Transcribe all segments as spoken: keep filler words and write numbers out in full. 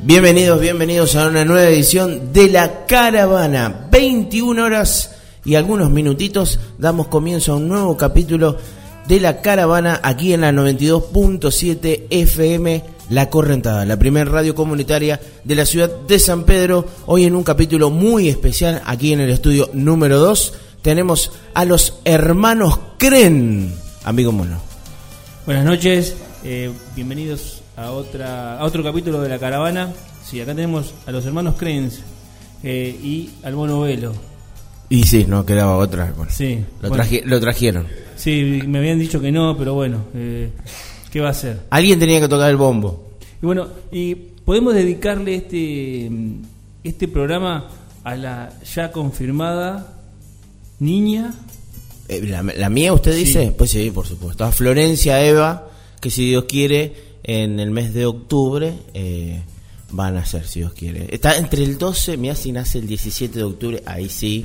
Bienvenidos, bienvenidos a una nueva edición de La Caravana. veintiuna horas y algunos minutitos damos comienzo a un nuevo capítulo de La Caravana aquí en la noventa y dos punto siete F M La Correntada, la primer radio comunitaria de la ciudad de San Pedro. Hoy en un capítulo muy especial aquí en el estudio número dos tenemos a los hermanos Cren. Amigo Mono. Buenas noches, eh, bienvenidos a otra a otro capítulo de La Caravana. Sí, acá tenemos a los hermanos Crens eh, y al Mono Velo. Y sí, no quedaba otra. Bueno, sí, lo, bueno. traje, lo trajeron. Sí, me habían dicho que no, pero bueno, eh, ¿qué va a hacer? Alguien tenía que tocar el bombo. Y bueno, y podemos dedicarle este este programa a la ya confirmada niña. Eh, la, la mía, usted Sí. dice, pues sí, por supuesto. A Florencia Eva, que si Dios quiere, en el mes de octubre eh, van a nacer, si Dios quiere. Está entre el doce, mira si nace el diecisiete de octubre, ahí sí.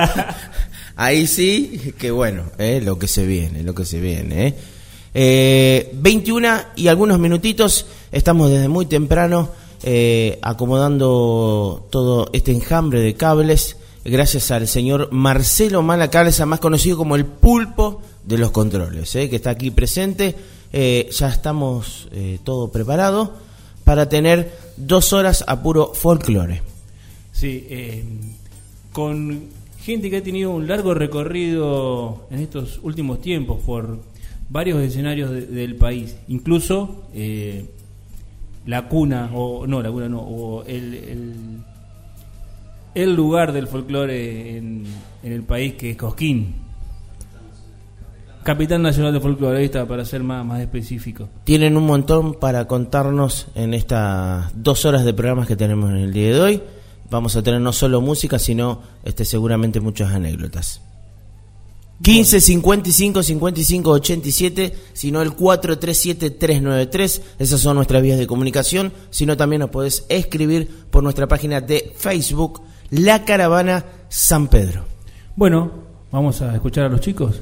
Ahí sí, que bueno, eh, lo que se viene, lo que se viene. Eh. Eh, veintiuna y algunos minutitos, estamos desde muy temprano eh, acomodando todo este enjambre de cables. Gracias al señor Marcelo Malacalza, más conocido como el Pulpo de los Controles, eh, que está aquí presente. Eh, ya estamos eh, todo preparado para tener dos horas a puro folclore. Sí, eh, con gente que ha tenido un largo recorrido en estos últimos tiempos por varios escenarios de, del país, incluso eh, la cuna, o no, la cuna no, o el... el el lugar del folclore en, en el país, que es Cosquín. Capitán Nacional de Folclore, ahí está, para ser más, más específico. Tienen un montón para contarnos en estas dos horas de programas que tenemos en el día de hoy. Vamos a tener no solo música, sino este, seguramente muchas anécdotas. quince cincuenta y cinco cincuenta y cinco ochenta y siete, sino el cuatro tres siete tres nueve tres. Esas son nuestras vías de comunicación. Sino también nos podés escribir por nuestra página de Facebook, La Caravana San Pedro. Bueno, vamos a escuchar a los chicos.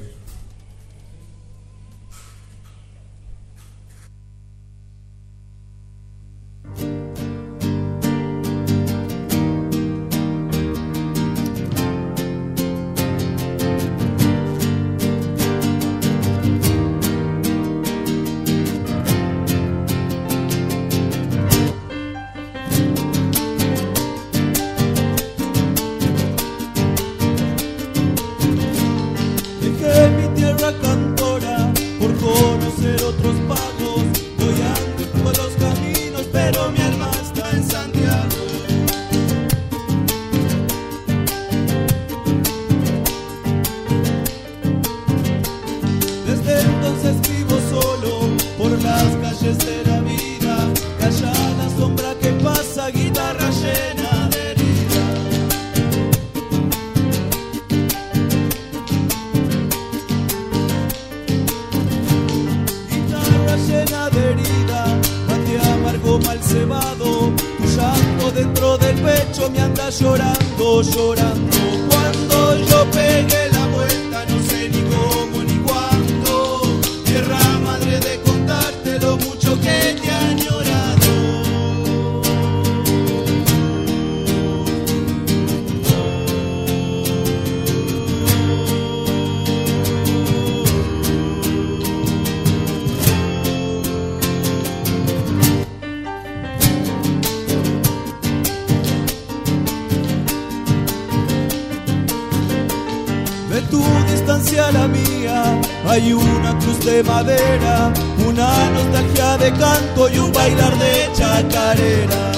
Hay una cruz de madera, una nostalgia de canto y un bailar de chacarera.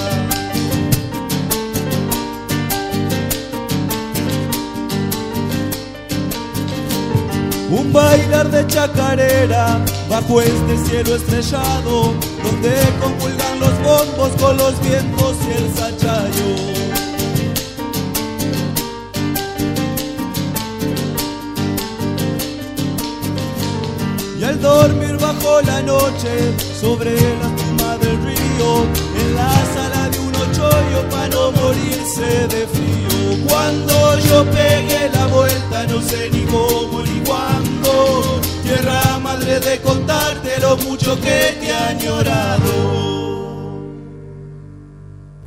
Un bailar de chacarera bajo este cielo estrellado, donde comulgan los bombos con los vientos y el sachayo. Al dormir bajo la noche, sobre la espuma del río, en la sala de un ochollo para no morirse de frío. Cuando yo pegué la vuelta, no sé ni cómo ni cuándo, tierra madre de contarte lo mucho que te he añorado.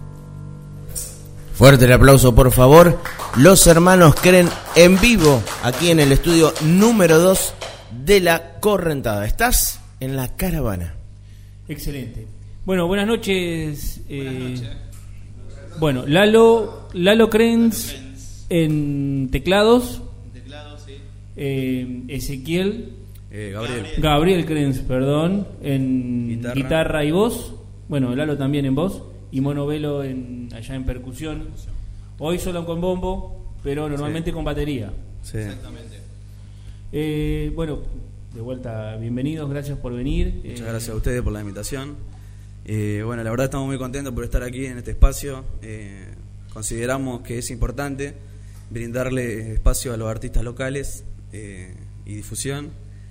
Fuerte el aplauso, por favor. Los hermanos Cren en vivo, aquí en el estudio número dos de La Correntada. Estás en La Caravana. Excelente. Bueno, buenas noches. Eh, buenas noches. Bueno, Lalo, Lalo Krenz en teclados. En teclados, sí. Eh, Ezequiel. Eh, Gabriel. Gabriel Krenz, perdón, en Guitarra. guitarra y voz. Bueno, Lalo también en voz. Y Mono Velo en, allá en percusión. Hoy solo con bombo, pero normalmente Sí. con batería. Sí. Exactamente. Eh, bueno, de vuelta, bienvenidos, gracias por venir. Muchas Eh, gracias a ustedes por la invitación. Eh, bueno, la verdad estamos muy contentos por estar aquí en este espacio. Eh, consideramos que es importante brindarle espacio a los artistas locales eh, y difusión,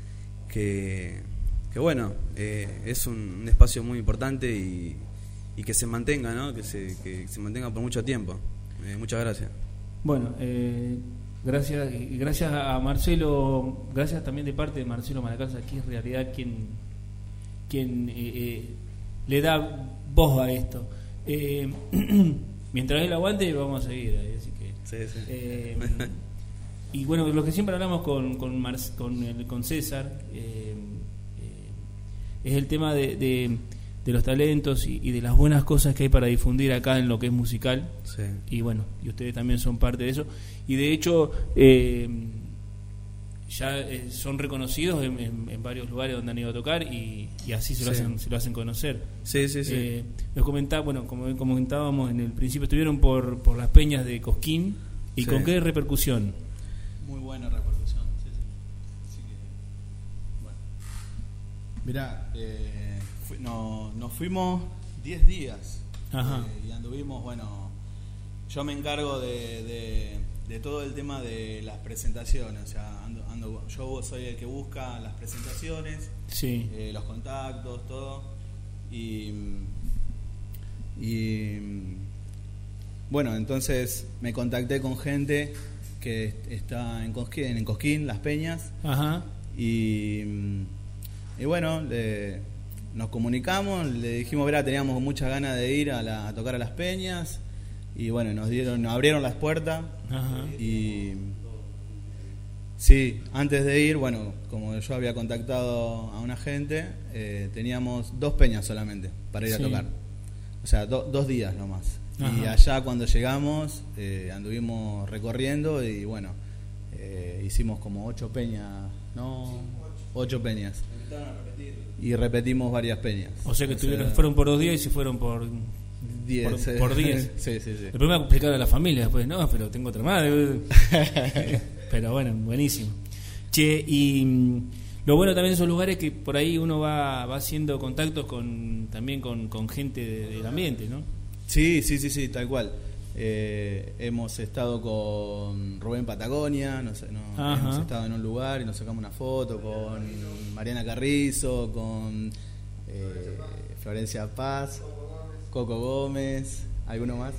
que, que bueno, eh, es un, un espacio muy importante y, y que se mantenga, ¿no? Que se, que se mantenga por mucho tiempo. Eh, muchas gracias. Bueno, eh, gracias y gracias a Marcelo, gracias también de parte de Marcelo Malacalza, que es en realidad quien, quien eh, eh, le da voz a esto. Eh, mientras él aguante, vamos a seguir ahí, así que... Sí, sí. Eh, y bueno, lo que siempre hablamos con con, Mar, con, el, con César eh, eh, es el tema de, de, de los talentos y, y de las buenas cosas que hay para difundir acá en lo que es musical. Sí. Y bueno, y ustedes también son parte de eso. Y de hecho, eh, ya eh, son reconocidos en, en, en varios lugares donde han ido a tocar y, y así se lo, Sí. hacen, se lo hacen conocer. Sí, sí, sí. Eh, nos comentaba, bueno, como comentábamos en el principio, estuvieron por, por las peñas de Cosquín. ¿Y Sí. con qué repercusión? Muy buena repercusión. Sí, sí. Así que, bueno. Mirá, eh, fui- no, nos fuimos diez días. Ajá. Eh, y anduvimos, bueno, yo me encargo de, de, de todo el tema de las presentaciones. O sea, ando, ando- yo soy el que busca las presentaciones, Sí. eh, los contactos, todo. Y, y bueno, entonces me contacté con gente que está en Cosquín, en Cosquín, Las Peñas, Ajá. y, y bueno, le- nos comunicamos, le dijimos, verá, teníamos muchas ganas de ir a, la- a tocar a Las Peñas, y bueno, nos dieron, nos abrieron las puertas, Ajá. y sí, antes de ir, bueno, como yo había contactado a una gente, eh, teníamos dos peñas solamente para ir Sí. a tocar. O sea, do- dos días nomás. Y Ajá. allá cuando llegamos, eh, anduvimos recorriendo y bueno, eh, hicimos como ocho peñas, ¿no? Ocho peñas. Y repetimos varias peñas. O sea que tuvieron, fueron por dos días y se fueron por diez. por- por diez. Sí, sí, sí. El problema es explicar a la familia después, no, pero tengo otra más. Pero bueno, buenísimo. Che, y mm, lo bueno también de esos lugares que por ahí uno va, va haciendo contactos con también con, con gente de- del ambiente, ¿no? Sí, sí, sí, sí, tal cual. Eh, hemos estado con Rubén Patagonia, nos, no, Ajá. hemos estado en un lugar y nos sacamos una foto con Mariana Carrizo, con eh, Florencia Paz, Coco Gómez, ¿alguno más?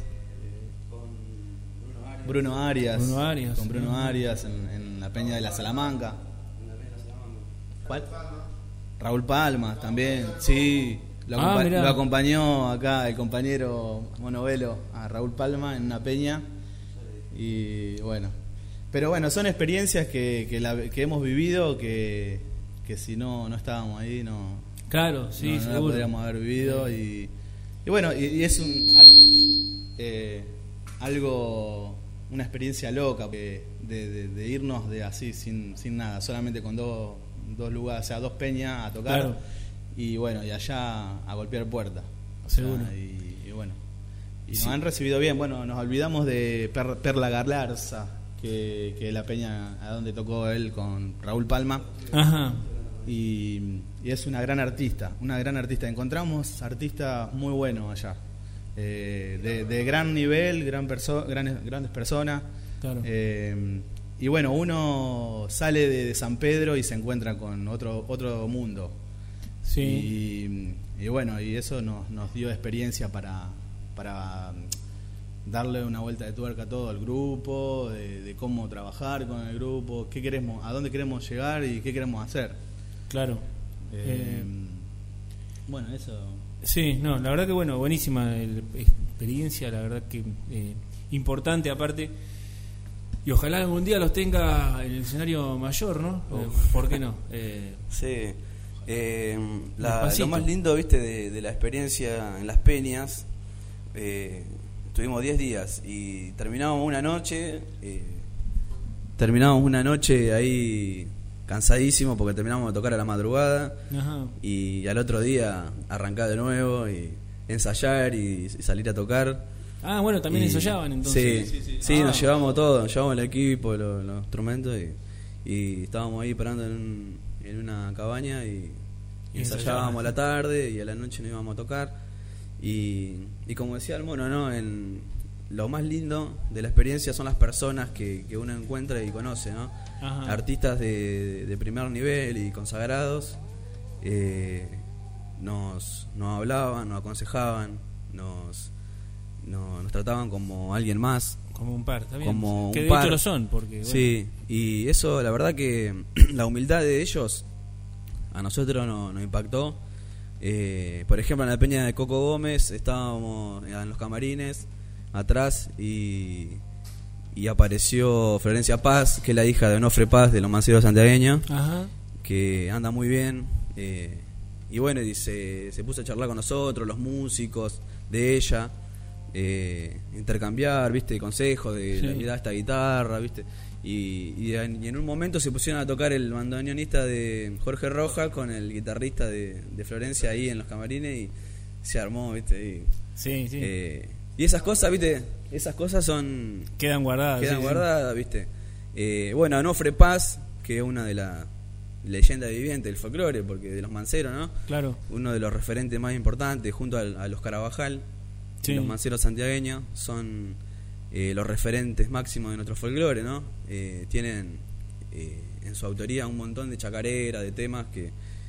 Bruno Arias. Bruno Arias, Con Bruno ajá. Arias en, en la Peña de la Salamanca. ¿Cuál? Raúl Palma también, sí. Lo, Ah, acompa- mirá. lo acompañó acá el compañero Monovelo a Raúl Palma en una peña. Y bueno. Pero bueno, son experiencias que, que, la- que hemos vivido que, que si no, no estábamos ahí no, Claro, sí, no, no la seguro. podríamos haber vivido. Y, y bueno, y, y es un a- eh, algo, una experiencia loca que de, de- de irnos de así sin, sin nada, solamente con dos, dos lugares, o sea, dos peñas a tocar. Claro. Y bueno, y allá a golpear puertas. O sea, Seguro. y, y bueno. Y Sí. nos han recibido bien. Bueno, nos olvidamos de Per- Perla Galarza, que, que es la peña a donde tocó él con Raúl Palma. Ajá. Y, y es una gran artista, una gran artista. Encontramos artistas muy buenos allá. Eh, de, de gran nivel, gran perso grandes, grandes personas. Claro. Eh, y bueno, uno sale de, de San Pedro y se encuentra con otro, otro mundo. Sí. Y, y bueno, y eso nos, nos dio experiencia para, para darle una vuelta de tuerca a todo el grupo, de, de cómo trabajar con el grupo, qué queremos, a dónde queremos llegar y qué queremos hacer. Claro. Eh, Eh, bueno, eso. Sí, no, la verdad que bueno, buenísima el- experiencia, la verdad que... eh, importante aparte. Y ojalá algún día los tenga en el escenario mayor, ¿no? Oh. Eh, ¿Por qué no? Eh, Sí. Eh, la, lo más lindo, viste, de, de la experiencia en las peñas, eh, tuvimos diez días y terminamos una noche, eh, terminamos una noche ahí cansadísimo porque terminamos de tocar a la madrugada. Ajá. Y al otro día arrancar de nuevo y ensayar y, y salir a tocar. Ah, bueno, también Y- ensayaban entonces. Sí, Sí, sí, sí. sí, Ah. nos llevamos todo, nos llevamos el equipo, los, los instrumentos y, y estábamos ahí parando en, un- en una cabaña y, Y y ensayábamos ensayaban. a la tarde y a la noche nos íbamos a tocar. Y, y como decía el mono, ¿no? En, lo más lindo de la experiencia son las personas que, que uno encuentra y conoce, ¿no? Ajá. Artistas de, de primer nivel y consagrados eh, nos, nos hablaban, nos aconsejaban, nos, nos, nos trataban como alguien más. Como un par, está bien. Como que un de par. hecho lo son, porque bueno, Sí, y eso, la verdad que la humildad de ellos a nosotros nos, nos impactó. Eh, por ejemplo, en la peña de Coco Gómez estábamos en los camarines atrás y, y apareció Florencia Paz, que es la hija de Onofre Paz de los Manceros santiagueños, Ajá. que anda muy bien. eh, y bueno, y se, se puso a charlar con nosotros, los músicos de ella, eh, intercambiar, viste, consejos de Sí. la mirada esta guitarra, viste. Y, y en, y en un momento se pusieron a tocar el bandoneonista de Jorge Rojas con el guitarrista de, de Florencia ahí en los camarines y se armó, viste. Y, Sí, sí. eh, y esas cosas, viste, esas cosas son quedan guardadas. quedan sí, sí. guardadas, viste. Eh, bueno, Onofre Paz, que es una de las leyendas vivientes del folclore, porque de los Manceros, ¿no? Claro. Uno de los referentes más importantes, junto al- a, los Carabajal, Sí. y los Manceros santiagueños, son eh, los referentes máximos de nuestro folclore, ¿no? Eh, tienen eh, en su autoría un montón de chacareras, de temas que...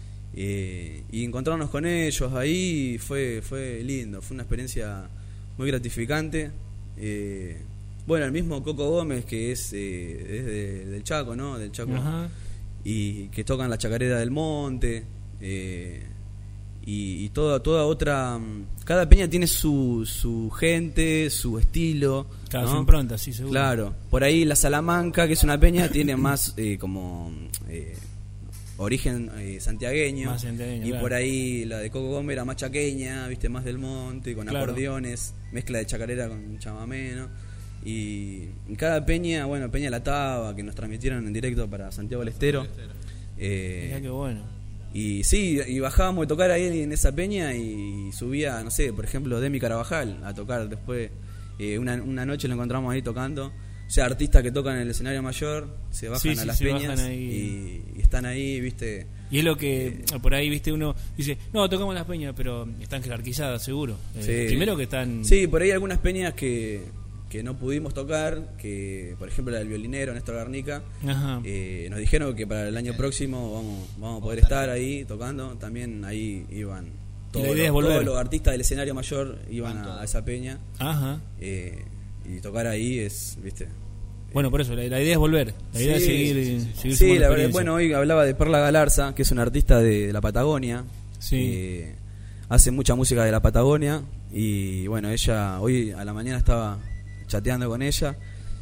eh, y encontrarnos con ellos ahí fue, fue lindo, fue una experiencia muy gratificante. Eh, bueno, el mismo Coco Gómez, que es, eh, es de- del Chaco, ¿no? Del Chaco. Ajá. Y que tocan la chacarera del monte, eh, y, y toda toda otra, mm, cada peña tiene su, su gente, su estilo, Claro, ¿no? su impronta, sí, seguro. Claro, por ahí la Salamanca, que es una peña, tiene más eh, como eh, origen eh, santiagueño, Más santiagueño, y claro. por ahí la de Coco Gómez era más chaqueña, viste, más del monte, con Claro. acordeones, mezcla de chacarera con chamamé, ¿no? Y, y cada peña, bueno, Peña La Taba, que nos transmitieron en directo para Santiago del Estero. Eh, Mirá qué bueno. y sí, y bajábamos a tocar ahí en esa peña y subía, no sé, por ejemplo, Demi Carabajal a tocar después. Eh, una, una noche lo encontramos ahí tocando. O sea, artistas que tocan en el escenario mayor se bajan Sí, a sí, las se peñas bajan ahí. y, y están ahí, viste. Y es lo que por ahí, viste, uno dice, no, tocamos las peñas, pero están jerarquizadas, seguro. Eh, Sí. Primero que están... Sí, por ahí hay algunas peñas que, que no pudimos tocar, que por ejemplo la del violinero Néstor Garnica. Ajá. Eh, nos dijeron que para el año próximo vamos, vamos a poder estar ahí tocando. También ahí iban todos, la idea los, es volver. todos los artistas del escenario mayor iban Van a, todos. a esa peña. Ajá. eh, y tocar ahí es, viste. Bueno, por eso, la, la idea es volver. La idea Sí, es seguir, sí, sí, seguir Sí, sumando la verdad, experiencia. bueno, hoy hablaba de Perla Galarza, que es una artista de, de la Patagonia. Sí. Eh, hace mucha música de la Patagonia. Y bueno, ella, hoy a la mañana estaba chateando con ella.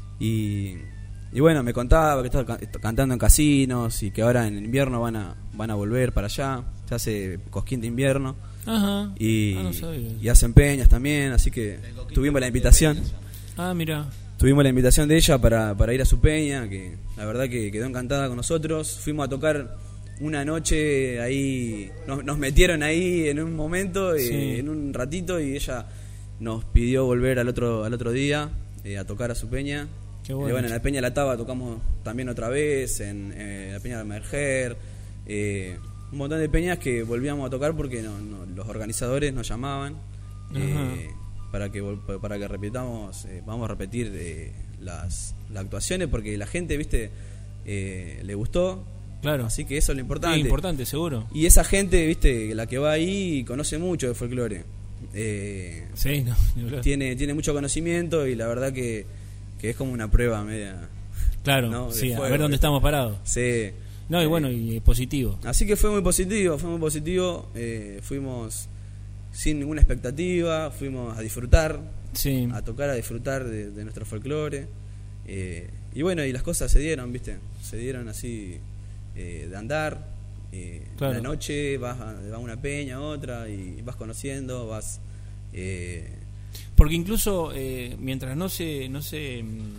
Y, y bueno, me contaba que estaba ca- cantando en casinos y que ahora en invierno van a, van a volver para allá. Se hace Cosquín de invierno. Ajá. Y, Ah, no sabía. y hacen peñas también, así que tuvimos la invitación. Ah, mira. Tuvimos la invitación de ella para, para ir a su peña, que la verdad que quedó encantada con nosotros. Fuimos a tocar una noche ahí, nos, nos metieron ahí en un momento, eh, Sí. en un ratito, y ella nos pidió volver al otro al otro día eh, a tocar a su peña. Qué Eh, bueno. bueno, en la Peña La Taba tocamos también otra vez, en eh, la Peña de Merger, eh, un montón de peñas que volvíamos a tocar porque no, no, los organizadores nos llamaban eh, Ajá. para que vol- para que repitamos, eh, vamos a repetir eh, las, las actuaciones porque la gente, viste, eh, le gustó, Claro. así que eso es lo importante. Sí, importante, seguro. Y esa gente, viste, la que va ahí conoce mucho de folclore. Eh, Sí, no, ni hablar. tiene tiene mucho conocimiento y la verdad que, que es como una prueba media. Claro, no, de sí, a fuego, ver dónde ¿viste? estamos parados. Sí. No, y Eh, bueno, y positivo. Así que fue muy positivo, fue muy positivo. Eh, fuimos sin ninguna expectativa, fuimos a disfrutar, Sí. a tocar, a disfrutar de, de nuestro folclore. Eh, y bueno, y las cosas se dieron, ¿viste? Se dieron así eh, de andar. Eh, Claro. La noche vas a, vas a una peña, a otra, y vas conociendo, vas. Eh, Porque incluso eh, mientras no se no se mm,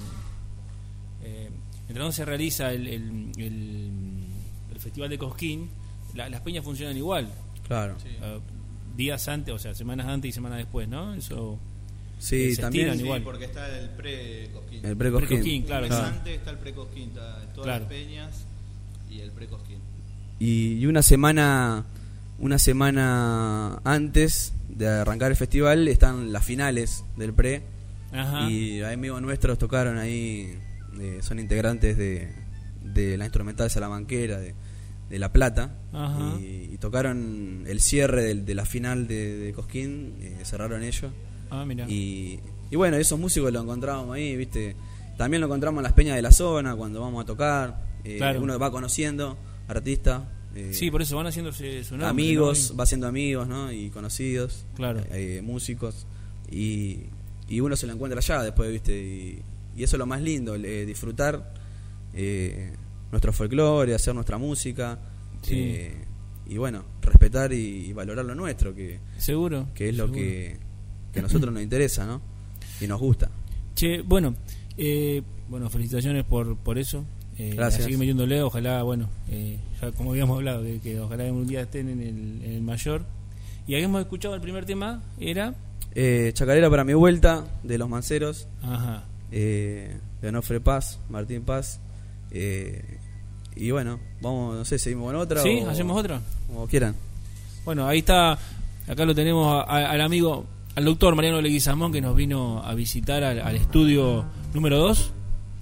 eh, mientras no se realiza el, el, el, el festival de Cosquín, la- las peñas funcionan igual. claro. Sí. Eh, días antes, o sea, semanas antes y semanas después, ¿no? Eso. Sí, Eh, se también. estiran Sí, igual. porque está el pre-cosquín. El pre-cosquín. Pre-Cosquín, claro, Un mes claro. antes está el pre-cosquín, está en todas Claro. las peñas y el pre-cosquín. Y, y una semana una semana antes de arrancar el festival están las finales del pre. Ajá. Y amigos nuestros tocaron ahí, eh, son integrantes de, de la instrumental salamanquera de, de La Plata. Ajá. Y, y tocaron el cierre del- de, la final de, de Cosquín, eh, cerraron ellos. Ah, mira. Y, y bueno, esos músicos los encontrábamos ahí, ¿viste? También lo encontramos en las peñas de la zona cuando vamos a tocar. Eh, Claro. Uno va conociendo artistas. eh, Sí, por eso van haciéndose su nombre. amigos, ¿no? va siendo amigos, ¿no? Y conocidos, Claro. eh, músicos, y, y uno se lo encuentra allá después, ¿viste? Y, y eso es lo más lindo, eh, disfrutar eh, nuestro folclore, hacer nuestra música, Sí. eh, y bueno, respetar y, y valorar lo nuestro, que, Seguro. que es lo seguro. que, que a nosotros nos interesa, ¿no? Y nos gusta. Che, bueno, eh, bueno, felicitaciones por por eso. Eh, Gracias. A seguir metiéndole, ojalá, bueno, eh, ya como habíamos hablado, de que ojalá un día estén en el, en el mayor. Y habíamos escuchado el primer tema, era. Eh, Chacarera para mi vuelta, de Los Manceros, Ajá. eh, de Onofre Paz, Martín Paz. Eh, y bueno, vamos, no sé, seguimos con otra. ¿Sí? o- ¿Hacemos otra? Como quieran. Bueno, ahí está, acá lo tenemos a- a- al amigo, al doctor Mariano Leguizamón, que nos vino a visitar al, al estudio número dos.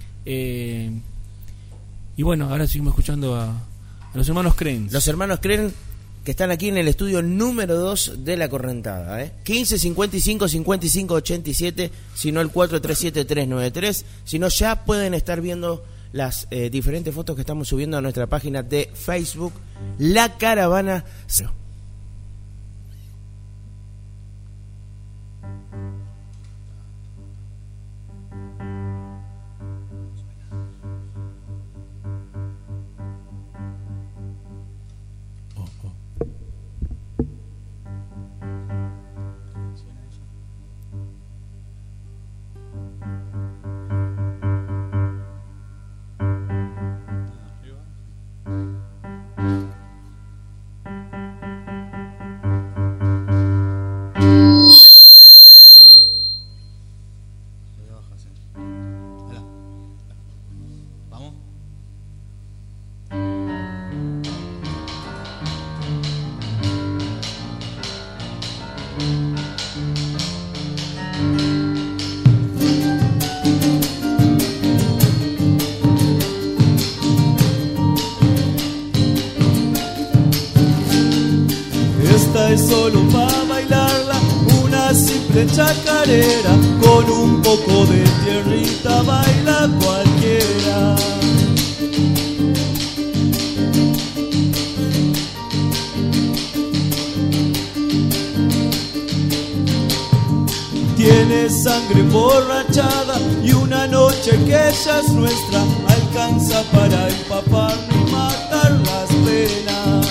Eh, y bueno, ahora seguimos escuchando a, a los hermanos Krenz. Los hermanos creen que están aquí en el estudio número dos de La Correntada, ¿eh? quince cincuenta y cinco cincuenta y cinco ochenta y siete, si no el cuatro tres siete tres nueve tres, si no ya pueden estar viendo las eh, diferentes fotos que estamos subiendo a nuestra página de Facebook, La Caravana Cero. De baja, sí. Hola. ¿Vamos? Esta es solo para bailarla, una simple chacarera, con un poco de tierrita baila cualquiera. Tiene sangre emborrachada y una noche que ella es nuestra, alcanza para empapar y matar las penas.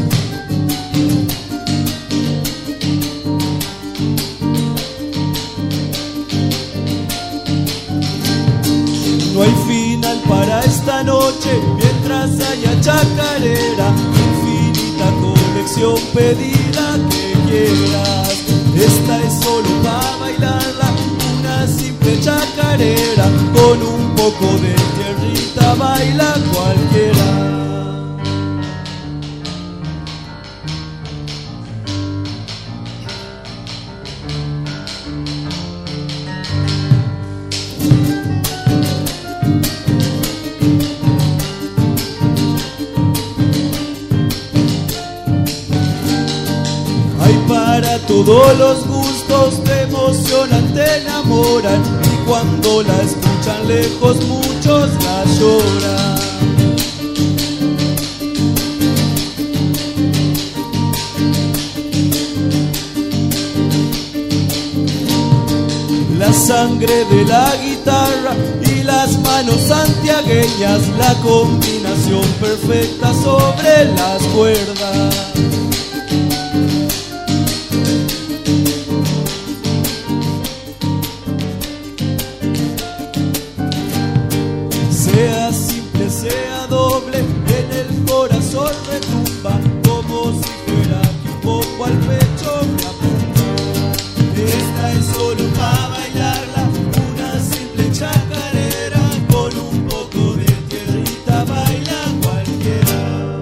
No hay final para esta noche, mientras haya chacarera, infinita colección, pedida que quieras. Esta es solo para bailarla, una simple chacarera, con un poco de tierrita baila cualquiera. Hay para todos los gustos, te emocionan, te enamoran, y cuando la escuchan lejos muchos la lloran. la sangre de la guitarra y las manos santiagueñas, la combinación perfecta sobre las cuerdas. Sea simple, sea doble, en el corazón retumba como si fuera que un poco al pecho me apunta. Esta es solo para bailarla, una simple chacarera, con un poco de tierrita baila cualquiera.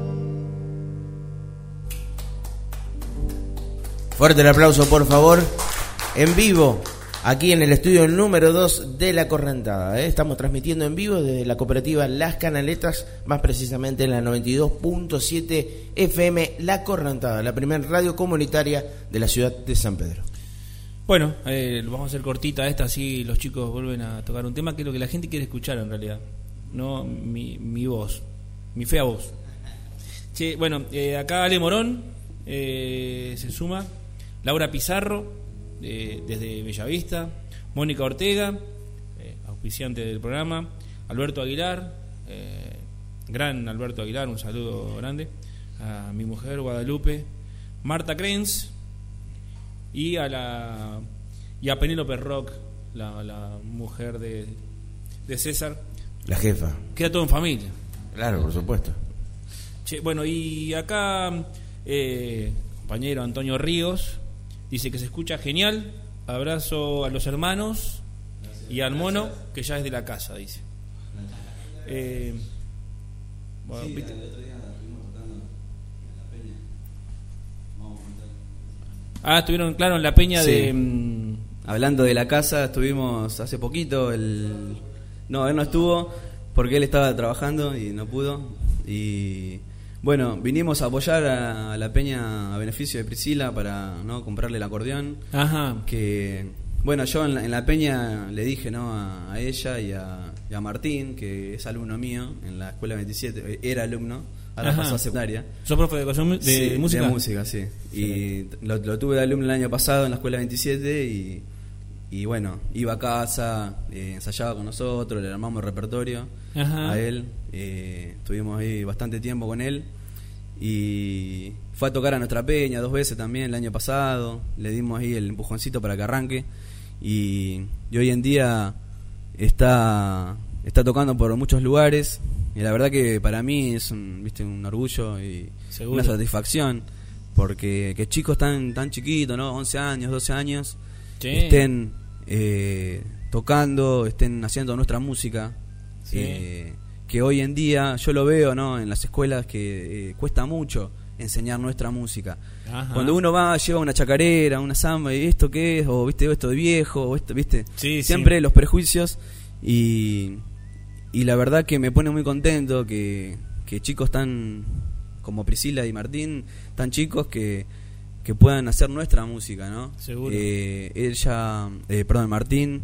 Fuerte el aplauso, por favor. En vivo, aquí en el estudio número dos de La Correntada, ¿eh? Estamos transmitiendo en vivo desde la cooperativa Las Canaletas, más precisamente en la noventa y dos punto siete F M La Correntada, la primera radio comunitaria de la ciudad de San Pedro. Bueno, eh, vamos a hacer cortita esta, así los chicos vuelven a tocar un tema que es lo que la gente quiere escuchar en realidad, no mi, mi voz, mi fea voz. Che, bueno, eh, acá Ale Morón eh, se suma, Laura Pizarro, Eh, desde Bellavista, Mónica Ortega, eh, auspiciante del programa, Alberto Aguilar, eh, gran Alberto Aguilar, un saludo grande, a mi mujer Guadalupe, Marta Krenz y a la y a Penélope Rock, la, la mujer de, de César, la jefa. Queda todo en familia. Claro, por supuesto. Che, bueno, y acá eh, compañero Antonio Ríos dice que se escucha genial. Abrazo a los hermanos y al mono, que ya es de la casa, dice. Eh, bueno, sí, el otro día estuvimos tocando en la peña. Vamos a contar. Ah, estuvieron, claro, en la peña Sí. de... Mm, Hablando de la casa, estuvimos hace poquito. El... No, él no estuvo porque él estaba trabajando y no pudo. Y bueno, vinimos a apoyar a la peña a beneficio de Priscila para no comprarle el acordeón. ajá. Que bueno, yo en la, en la peña le dije, ¿no?, a, a ella y a, y a Martín, que es alumno mío en la escuela veintisiete, era alumno, ahora Ajá. pasó a secundaria. ¿Sos profe de educación mu- de Sí, música? de música, sí. Y lo, lo tuve de alumno el año pasado en la escuela veintisiete y, y bueno, iba a casa, eh, ensayaba con nosotros, le armamos el repertorio Ajá. a él. Eh, estuvimos ahí bastante tiempo con él y fue a tocar a nuestra peña dos veces también el año pasado. Le dimos ahí el empujoncito para que arranque y, y hoy en día está, está tocando por muchos lugares y la verdad que para mí es un, ¿viste?, un orgullo y Seguro. una satisfacción porque que chicos tan tan chiquitos, ¿no?, once años, doce años, Sí. estén eh, tocando, estén haciendo nuestra música. Sí. eh, que hoy en día yo lo veo, ¿no?, en las escuelas que eh, cuesta mucho enseñar nuestra música. Ajá. Cuando uno va, lleva una chacarera, una samba, y esto qué es, o viste, esto de viejo, o esto, viste, Sí, siempre sí. los prejuicios y, y la verdad que me pone muy contento que, que chicos tan como Priscila y Martín, tan chicos que, que puedan hacer nuestra música, ¿no? Seguro. Eh, ella, eh, perdón, Martín,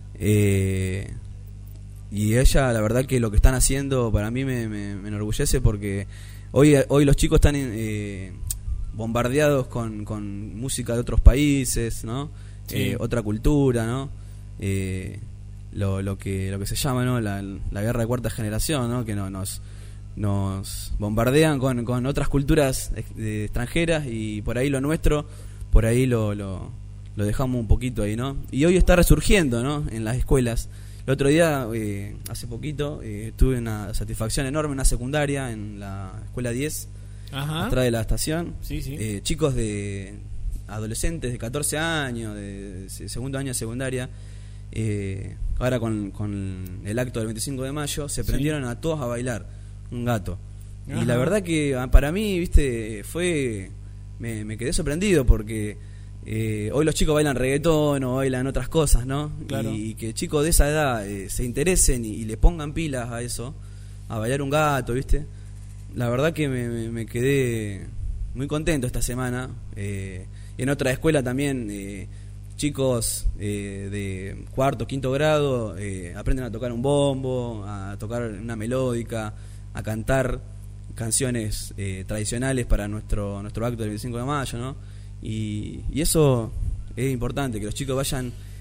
eh, y ella, la verdad que lo que están haciendo para mí me, me, me enorgullece porque hoy, hoy los chicos están eh, bombardeados con, con música de otros países, ¿no? Sí. Eh, otra cultura, ¿no? Eh, lo, lo que lo que se llama, ¿no?, la, la guerra de cuarta generación, ¿no?, que no, nos nos bombardean con, con otras culturas ex- de extranjeras y por ahí lo nuestro, por ahí lo, lo, lo dejamos un poquito ahí, ¿no? Y hoy está resurgiendo, ¿no?, en las escuelas. El otro día, eh, hace poquito, eh, tuve una satisfacción enorme en una secundaria, en la escuela diez, Ajá. atrás de la estación. Sí, sí. Eh, chicos de adolescentes de catorce años, de, de segundo año de secundaria, eh, ahora con, con el acto del veinticinco de mayo, se Sí. prendieron a todos a bailar un gato. Ajá. Y la verdad que ah, para mí, viste, fue me, me quedé sorprendido porque eh, hoy los chicos bailan reggaetón o bailan otras cosas, ¿no? Claro. Y, y que chicos de esa edad eh, se interesen y, y le pongan pilas a eso, a bailar un gato, ¿viste? La verdad que me, me, me quedé muy contento esta semana. Eh, en otra escuela también, eh, chicos eh, de cuarto, quinto grado eh, aprenden a tocar un bombo, a tocar una melódica, a cantar canciones eh, tradicionales para nuestro nuestro acto del veinticinco de mayo, ¿no? Y, y eso es importante, que los chicos vayan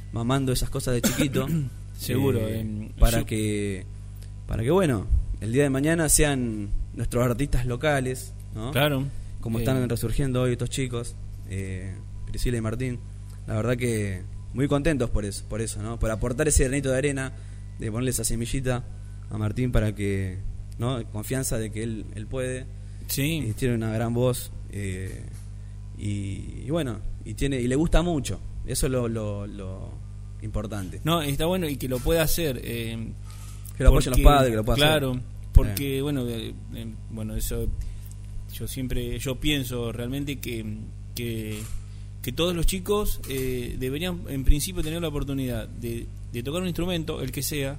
mamando esas cosas de chiquito. Seguro. eh, eh, para yo- que para que bueno, el día de mañana sean nuestros artistas locales, ¿no? Claro. Como Eh, están resurgiendo hoy estos chicos, eh, Priscila y Martín. La verdad que muy contentos por eso, por eso, ¿no? Por aportar ese granito de arena, de ponerle esa semillita a Martín para que, ¿no? Confianza de que él, él puede. Sí. Y tiene una gran voz. eh, y, y bueno, y tiene y le gusta mucho. Eso es lo, lo, lo importante. No, está bueno y que lo pueda hacer. Eh, Que lo apoyen los porque- padres, que lo puedan claro, hacer. porque bueno, eh, eh, bueno, eso yo siempre yo pienso realmente que que, que todos los chicos eh, deberían en principio tener la oportunidad de, de tocar un instrumento, el que sea,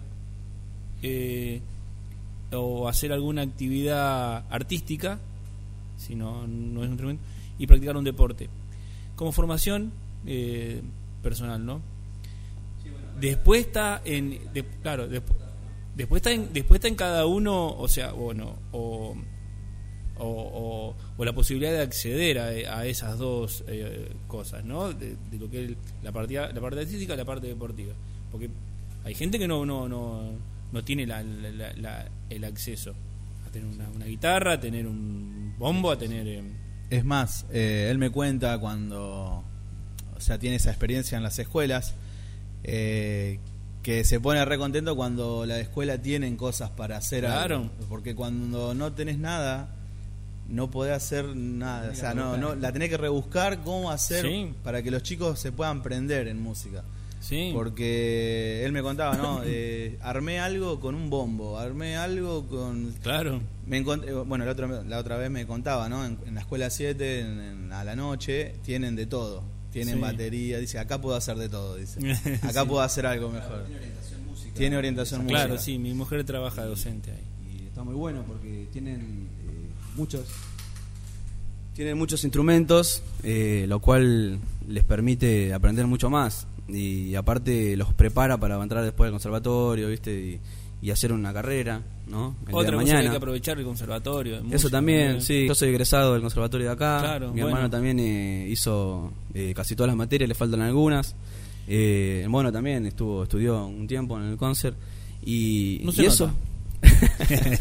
eh, o hacer alguna actividad artística, si no, no es un instrumento, y practicar un deporte como formación eh, personal, ¿no? Después está en de- claro, después Después está en, después está en cada uno, o sea, bueno, o, o, o, o la posibilidad de acceder a, a esas dos eh, cosas, ¿no? De, de lo que es la parte, la parte artística y la parte deportiva. Porque hay gente que no no no, no tiene la, la, la- el acceso a tener una, una guitarra, a tener un bombo, a tener... eh, Es más, eh, él me cuenta cuando, o sea, tiene esa experiencia en las escuelas, eh, que se pone re contento cuando la escuela tienen cosas para hacer Claro. algo. Porque cuando no tenés nada, no podés hacer nada. O sea, no, no, la tenés que rebuscar cómo hacer Sí. para que los chicos se puedan prender en música. sí, Porque él me contaba, ¿no? Eh, armé algo con un bombo, armé algo con... claro, Me encontré, bueno, la otra, la otra vez me contaba, ¿no? En, en la escuela siete, en- en- a la noche, tienen de todo. Tienen Sí. batería, dice, acá puedo hacer de todo, dice. Acá Sí. puedo hacer algo mejor. Tiene orientación música. claro, sí, mi mujer trabaja docente ahí. Y está muy bueno porque tienen eh, muchos tienen muchos instrumentos, eh, lo cual les permite aprender mucho más y aparte los prepara para entrar después al conservatorio, ¿viste? Y, y hacer una carrera, ¿no? El día Otra de cosa que hay mañana. que aprovechar el conservatorio. de Eso música, también, ¿no? sí. Yo soy egresado del conservatorio de acá. Claro, Mi bueno. hermano también eh, hizo eh, casi todas las materias, le faltan algunas. Eh, el mono también estuvo estudió un tiempo en el concert y, No se y eso nota.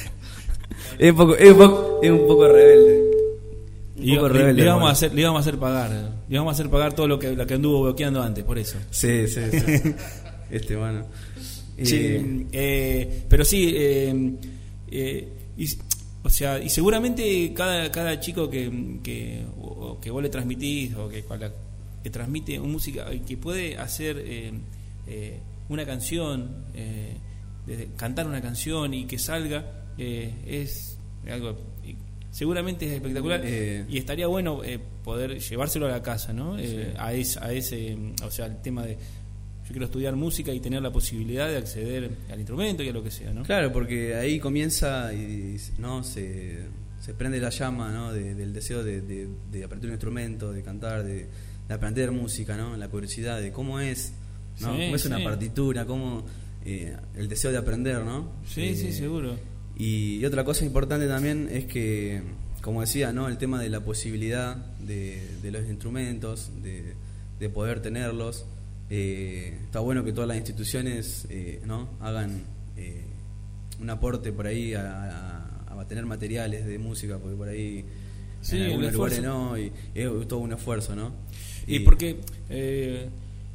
es un poco, es un poco, es un poco rebelde. Un Y- poco le, rebelde. le íbamos mono. a hacer, le íbamos a hacer pagar, le íbamos a hacer pagar todo lo que, lo que anduvo bloqueando antes, por eso. Sí, sí, sí. Este, bueno. Y- Sí, eh, pero sí, eh, eh, y, o sea, y seguramente cada, cada chico que, que, o- que vos le transmitís o que, cual- que transmite música y que puede hacer eh, eh, una canción, eh, de- cantar una canción y que salga, eh, es algo y seguramente es espectacular Eh. y estaría bueno eh, poder llevárselo a la casa, ¿no? Eh, Sí. a, ese, a ese, o sea, el tema de yo quiero estudiar música y tener la posibilidad de acceder al instrumento y a lo que sea, ¿no? Claro, porque ahí comienza y no se, se prende la llama, ¿no? de- del deseo de, de, de aprender un instrumento, de cantar, de, de aprender música, ¿no? La curiosidad de cómo es, ¿no? Sí, Cómo es sí. una partitura, cómo eh, el deseo de aprender, ¿no? Sí, Eh, sí, seguro. Y, y otra cosa importante también es que, como decía, ¿no? El tema de la posibilidad de, de los instrumentos, de, de poder tenerlos. Eh, está bueno que todas las instituciones eh, ¿no? hagan eh, un aporte por ahí a, a- a tener materiales de música, porque por ahí Sí, en el algunos lugares esfuerzo. no, y es todo un esfuerzo, ¿no? Y porque eh,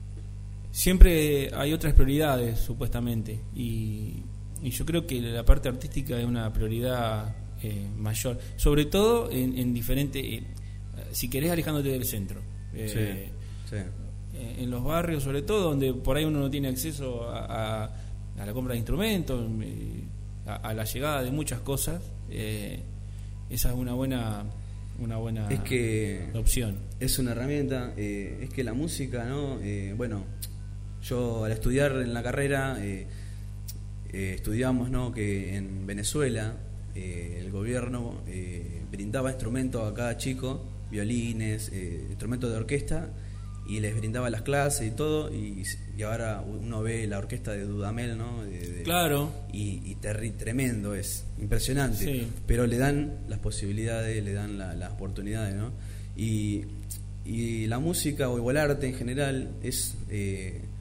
siempre hay otras prioridades, supuestamente, y, y yo creo que la parte artística es una prioridad eh, mayor, sobre todo en, en diferentes, eh, si querés alejándote del centro. Eh, sí, sí. eh, en los barrios sobre todo donde por ahí uno no tiene acceso a, a- a la compra de instrumentos, eh, a, a la llegada de muchas cosas, eh, esa es una buena una buena Es que opción. es una herramienta, eh, es que la música, ¿no? Eh, bueno, yo al estudiar en la carrera eh, eh, estudiamos, ¿no? Que en Venezuela eh, el gobierno eh, brindaba instrumentos a cada chico, violines, eh, instrumentos de orquesta, y les brindaba las clases y todo, y, y ahora uno ve la orquesta de Dudamel, ¿no? De- de- Claro. y, y terri- tremendo es, impresionante, Sí. pero le dan las posibilidades, le dan la- las oportunidades, ¿no? Y, y la música o el arte en general es eh,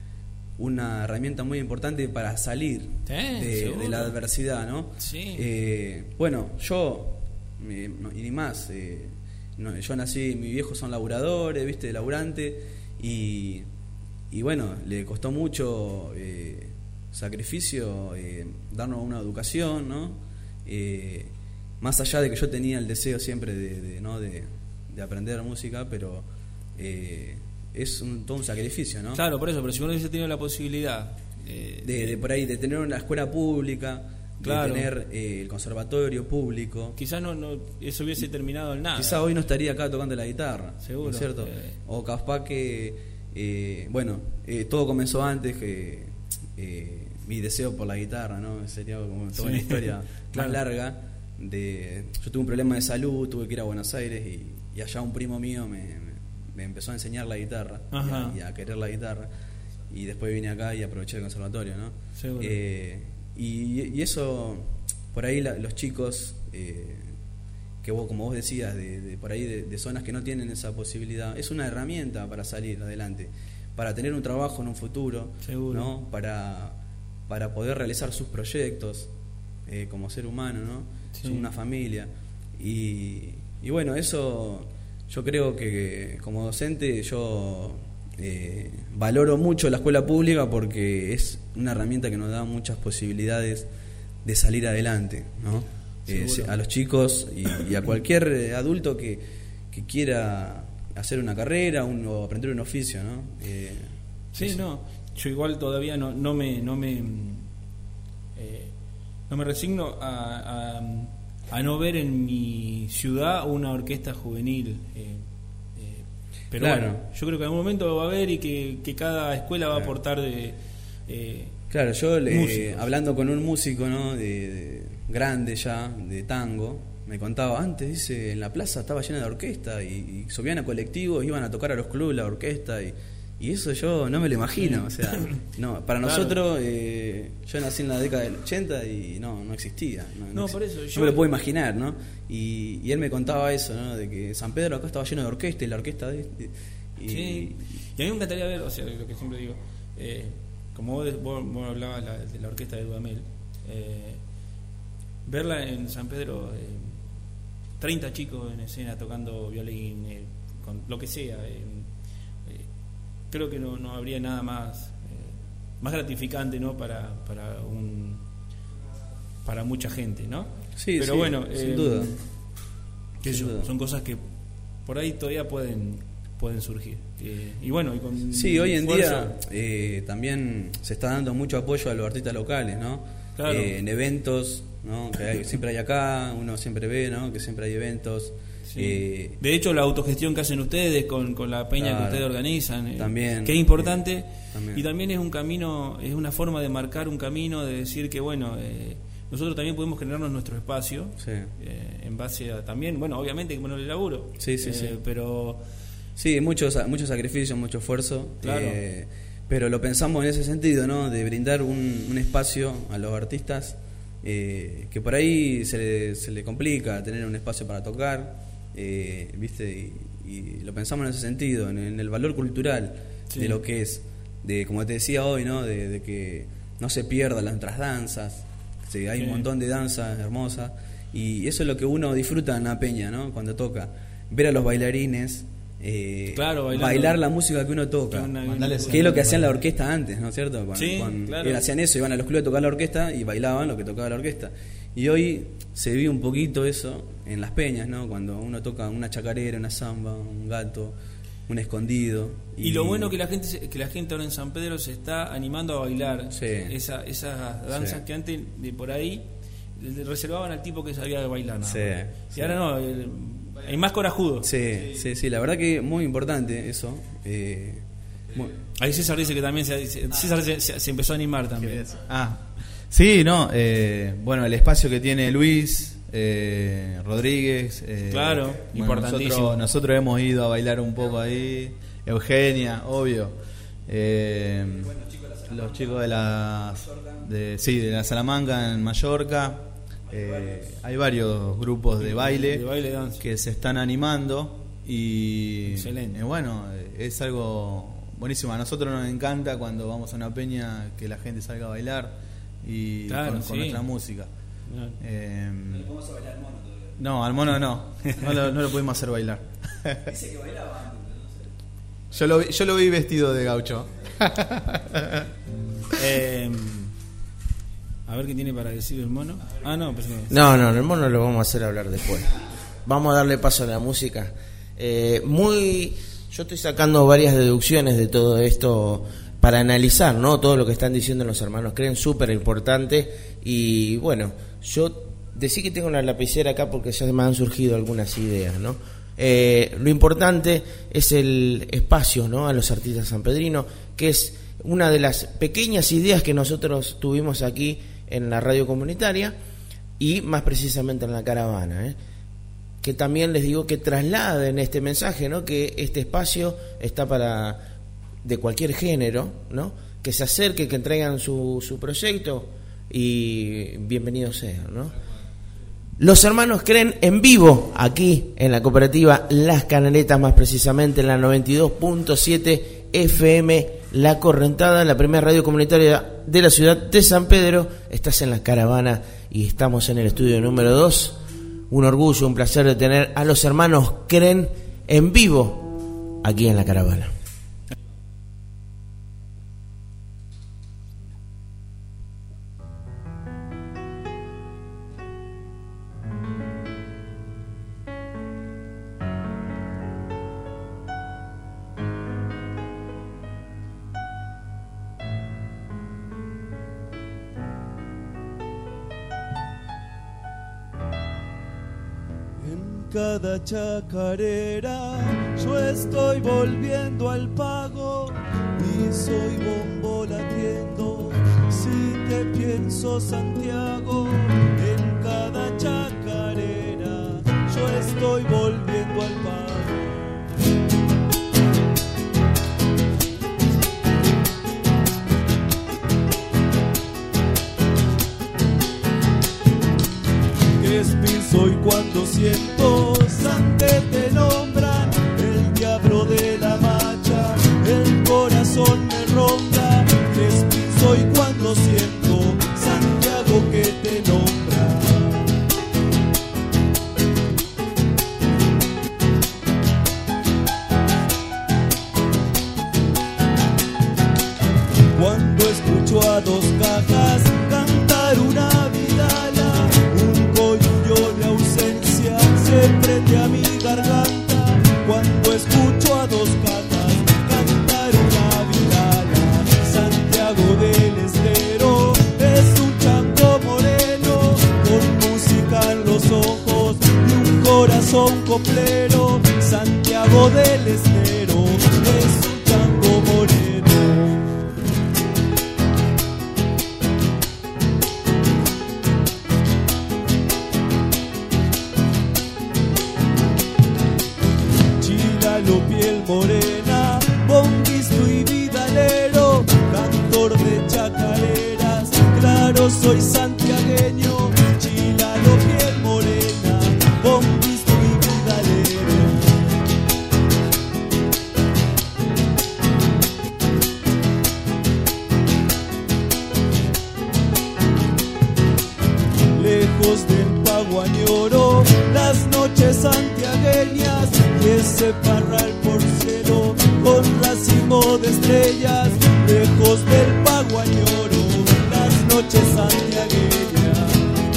una herramienta muy importante para salir Sí, de, seguro. de la adversidad, ¿no? Sí. Eh, bueno, yo, eh, no, y ni más, eh, no, yo nací, mis viejos son laburadores, viste, laburante, y, y bueno, le costó mucho eh, sacrificio eh, darnos una educación, ¿no? Eh, más allá de que yo tenía el deseo siempre de, de, ¿no? de, de aprender música, pero eh, es un, todo un sacrificio, ¿no? Claro, por eso, pero si uno hubiese tenido la posibilidad eh, De, de por ahí, de tener una escuela pública, Claro. de tener eh, el conservatorio público. quizás no, no eso hubiese terminado en nada. Quizá hoy no estaría acá tocando la guitarra, Seguro. ¿no es cierto? Eh. O capaz que, eh, bueno, eh, todo comenzó antes que eh, mi deseo por la guitarra, ¿no? Sería como toda Sí. una historia Claro. más larga. De, yo tuve un problema de salud, tuve que ir a Buenos Aires y, y allá un primo mío me, me, me empezó a enseñar la guitarra y Ajá. a, y a querer la guitarra. Y después vine acá y aproveché el conservatorio, ¿no? Seguro. Eh, y, y eso, por ahí la, los chicos, eh, que vos, como vos decías, de, de por ahí de, de zonas que no tienen esa posibilidad, es una herramienta para salir adelante, para tener un trabajo en un futuro, Seguro. ¿no? Para, para poder realizar sus proyectos eh, como ser humano, ¿no? Sí. Una familia. Y, y bueno, eso yo creo que como docente yo eh, valoro mucho la escuela pública porque es una herramienta que nos da muchas posibilidades de salir adelante, ¿no? Eh, Seguro. a los chicos y, y a cualquier eh, adulto que, que quiera hacer una carrera un, o aprender un oficio, ¿no? Eh, Sí, eso. no, yo igual todavía no, no me no me eh, no me resigno a, a, a no ver en mi ciudad una orquesta juvenil. eh, eh, pero Claro. bueno, yo creo que en algún momento va a haber y que, que cada escuela va a Claro. aportar de eh, Claro, yo le- músicos. hablando con un músico, ¿no? de, de- grande ya, de tango, me contaba antes, dice, en la plaza estaba llena de orquesta y, y subían a colectivos, iban a tocar a los clubes la orquesta y, y eso yo no me lo imagino, o sea, no, para Claro. nosotros, eh, yo nací en la década del ochenta y no, no existía, no, No, exi- por eso, no yo- me lo puedo imaginar, ¿no? Y, y él me contaba eso, ¿no? De que San Pedro acá estaba lleno de orquesta y la orquesta de, de- y, Sí, y a mí me encantaría ver, o sea, lo que siempre digo, eh, como vos, vos, vos hablabas la- de la orquesta de Dudamel, eh, verla en San Pedro, eh, treinta chicos en escena tocando violín, eh, con lo que sea, eh, eh, creo que no, no habría nada más eh, más gratificante, ¿no? para para un para mucha gente, ¿no? Sí, pero sí, bueno, sin eh, duda. qué sé Sin yo, duda. son cosas que por ahí todavía pueden pueden surgir. Eh, y bueno, y con Sí, hoy en esfuerzo, día eh, también se está dando mucho apoyo a los artistas locales, ¿no? Claro. Eh, en eventos, ¿no? Que hay- siempre hay acá, uno siempre ve, ¿no? Que siempre hay eventos. sí. Eh, De hecho, la autogestión que hacen ustedes con, con la peña Claro. que ustedes organizan, eh, También, que es importante, eh, también. y también es un camino, es una forma de marcar un camino, de decir que bueno, eh, nosotros también podemos generarnos nuestro espacio, sí. eh, en base a también, bueno, obviamente que ponerle laburo, Sí, sí, eh, sí. pero Sí, mucho, sa- mucho sacrificio, mucho esfuerzo. Claro. eh, pero lo pensamos en ese sentido, ¿no? De brindar un, un espacio a los artistas eh, que por ahí se le, se le complica tener un espacio para tocar, eh, ¿viste? Y, y lo pensamos en ese sentido, en, en el valor cultural Sí. de lo que es, de como te decía hoy, ¿no? De, de que no se pierdan las otras danzas, sí, hay Sí. un montón de danzas hermosas y eso es lo que uno disfruta en la peña, ¿no? Cuando toca, ver a los bailarines. Eh, Claro, bailando. bailar la música que uno toca, Que una- Mandales- que es lo que hacían la orquesta antes, ¿no es cierto? Con- Sí, con- claro. eh, hacían eso, iban a los clubes a tocar la orquesta y bailaban lo que tocaba la orquesta. Y hoy se vive un poquito eso en las peñas, ¿no? Cuando uno toca una chacarera, una samba, un gato, un escondido. Y lo bueno que la gente se- que la gente ahora en San Pedro se está animando a bailar Sí. esa, esas danzas Sí. que antes de por ahí le reservaban al tipo que sabía bailar, nada Sí, más. sí. Y ahora no, el- hay más corajudo. Sí, sí, sí, la verdad que muy importante eso. Eh, muy- Ahí César dice que también se, César se, se- se empezó a animar también. Ah, sí, no, eh, bueno, el espacio que tiene Luis eh, Rodríguez. eh, Claro, importantísimo. Nosotros, nosotros hemos ido a bailar un poco ahí. Eugenia, obvio. Eh, los chicos de la, de, sí, de la Salamanca en Mallorca. Eh, hay varios grupos de baile, De baile y danza. que se están animando y Excelente. eh, bueno, es algo buenísimo. A nosotros nos encanta cuando vamos a una peña que la gente salga a bailar y Claro, con, con sí. nuestra música. Claro. Eh, no, al mono no. No lo, no lo pudimos hacer bailar. Dice que bailaba antes, pero no sé. Yo lo vi, yo lo vi vestido de gaucho. Eh, a ver qué tiene para decir el mono. Ah, no, pero No, no, el mono lo vamos a hacer hablar después. Vamos a darle paso a la música. Eh, muy, yo estoy sacando varias deducciones de todo esto para analizar, ¿no? Todo lo que están diciendo los hermanos creen, súper importante. Y bueno, yo decí que tengo una lapicera acá porque ya me han surgido algunas ideas, ¿no? Eh, lo importante es el espacio, ¿no? A los artistas sanpedrinos, que es una de las pequeñas ideas que nosotros tuvimos aquí en la radio comunitaria y más precisamente en la caravana, ¿eh? Que también les digo que trasladen este mensaje, ¿no? Que este espacio está para de cualquier género, ¿no? Que se acerque, que entregan su, su proyecto y bienvenido sea, ¿no? Los hermanos creen en vivo aquí en la cooperativa Las Canaletas, más precisamente en la noventa y dos punto siete F M La Correntada, la primera radio comunitaria de la ciudad de San Pedro. Estás en la caravana y estamos en el estudio número dos. Un orgullo, un placer de tener a los hermanos creen en vivo aquí en la caravana. Cada chacarera yo estoy volviendo al pago y soy bombo latiendo. Si te pienso, Santiago, en cada chacarera yo estoy volviendo al pago. Que espín soy cuando siento sangre te nombran, el diablo de la macha, el corazón me ronda. Que espín soy cuando siento Santiago que te nombra. Cuando escucho a dos cajas cantar una vidala, un coyunyo de ausencia se prende a mi garganta. Cuando escucho a dos cajas cantar una vidala, Santiago del Estero es un chango moreno con música en los ojos y un corazón coplero. Santiago del Estero es un chango moreno. Piel morena, bonguisto y vidalero, cantor de chacareras, claro soy santiagueño. Chilano, piel morena, bonguisto y vidalero. Lejos del Paguañoro, las noches santiagueñas y ese parral por cielo con racimo de estrellas. Lejos del Paguañoro, las noches santiagueñas.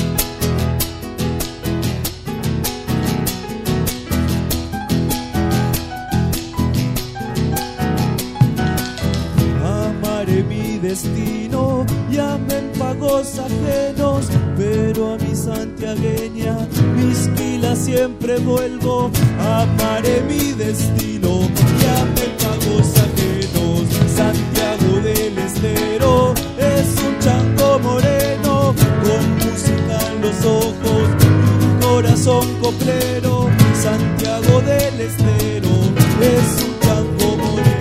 Amaré mi destino y amé en pagos ajenos, pero a mi santiagueña, mis quilas siempre vuelvo. Amaré mi destino y amé en pagos ajenos. Santiago del Estero es un chango moreno con música en los ojos y un corazón coplero. Santiago del Estero es un chango moreno.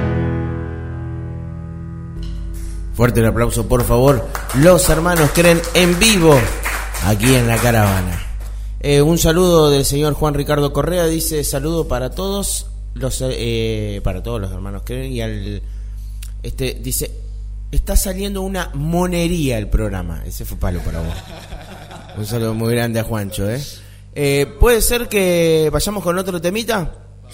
Fuerte el aplauso, por favor. Los hermanos creen en vivo aquí en la caravana. Eh, un saludo del señor Juan Ricardo Correa, dice: saludo para todos los eh, para todos los hermanos Keren y al este dice está saliendo una monería el programa. Ese fue palo para vos. Un saludo muy grande a Juancho, ¿eh? Eh, ¿Puede ser que vayamos con otro temita?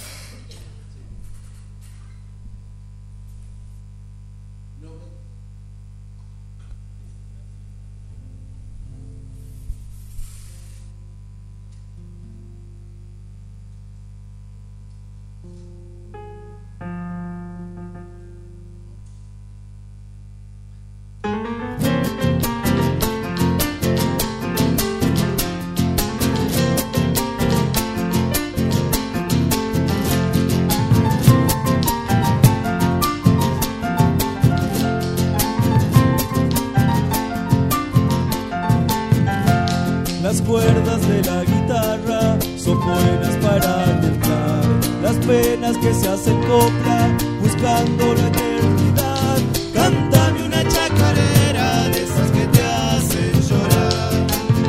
Las cuerdas de la guitarra son buenas para cantar, las penas que se hacen copla buscando la eternidad. Cántame una chacarera de esas que te hacen llorar.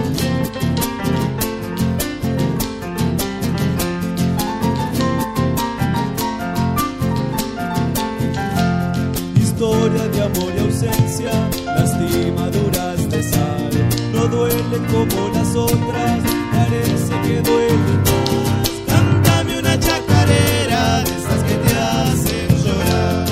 Historia de amor y ausencia, lastimaduras de sal. No duelen como las otras, parece que duelen más. Cántame una chacarera de esas que te hacen llorar.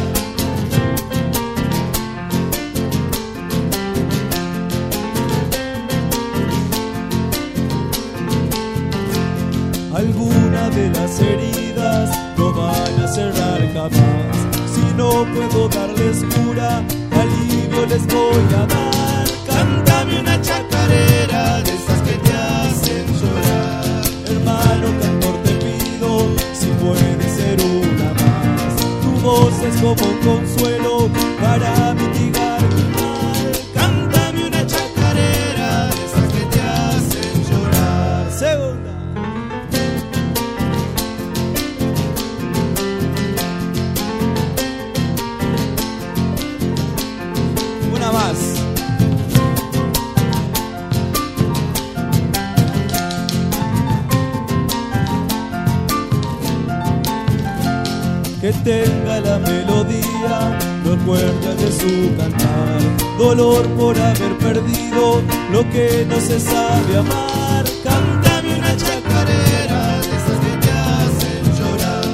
Alguna de las heridas no van a cerrar jamás. Si no puedo darles cura, alivio les voy a dar. Cántame una chacarera de esas que te hacen llorar. Hermano cantor, te pido, si puede ser una más. Tu voz es como un consuelo para mitigar mi mal. Cántame una chacarera de esas que te hacen llorar. Segunda. Una más. Que tenga la melodía, los cuerdas de su cantar. Dolor por haber perdido lo que no se sabe amar. Cántame una chacarera de esas que te hacen llorar.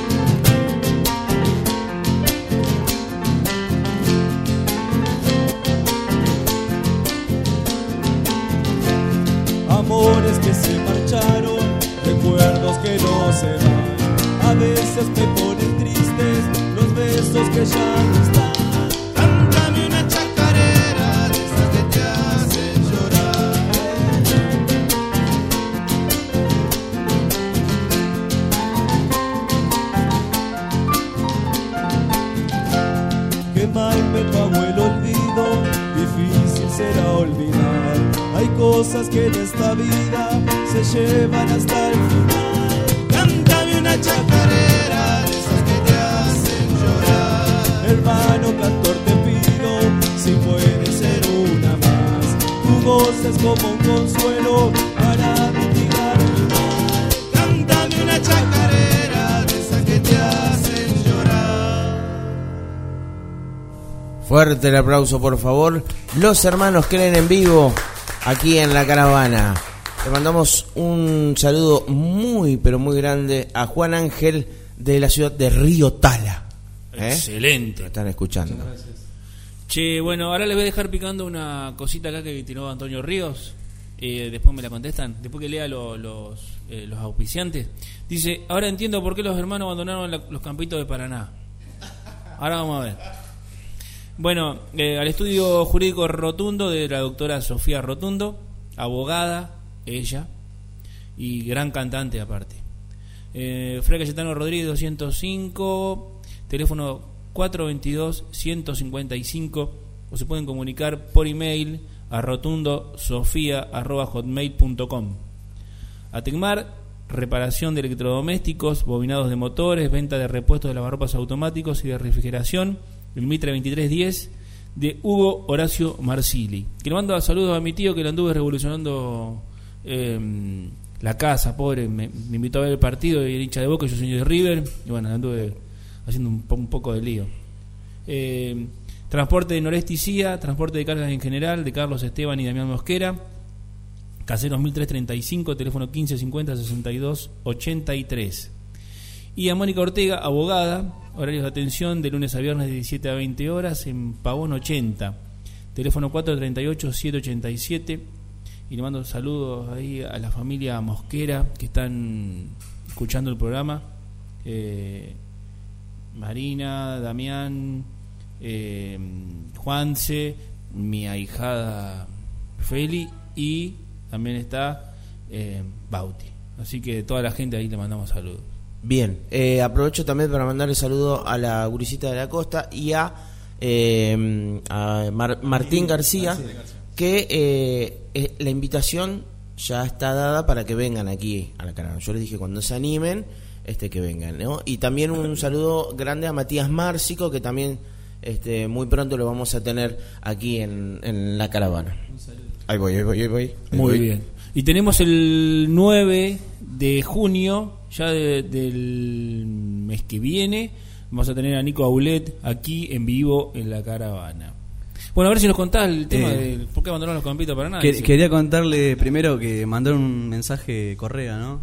Amores que se marcharon, recuerdos que no se van. A veces me ponen tristes los besos que ya no están. Cántame una chacarera de esas que te hacen llorar. Qué mal me pagó el olvido, difícil será olvidar. Hay cosas que en esta vida se llevan hasta el final. Cántame una chacarera de esas que te hacen llorar. Hermano cantor, te pido, si puede ser una más. Tu voz es como un consuelo para mitigar mi mal. Cántame una chacarera de esas que te hacen llorar. Fuerte el aplauso, por favor. Los hermanos Keren en vivo aquí en la caravana. Le mandamos un saludo muy, pero muy grande a Juan Ángel de la ciudad de Río Tala. ¿Eh? Excelente. Lo están escuchando. Che, bueno, ahora les voy a dejar picando una cosita acá que tiró Antonio Ríos. Eh, después me la contestan. Después que lea lo, los, eh, los auspiciantes. Dice, ahora entiendo por qué los hermanos abandonaron la, los campitos de Paraná. Ahora vamos a ver. Bueno, eh, al estudio jurídico Rotundo de la doctora Sofía Rotundo, abogada, ella, y gran cantante aparte. eh, Fray Cayetano Rodríguez doscientos cinco, teléfono cuatro veintidós, ciento cincuenta y cinco, o se pueden comunicar por email a rotundosofia arroba hotmail punto com. Atecmar, reparación de electrodomésticos, bobinados de motores, venta de repuestos de lavarropas automáticos y de refrigeración. El Mitre veintitrés diez de Hugo Horacio Marsili. Que le mando saludos a mi tío que le anduve revolucionando eh, la casa, pobre, me, me invitó a ver el partido y el hincha de Boca, yo soy de River, y bueno, anduve haciendo un, un poco de lío. Eh, transporte de Noreste y C I A, transporte de cargas en general, de Carlos Esteban y Damián Mosquera, Caseros mil trescientos treinta y cinco, teléfono quince cincuenta sesenta y dos ochenta y tres. Y a Mónica Ortega, abogada, horarios de atención de lunes a viernes de diecisiete a veinte horas en Pavón ochenta, teléfono cuatro treinta y ocho siete ochenta y siete. Y le mando saludos ahí a la familia Mosquera que están escuchando el programa. Eh, Marina, Damián, eh, Juanse, mi ahijada Feli y también está eh, Bauti. Así que toda la gente ahí le mandamos saludos. Bien, eh, aprovecho también para mandarle saludo a la gurisita de la costa y a, eh, a Mar- Martín García, que eh, eh, la invitación ya está dada para que vengan aquí a la caravana. Yo les dije cuando se animen este que vengan, ¿no? Y también un saludo grande a Matías Márcico, que también este muy pronto lo vamos a tener aquí en, en la caravana. Ahí voy, ahí voy, ahí voy. Ahí Muy voy. bien. Y tenemos el nueve de junio, ya de, del mes que viene, vamos a tener a Nico Aulet aquí en vivo en la caravana. Bueno, a ver si nos contás el tema Eh, de por qué abandonaron los campitos para nada. Que- quería contarle primero que mandaron un mensaje Correa, ¿no?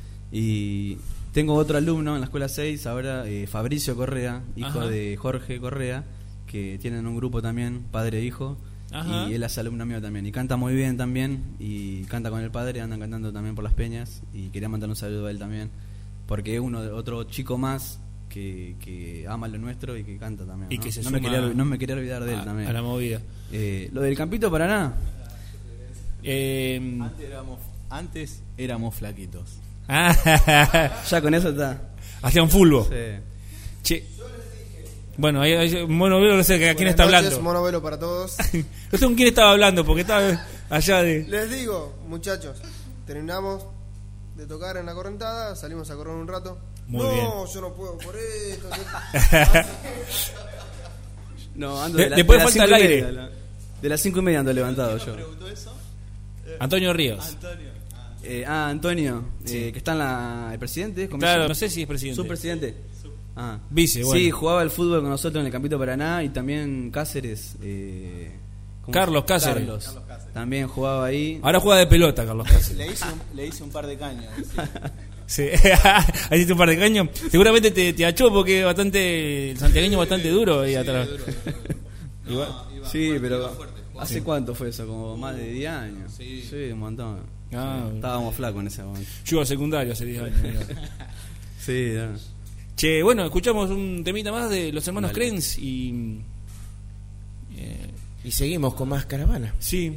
Y tengo otro alumno en la escuela seis, ahora eh, Fabricio Correa, hijo Ajá. de Jorge Correa, que tienen un grupo también, padre e hijo. Ajá. Y él es alumno mío también. Y canta muy bien también. Y canta con el padre, andan cantando también por las peñas. Y quería mandar un saludo a él también. Porque es uno de, otro chico más que, que ama lo nuestro y que canta también. Y ¿no? que se no, me suma quería, no me quería olvidar de él a, también. a la movida. Eh, lo del Campito Paraná. Eh, Antes éramos, antes éramos flaquitos. Ya con eso está. hacían fulbo. Sí. Che. Bueno, ahí, ahí Mono Velo, no sé a quién está Buenas noches, hablando. Mono Velo para todos. No sé con quién estaba hablando porque estaba allá de. Les digo, muchachos, terminamos de tocar en la correntada, salimos a correr un rato. Muy no, bien. yo no puedo por esto. No, ando De- de, la- después de las falta cinco el y aire. media, la- de las cinco y media ando levantado yo. Antonio Ríos. Eh, ah, Antonio, eh, que está en la. ¿El presidente? ¿Cómo se Claro, llama? no sé si es presidente. ¿Subpresidente? Ah. Vice, bueno. Sí, jugaba al fútbol con nosotros en el Campito Paraná y también Cáceres. Eh, ¿cómo Carlos se- Cáceres. Carlos. También jugaba ahí. Ahora juega de pelota, Carlos Cáceres. Le hice un, le hice un par de caños. Sí. Ahí hiciste un par de caños. Seguramente te, te achó porque es bastante. El santiagueño es bastante duro ahí atrás. Igual. Sí, pero. ¿Hace cuánto fue eso? Como más de diez años. Sí, un montón. Ah, Estábamos flacos en ese momento. yo iba a secundario hace diez años. mirá. Sí, ya. Che, bueno, escuchamos un temita más de los hermanos Dale. Krenz y. eh, Y seguimos con más caravana. sí.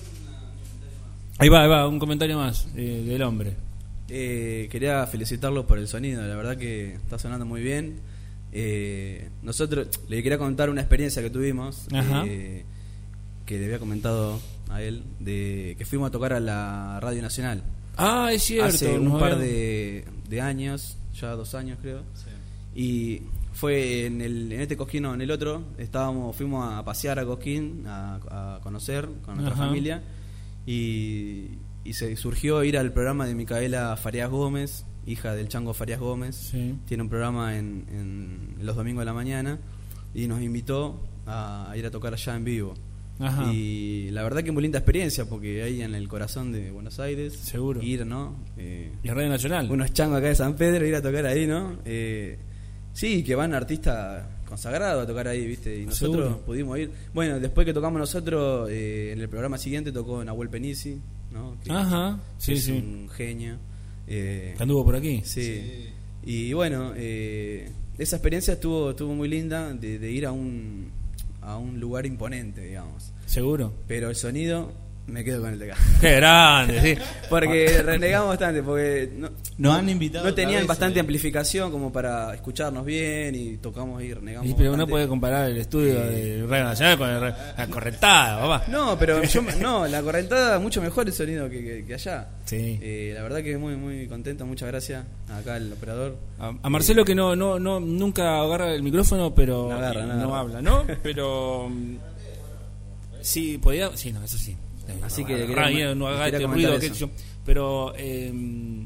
Ahí va, ahí va, un comentario más eh, del hombre. Eh, quería felicitarlos por el sonido, la verdad que está sonando muy bien. Eh, nosotros le quería contar una experiencia que tuvimos, Ajá. eh, que le había comentado a él, de que fuimos a tocar a la Radio Nacional Ah, es cierto. hace un nos par habían- de, de años, ya dos años creo. Y fue en, el, en este Cosquín, no, en el otro, estábamos, fuimos a pasear a Cosquín, a, a conocer con nuestra Ajá. familia, y, y se surgió ir al programa de Micaela Farías Gómez, hija del Chango Farías Gómez. Sí. Tiene un programa en, en los domingos de la mañana, y nos invitó a, a ir a tocar allá en vivo. Ajá. Y la verdad que muy linda experiencia, porque ahí en el corazón de Buenos Aires, Seguro. ir, ¿no? Eh, Y Radio Nacional. unos changos acá de San Pedro, ir a tocar ahí, ¿no? Eh, sí, que van artistas consagrados a tocar ahí, ¿viste? Y nosotros Seguro. pudimos ir. Bueno, después que tocamos nosotros, eh, en el programa siguiente tocó Nahuel Penisi, ¿no? Que Ajá, sí, es sí. un genio. Eh, Que anduvo por aquí. sí. Y bueno, eh, esa experiencia estuvo estuvo muy linda, de, de ir a un, a un lugar imponente, digamos. Seguro. Pero el sonido, me quedo con el de acá. Qué grande, sí. Porque renegamos bastante, porque no, Nos han invitado no otra tenían vez, bastante eh. amplificación como para escucharnos bien y tocamos y renegamos. Y, pero no bastante. puede comparar el estudio de Radio Nacional con el, la correntada, papá. No, pero yo, no, la correntada mucho mejor el sonido que, que, que allá. Sí. Eh, la verdad que muy muy contento, muchas gracias acá al operador. A, a Marcelo que no, no, no nunca agarra el micrófono, pero No agarra, no no agarra. habla, ¿no? Pero mm, sí, podía, sí, no, eso sí. Así que no, quería- radio, no haga quería este comentar ruido, eso. qué sé yo. Pero eh,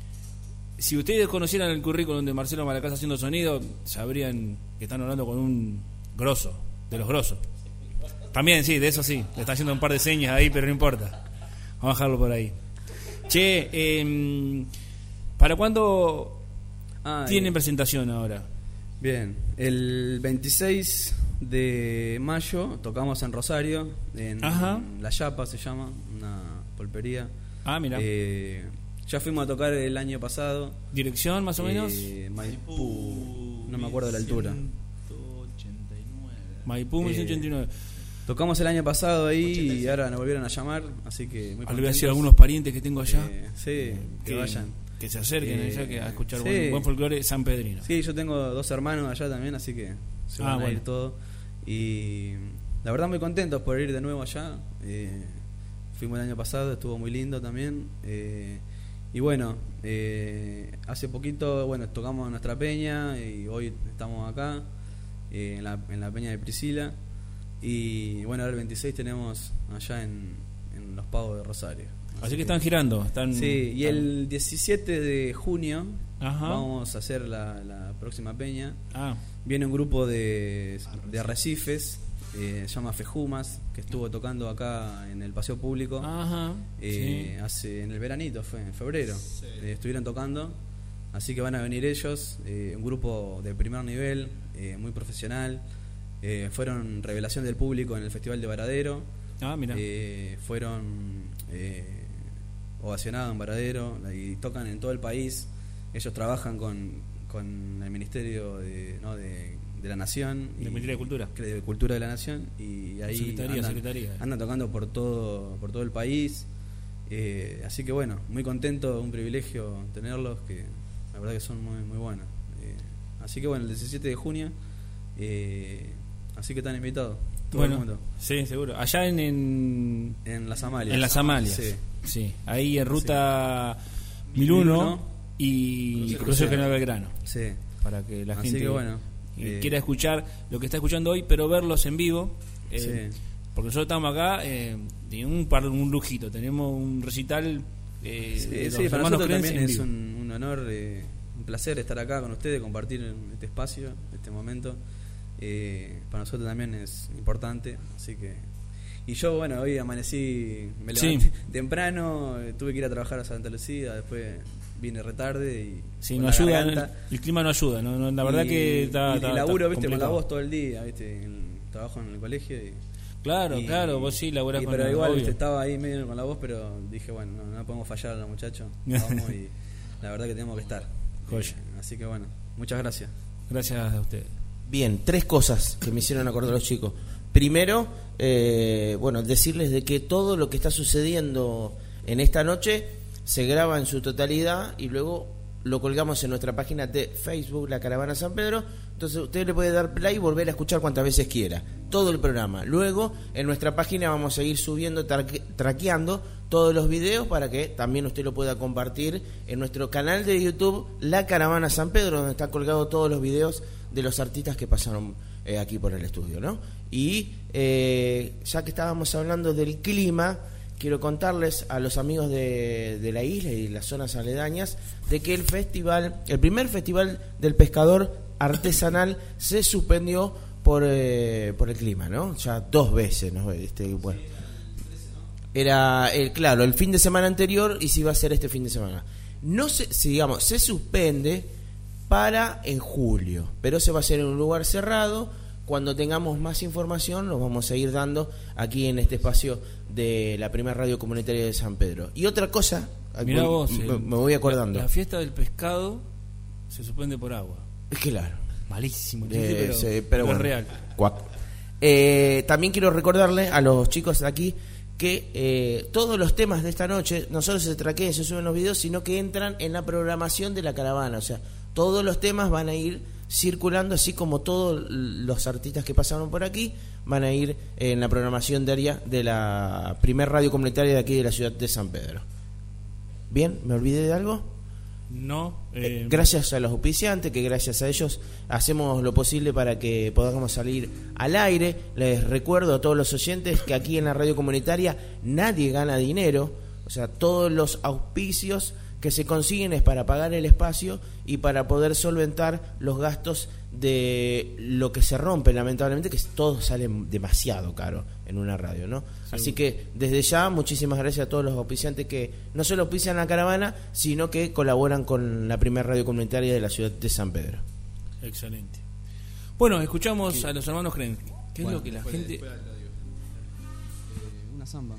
si ustedes conocieran el currículum de Marcelo Malacasa haciendo sonido, sabrían que están hablando con un grosso, de los grosos. También, sí, de eso sí. Le está haciendo un par de señas ahí, pero no importa. Vamos a dejarlo por ahí. Che, eh, ¿para cuándo Ah, tienen y- presentación ahora? Bien, el veintiséis de mayo tocamos en Rosario, en Ajá. La Yapa se llama, una polpería. Ah, mira. Eh, ya fuimos a tocar el año pasado. ¿Dirección más o menos? Eh, Maipú, no me acuerdo de la altura. ciento ochenta y nueve. Maipú, mil ciento ochenta y nueve. Tocamos el año pasado ahí y ahora nos volvieron a llamar, así que muy Ah, le voy a decir a contentos. algunos parientes que tengo allá. Eh, sí, que, vayan. Que se acerquen Eh, allá que a escuchar sí. buen, buen folclore sanpedrino. Sí, yo tengo dos hermanos allá también, así que se Ah, van a bueno. ir todos. Y la verdad muy contentos por ir de nuevo allá. Eh, fuimos el año pasado, estuvo muy lindo también. Eh, y bueno, eh, hace poquito, bueno, tocamos nuestra peña y hoy estamos acá, eh, en, la, en la peña de Priscila. Y bueno, ahora el veintiséis tenemos allá en, en Los Pagos de Rosario. Así que están girando. Están, Sí, y están- el diecisiete de junio Ajá. vamos a hacer la, la próxima peña. Ah, Viene un grupo de, de arrecifes, eh, se llama Fejumas, que estuvo tocando acá en el Paseo Público. ajá. eh, sí. hace en el veranito, fue en febrero. Eh, estuvieron tocando, así que van a venir ellos, eh, un grupo de primer nivel, eh, muy profesional. Eh, fueron revelación del público en el Festival de Varadero. Ah, mira. Eh, fueron eh, ovacionados en Varadero y tocan en todo el país. Ellos trabajan con, con el Ministerio de, ¿no? de, de la Nación. Del y- Ministerio de Cultura. de Cultura de la Nación. Y ahí Secretaría, andan, Secretaría. andan tocando por todo, por todo el país. Eh, así que bueno, muy contento, un privilegio tenerlos, que la verdad que son muy, muy buenos. Eh, así que bueno, el diecisiete de junio, eh, así que están invitados, todo Bueno, el mundo. sí, seguro. Allá en, en, En las Amalias. en las Amalias. Sí. Sí. Ahí en ruta mil uno mil uno y Crucero. Crucero General Belgrano. Sí. Para que la Así gente que bueno, eh, eh, quiera escuchar lo que está escuchando hoy, pero verlos en vivo. eh, Sí. Porque nosotros estamos acá, eh, de un, par, un lujito. Tenemos un recital. Eh, Sí, de los sí, para hermanos nosotros Crenz también en es vivo. un, un honor, eh, un placer estar acá con ustedes, compartir este espacio, este momento. Eh, para nosotros también es importante, así que... Y yo, bueno, hoy amanecí, me Sí. levanté temprano, eh, tuve que ir a trabajar a Santa Lucía, después vine retarde y... Sí, con no la ayuda, el, garganta. el clima no ayuda. No, no, la verdad Y- que está. y, está- y laburo, está viste, con la complicado. voz todo el día, viste, el, trabajo en el colegio y... Claro, y- claro, vos sí laburás y- con Pero el- igual obvio. viste, estaba ahí medio con la voz, pero dije, bueno, no, no podemos fallar a los muchachos, vamos y la verdad que tenemos que estar. Joya. Eh, así que bueno, muchas gracias. Gracias a ustedes. Bien, tres cosas que me hicieron acordar los chicos. Primero, eh, bueno, decirles de que todo lo que está sucediendo en esta noche se graba en su totalidad y luego lo colgamos en nuestra página de Facebook, La Caravana San Pedro. Entonces usted le puede dar play y volver a escuchar cuantas veces quiera, todo el programa. Luego en nuestra página vamos a ir subiendo, traque- traqueando todos los videos para que también usted lo pueda compartir en nuestro canal de YouTube, La Caravana San Pedro, donde están colgados todos los videos de los artistas que pasaron eh, aquí por el estudio, ¿no? Y eh, ya que estábamos hablando del clima, quiero contarles a los amigos de, de la isla y las zonas aledañas de que el festival, el primer festival del pescador artesanal se suspendió por eh, por el clima, ¿no? Ya dos veces, ¿no? Este, bueno, era el claro el fin de semana anterior y se iba a hacer este fin de semana. No se, si digamos, se suspende para en julio, pero se va a hacer en un lugar cerrado. Cuando tengamos más información los vamos a ir dando aquí en este espacio de la primera radio comunitaria de San Pedro. Y otra cosa, Mirá me, vos, me- el- me voy acordando. La, la fiesta del pescado se suspende por agua. Claro. Malísimo, el Eh, chiste, pero, sí, pero pero es bueno. real. Cuac. Eh, también quiero recordarle a los chicos de aquí que eh, todos los temas de esta noche no solo se traquean, se suben los videos, sino que entran en la programación de la caravana. O sea, todos los temas van a ir circulando, así como todos los artistas que pasaron por aquí van a ir en la programación diaria de la primer radio comunitaria de aquí de la ciudad de San Pedro. Bien, ¿me olvidé de algo? No. Eh, gracias a los auspiciantes, que gracias a ellos hacemos lo posible para que podamos salir al aire. Les recuerdo a todos los oyentes que aquí en la radio comunitaria nadie gana dinero, o sea, todos los auspicios que se consiguen es para pagar el espacio y para poder solventar los gastos de lo que se rompe, lamentablemente, que todo sale demasiado caro en una radio, ¿no? Sí. Así que desde ya muchísimas gracias a todos los auspiciantes que no solo auspician la caravana, sino que colaboran con la primera radio comunitaria de la ciudad de San Pedro. Excelente. Bueno, escuchamos ¿Qué? a los hermanos Kren. ¿Qué Bueno, es lo que la después, gente... después lo digo. Eh, una samba.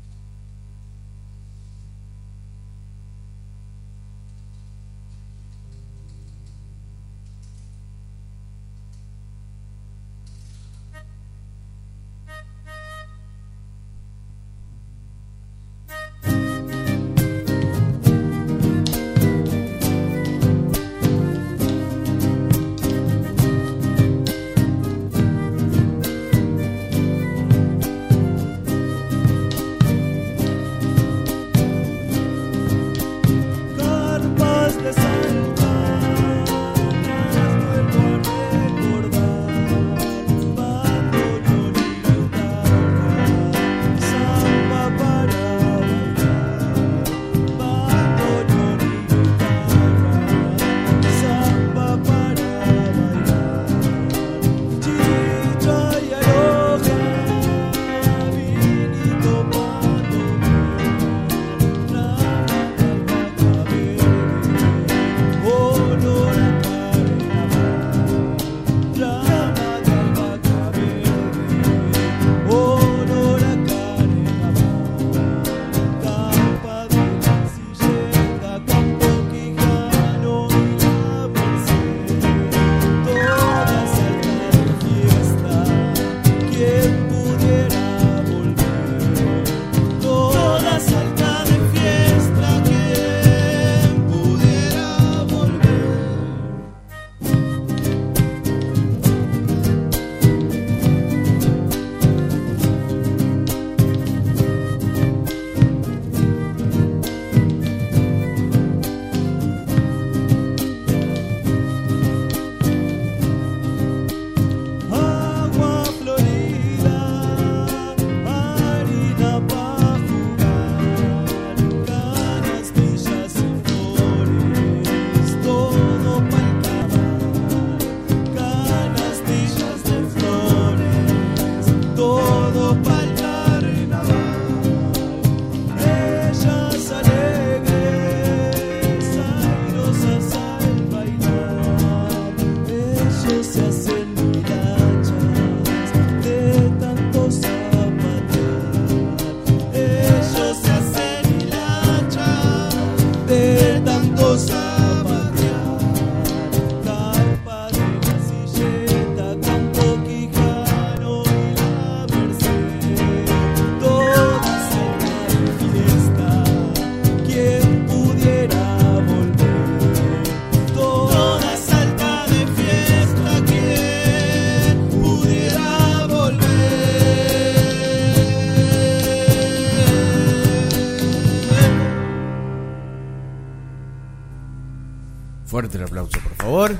Fuerte el aplauso, por favor.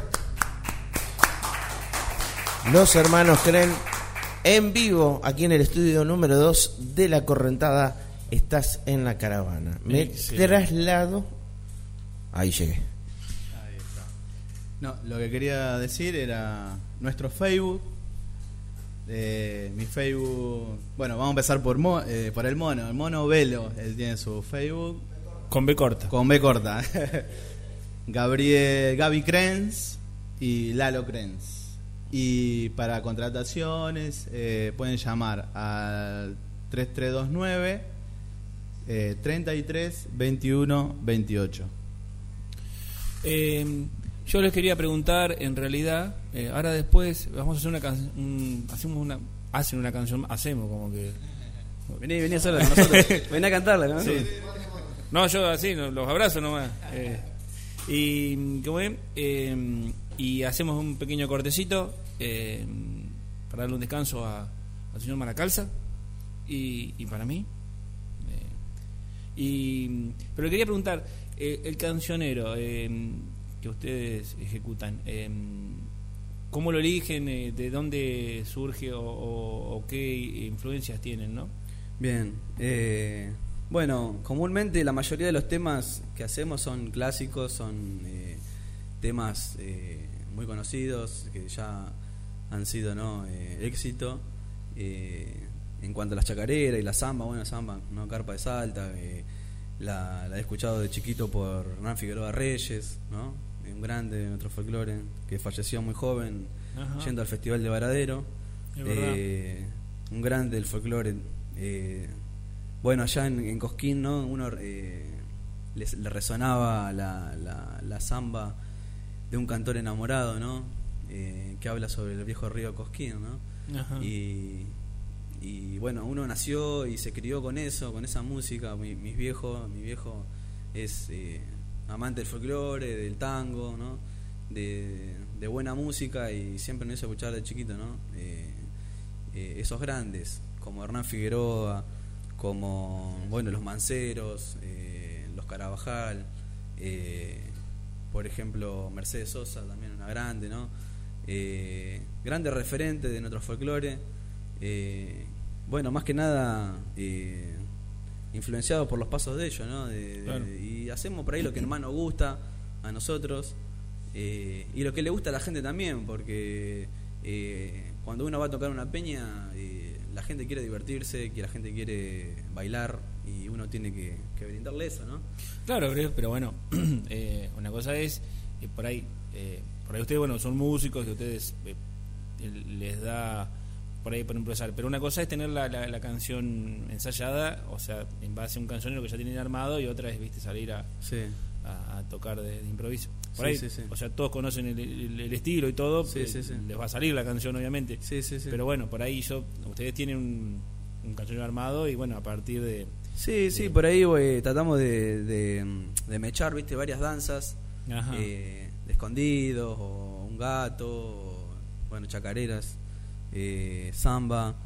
Los hermanos Kren en vivo aquí en el estudio número dos de La Correntada. Estás en la caravana. Me Excelente. traslado. Ahí llegué. Ahí está. No, lo que quería decir era nuestro Facebook. Eh, mi Facebook. Bueno, vamos a empezar por, mo, eh, por el mono. El mono Velo. Él tiene su Facebook. Con B corta. Con B corta. Gabriel, Gaby Krenz y Lalo Krenz. Y para contrataciones eh, pueden llamar al tres tres dos nueve eh, treinta y tres veintiuno veintiocho. Eh, yo les quería preguntar, en realidad, eh, ahora después vamos a hacer una canción, un, hacemos una, hacen una canción, hacemos como que. Vení, vení a hacerla con nosotros. Vení a cantarla, ¿no? Sí. No, yo así, no, los abrazo nomás. Eh, y ¿cómo es? Eh, y hacemos un pequeño cortecito eh, para darle un descanso a, al señor Maracalza y, y para mí. Eh, y pero le quería preguntar, Eh, el cancionero eh, que ustedes ejecutan, eh, ¿cómo lo eligen? Eh, ¿De dónde surge o, o, o qué influencias tienen, no? Bien, eh, bueno, comúnmente la mayoría de los temas que hacemos son clásicos, son eh, temas eh, muy conocidos que ya han sido, ¿no? eh, éxito. Eh, en cuanto a las chacareras y la samba, bueno, samba, ¿no? Carpa de Salta, eh, la, la he escuchado de chiquito por Hernán Figueroa Reyes, ¿no? Un grande de nuestro folclore que falleció muy joven. Ajá. Yendo al Festival de Varadero. Eh, un grande del folclore. Eh, bueno, allá en, en Cosquín, ¿no? Uno eh, le, le resonaba la, la, la samba de un cantor enamorado, ¿no? Eh, que habla sobre el viejo río Cosquín, ¿no? Ajá. Y, y bueno, uno nació y se crió con eso, con esa música. Mi, mis viejos, mi viejo es eh, amante del folclore, del tango, ¿no? De, de buena música, y siempre me hizo escuchar de chiquito, ¿no? Eh, eh, esos grandes, como Hernán Figueroa, como, bueno, los Manceros, eh, los Carabajal, eh, por ejemplo, Mercedes Sosa, también una grande, ¿no? Eh, grande referente de nuestro folclore. Eh, bueno, más que nada eh, influenciado por los pasos de ellos, ¿no? De, claro. de, y hacemos por ahí lo que más nos gusta a nosotros, eh, y lo que le gusta a la gente también, porque eh, cuando uno va a tocar una peña, eh, la gente quiere divertirse, que la gente quiere bailar, y uno tiene que, que brindarle eso, ¿no? Claro, pero bueno, eh, una cosa es eh, por ahí, eh, por ahí ustedes, bueno, son músicos y ustedes eh, les da por ahí para improvisar, pero una cosa es tener la, la, la canción ensayada, o sea, en base a un cancionero que ya tienen armado, y otra es, viste, salir a, sí. a, a tocar de, de improviso. Por sí, ahí, sí, sí. O sea, todos conocen el, el, el estilo y todo, sí, sí, sí. les va a salir la canción, obviamente. Sí, sí, sí. Pero bueno, por ahí yo, ustedes tienen un, un cancionero armado, y bueno, a partir de... Sí, de, sí, por ahí wey, tratamos de, de, de mechar, viste, varias danzas, eh, de escondidos, o un gato, o, bueno, chacareras, eh, samba,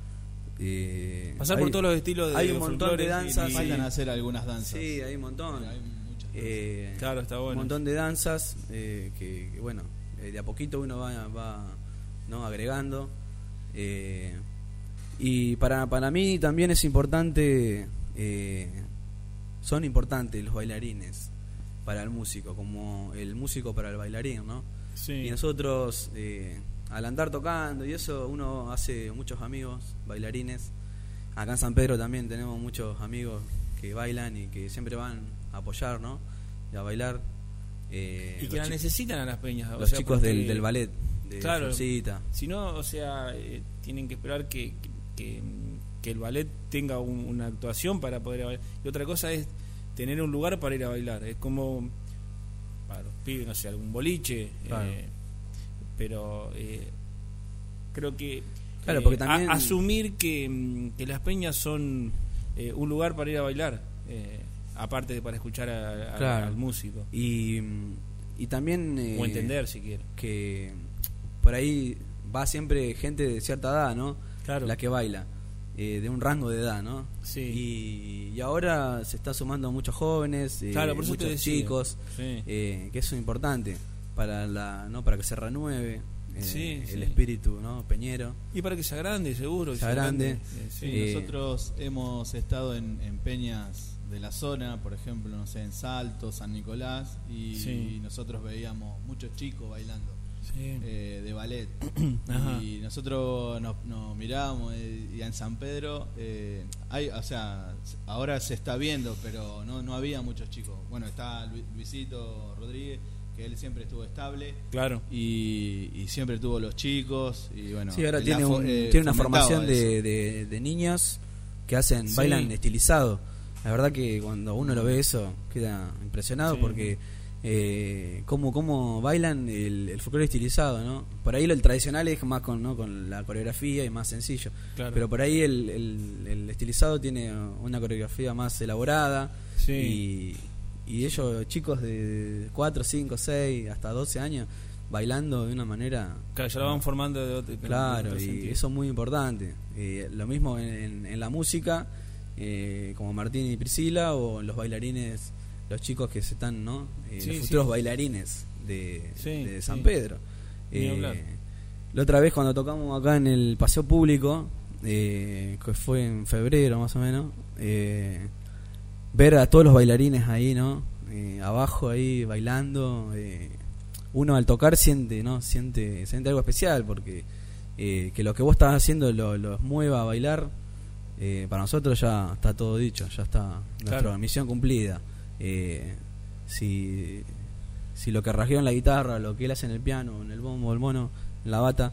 eh, pasar hay, por todos los estilos de hay un montón de danzas, y, faltan hacer algunas danzas. Sí, hay un montón. Hay muchas eh, claro, está bueno. Un montón de danzas eh, que, que bueno, eh, de a poquito uno va, va no agregando, eh, y para para mí también es importante, eh, son importantes los bailarines para el músico, como el músico para el bailarín, ¿no? Sí. Y nosotros eh, al andar tocando y eso, uno hace muchos amigos bailarines. Acá en San Pedro también tenemos muchos amigos que bailan y que siempre van a apoyar, ¿no? Y a bailar. Eh, y que la chi- necesitan a las peñas. Los o sea, chicos del, del ballet, de claro, Fulcita. Si no, o sea, eh, tienen que esperar que, que, que el ballet tenga un, una actuación para poder bailar. Y otra cosa es tener un lugar para ir a bailar. Es como para los pibes, no sé, algún boliche. Claro. Eh, pero eh, creo que claro, porque eh, también... a, asumir que, que las peñas son eh, un lugar para ir a bailar, eh, aparte de para escuchar a, a, claro. al músico y, y también eh, o entender si quiere que por ahí va siempre gente de cierta edad, ¿no? Claro. La que baila, eh, de un rango de edad, ¿no? Sí. Y, y ahora se está sumando muchos jóvenes, eh, claro, por eso muchos chicos, sí. eh, que eso es importante para la, ¿no? Para que se renueve eh, sí, el sí. espíritu, ¿no? Peñero, y para que sea grande, seguro, sea grande. grande. Eh, sí. Sí, nosotros hemos estado en, en peñas de la zona, por ejemplo, no sé, en Salto, San Nicolás, y, sí. y nosotros veíamos muchos chicos bailando, sí. eh, de ballet. Y nosotros nos, nos mirábamos, eh, y en San Pedro eh, hay, o sea, ahora se está viendo, pero no no había muchos chicos. Bueno, está Luisito Rodríguez, que él siempre estuvo estable, claro, y, y siempre tuvo los chicos, y bueno, sí, ahora tiene, la, un, eh, tiene una formación de, de, de niños que hacen, sí. bailan estilizado. La verdad que cuando uno lo ve eso queda impresionado, sí. porque eh, cómo, cómo bailan el, el folclore estilizado, ¿no? Por ahí lo el tradicional es más con, ¿no? con la coreografía y más sencillo, claro. pero por ahí el, el, el estilizado tiene una coreografía más elaborada, sí. y, y ellos, chicos de cuatro, cinco, seis, hasta doce años, bailando de una manera... Claro, ya lo van formando de otro, claro, de otro y sentido. eso es muy importante. Eh, lo mismo en, en, en la música, eh, como Martín y Priscila, o en los bailarines los chicos que se están, ¿no? Eh, Sí, los futuros sí. bailarines de, Sí, de San sí. Pedro. Ni hablar. Eh, la otra vez cuando tocamos acá en el Paseo Público, eh, que fue en febrero más o menos, eh, ver a todos los bailarines ahí, ¿no? Eh, abajo ahí bailando, eh, uno al tocar siente, ¿no? Siente, siente algo especial porque eh, que lo que vos estás haciendo lo- los mueva a bailar, eh, para nosotros ya está todo dicho, ya está nuestra Claro. misión cumplida. Eh, si, si lo que rasgueó en la guitarra, lo que él hace en el piano, en el bombo, el mono, en la bata,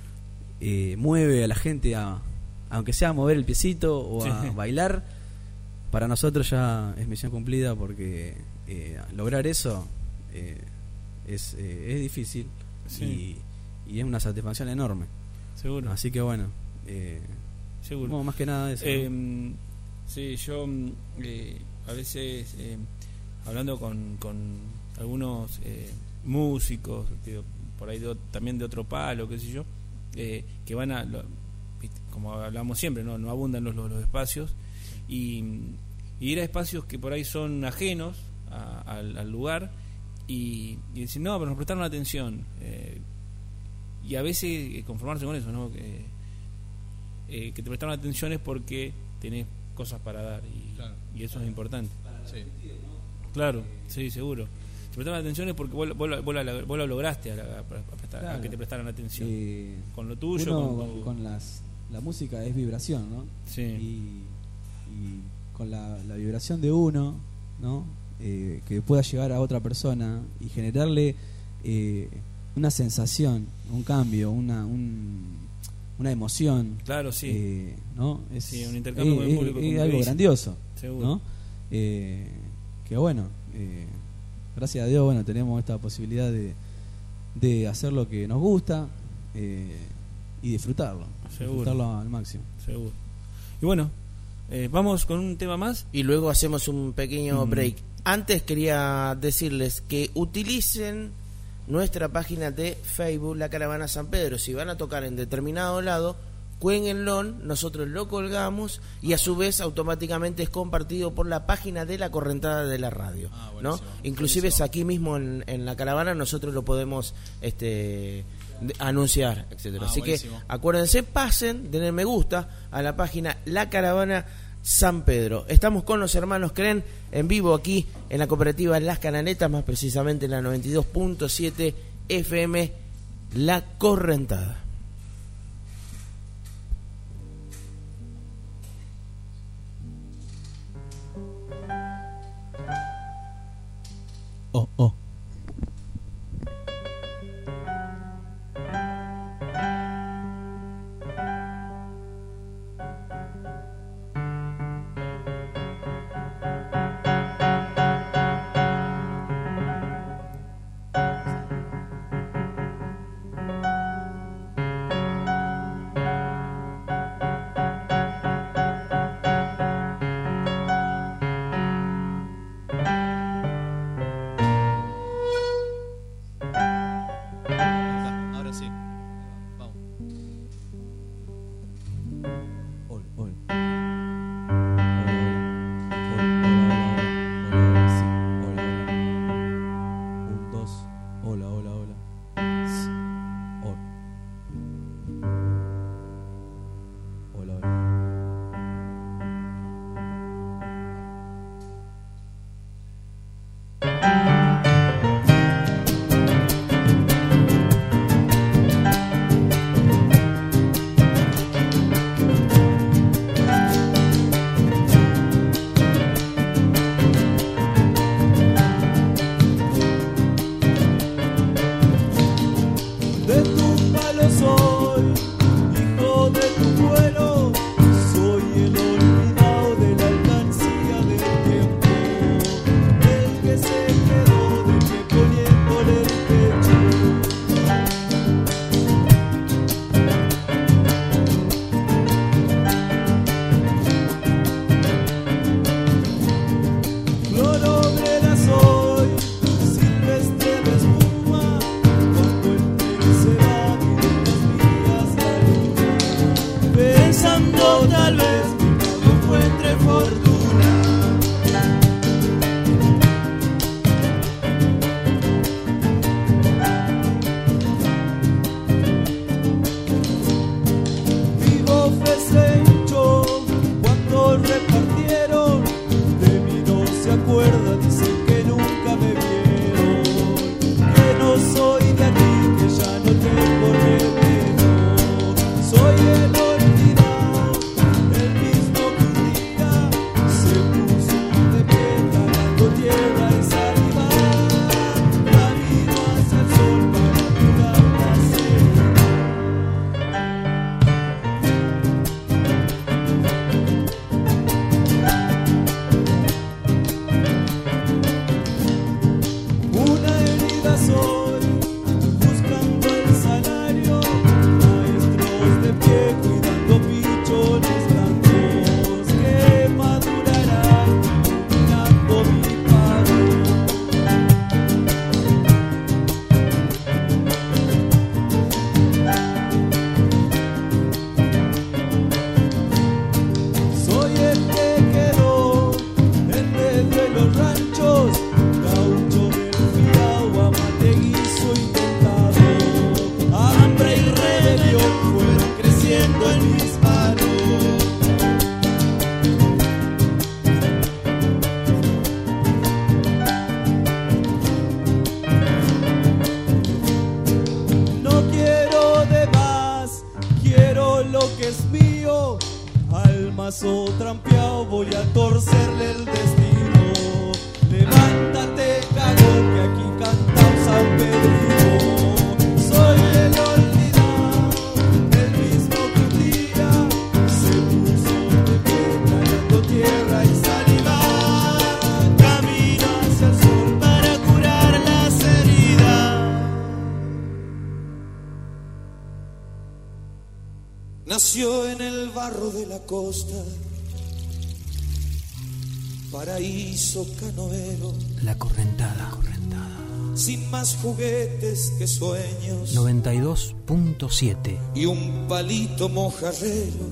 eh, mueve a la gente a, aunque sea a mover el piecito o a Sí. bailar, para nosotros ya es misión cumplida porque eh, lograr eso eh, es, eh, es difícil Sí. y, y es una satisfacción enorme. Seguro. Así que bueno, eh, Seguro. bueno, más que nada eso. ¿no? Eh, sí, yo mm, eh, a veces eh, hablando con, con algunos eh, músicos, que por ahí de ot- también de otro palo, qué sé yo, eh, que van a, lo- viste, como hablamos siempre, no, no abundan los, los, los espacios, y, y ir a espacios que por ahí son ajenos a- al, al lugar, y, y decir, no, pero nos prestaron atención, eh, y a veces eh, conformarse con eso, ¿no? Que, eh, que te prestaron atención es porque tenés cosas para dar y, Claro. y eso es importante. Sí. Claro, sí, seguro. Te prestaron atención es porque vos, lo- vos, lo- vos, lo- vos lo lograste a, la- a prestar- a Claro. que te prestaran atención. Eh, Con lo tuyo, uno con con, tu- con las, la música es vibración, ¿no? Sí. Y, y con la, la vibración de uno, ¿no? Eh, que pueda llegar a otra persona y generarle eh, una sensación, un cambio, una un- una emoción. Claro, sí. eh, ¿no? Es, Sí, un intercambio con el es- público, es como algo dice. grandioso, Seguro. ¿no? Eh, que bueno, eh, gracias a Dios, bueno, tenemos esta posibilidad de, de hacer lo que nos gusta eh, y disfrutarlo, Seguro. disfrutarlo al máximo. Seguro. Y bueno, eh, vamos con un tema más. Y luego hacemos un pequeño Mm. break. Antes quería decirles que utilicen nuestra página de Facebook, La Caravana San Pedro. Si van a tocar en determinado lado, cuélguenlo, nosotros lo colgamos y a su vez automáticamente es compartido por la página de La Correntada de la radio, Ah, ¿no? buenísimo, Inclusive es buenísimo. aquí mismo en, en La Caravana nosotros lo podemos este de- anunciar, etcétera. Ah, Así buenísimo. que acuérdense, pasen, denle me gusta a la página La Caravana San Pedro. Estamos con los hermanos Cren en vivo aquí en la cooperativa Las Canaletas, más precisamente en la noventa y dos punto siete F M La Correntada. Oh, oh. Ahora sí. Vamos. Hola, hola. Hola, hola. Hola, hola, hola. Sí, hola, hola. Un, dos. Hola, hola, hola. Sí. Hola. Hola, hola. De tu palo soy, hijo de tu vuelo, soy el olvidado de la alcancía del tiempo, el que se quedó de que poniéndole el pecho. Flor obrera soy, silvestre de espuma, cuando el tren se va miren las vías la luna, pensando tal vez que no encuentre fortuna. lo que es mío. Al mazo trampeado voy a torcerle el destino. Levántate, cago, que aquí canta un San Pedrito. Soy el olvidado, el mismo que un día se puso de pie, tragando tierra y saliva. Camino hacia el sur para curar las heridas. Nació en el barro de la costa, paraíso canoero, La Correntada. sin más juguetes que sueños noventa y dos punto siete. y un palito mojarrero.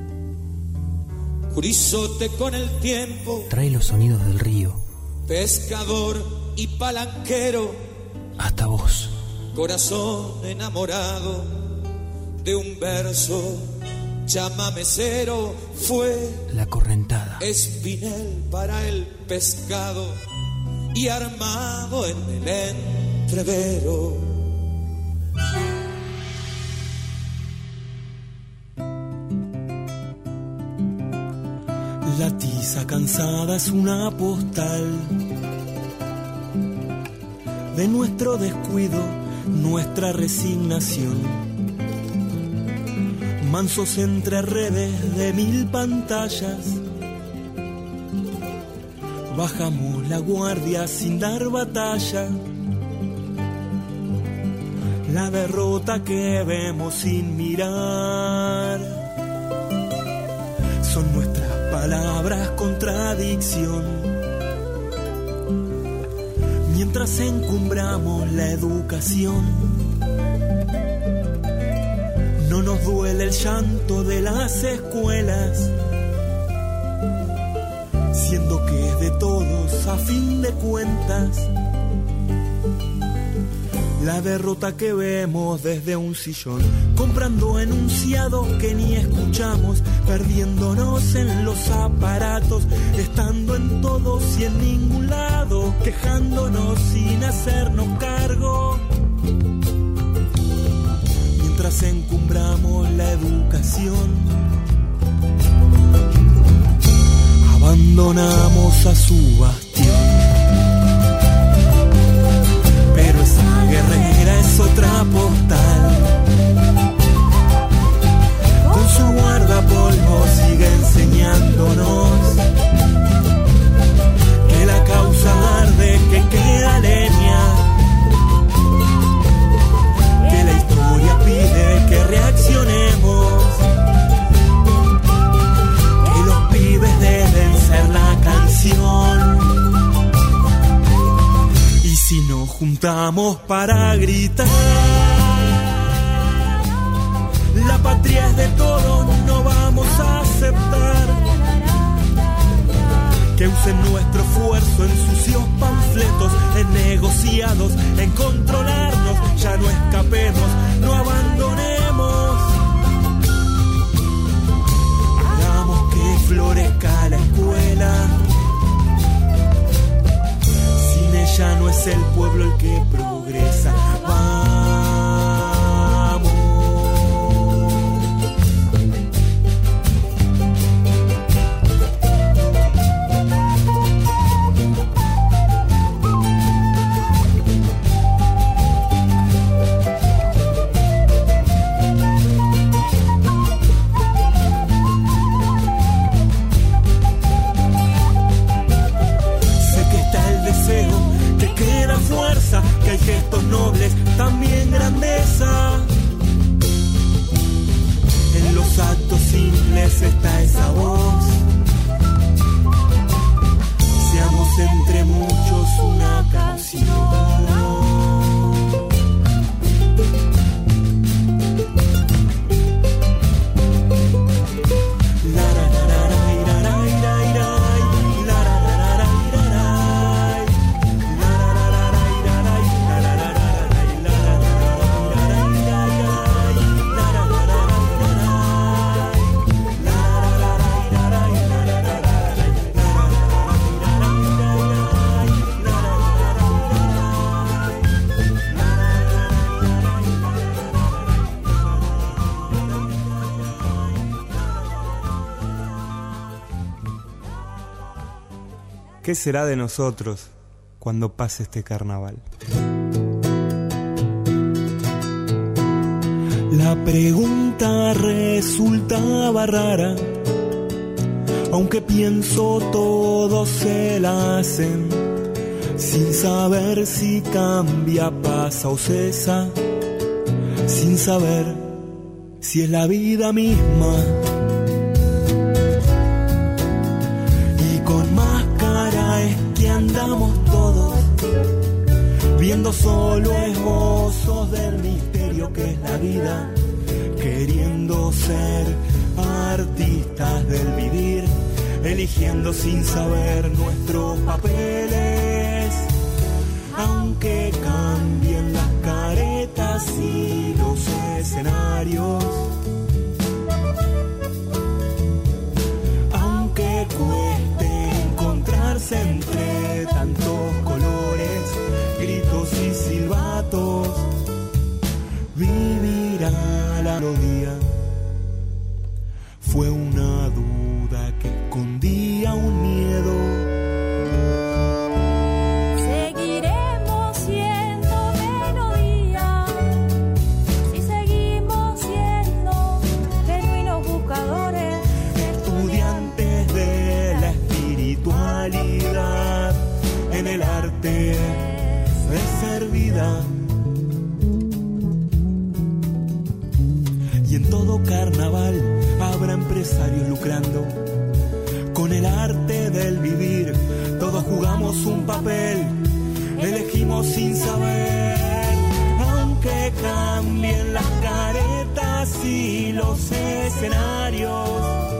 Curizote con el tiempo, Trae los sonidos del río pescador y palanquero, hasta vos. corazón enamorado de un verso chamamecero. Fue La Correntada. espinel para el pescado y armado en el entrevero. La tiza cansada es una postal de nuestro descuido, nuestra resignación. Mansos entre redes de mil pantallas, bajamos la guardia sin dar batalla. La derrota que vemos sin mirar son nuestras palabras contradicción. Mientras encumbramos la educación, no nos duele el llanto de las escuelas, siendo que es de todos a fin de cuentas. La derrota que vemos desde un sillón, comprando enunciados que ni escuchamos, perdiéndonos en los aparatos, estando en todos y en ningún lado, quejándonos sin hacernos cargo. Mientras encumbramos la educación, abandonamos a su bastión. Pero esa guerrera es otra postal, con su guardapolvo sigue enseñándonos que la causa arde, que queda leña, que la historia pide que reaccionemos, que los pibes deben ser la canción. Y si nos juntamos para gritar, la patria es de todos, no vamos a aceptar que usen nuestro esfuerzo en sucios panfletos, en negociados, en controlarnos. Ya no escapemos, no abandonemos. Hagamos que florezca la escuela. Sin ella no es el pueblo el que progresa. Vamos. Que hay gestos nobles, también grandeza. En los actos simples está esa voz. Seamos entre muchos una canción. ¿qué será de nosotros cuando pase este carnaval? La pregunta resultaba rara, aunque pienso todos se la hacen, sin saber si cambia, pasa o cesa, sin saber si es la vida misma. Y con máscara es que andamos todos, viendo solo esbozos del misterio que es la vida, queriendo ser artistas del vivir, eligiendo sin saber nuestros papeles, aunque cambien las caretas y los escenarios, aunque cueste encontrarse entre tantos colores, gritos y silbatos, vivirá la melodía. Fue una duda que escondía un miedo. Seguiremos siendo melodía, si seguimos siendo genuinos buscadores, estudiantes de la espiritualidad, en el arte de ser vida. Y en todo carnaval habrá empresarios lucrando con el arte del vivir. Todos jugamos un papel, elegimos sin saber, aunque cambien las caretas y los escenarios,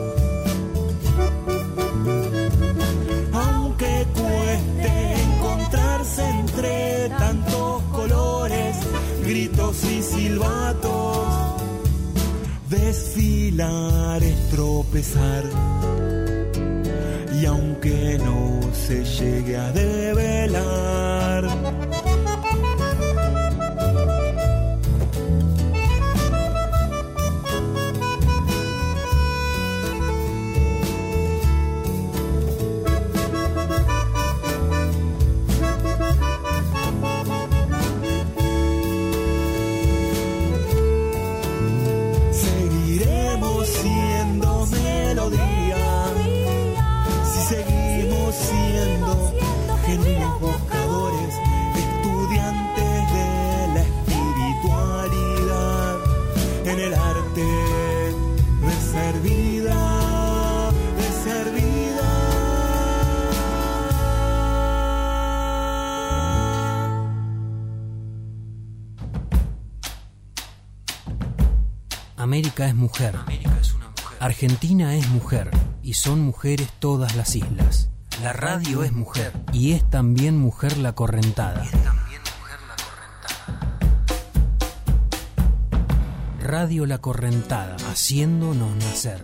aunque cueste encontrarse entre tantos colores, gritos y silbatos. Desfilar es tropezar, y aunque no se llegue a develar, América es mujer. América es una mujer. Argentina es mujer. Y son mujeres todas las islas. La radio es mujer. Y es también mujer la correntada. Y es también mujer la correntada. Radio La Correntada, haciéndonos nacer.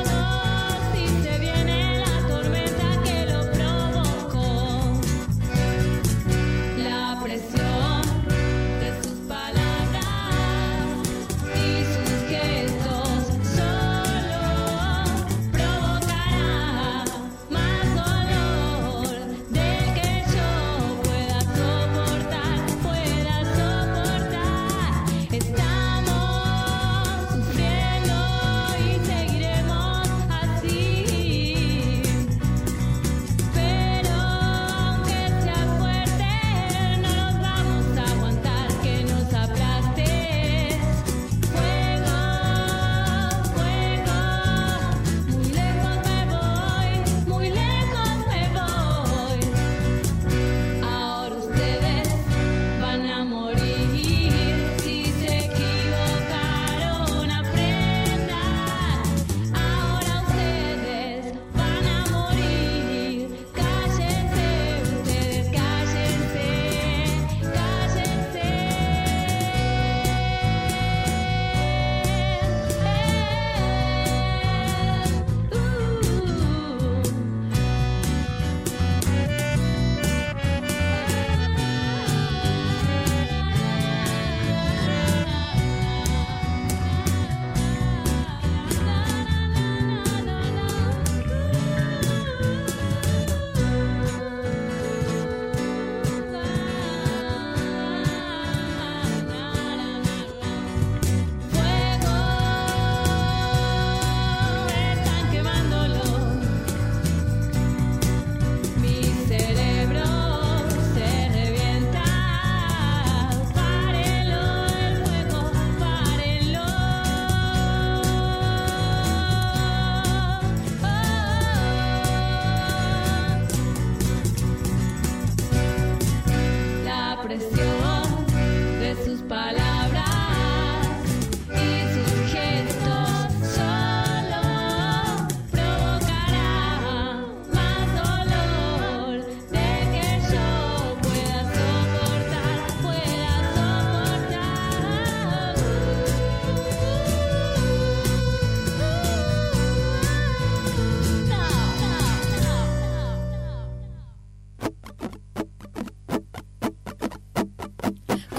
se viene la tormenta que lo provocó.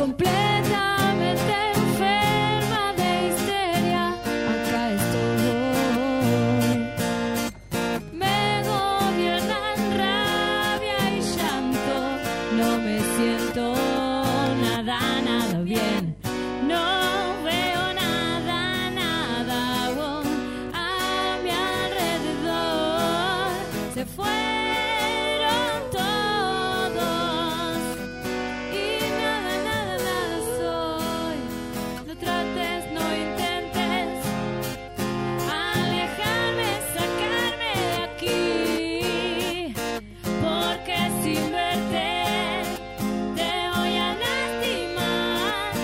completamente enferma de histeria, acá estoy. Me gobiernan rabia y llanto, no me siento nada, nada bien. No veo nada, nada oh, a mi alrededor. Se fueron todos y nada, nada, nada soy. No trates, no intentes alejarme, sacarme de aquí, porque sin verte te voy a lastimar.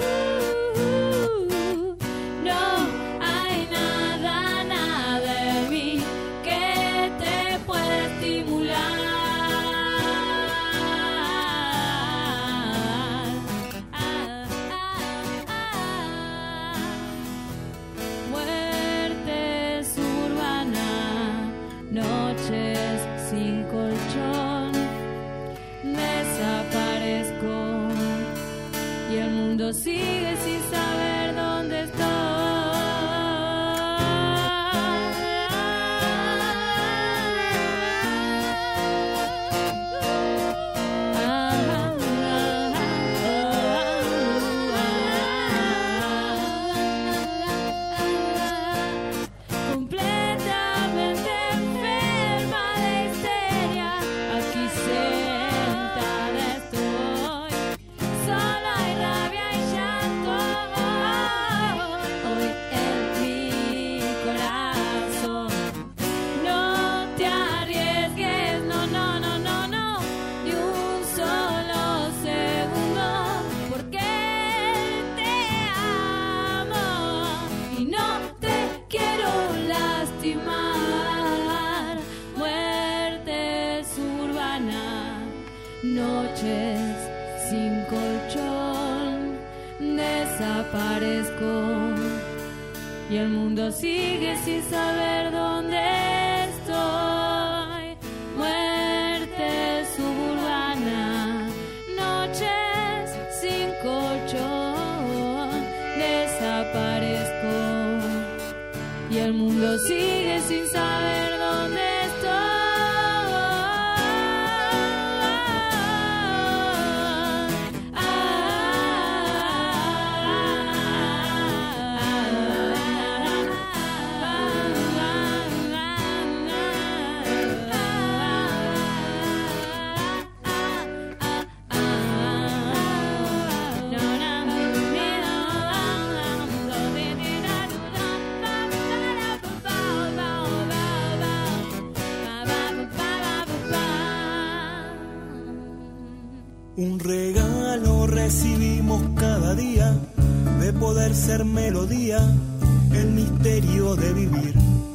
Uh, no hay nada, nada en mí que te pueda estimular. Ah, ah, ah. Muerte urbana, noches sin colchón, desaparezco y el mundo sigue sin saber dónde estoy. Completamente enferma de histeria, aquí sentada estoy. Solo hay rabia y llanto hoy en mi corazón. No te arriesgues, no, no, no, no, no, ni un solo segundo, porque te amo y no te quiero lastimar. Muerte urbana, noches sin colchón, desaparezco y el mundo sigue sin saber dónde estoy. Muerte suburbana, noches sin colchón, desaparezco y el mundo sigue sin saber dónde estoy. Ah, Un regalo recibimos cada día de poder ser melodía, el misterio de vivir,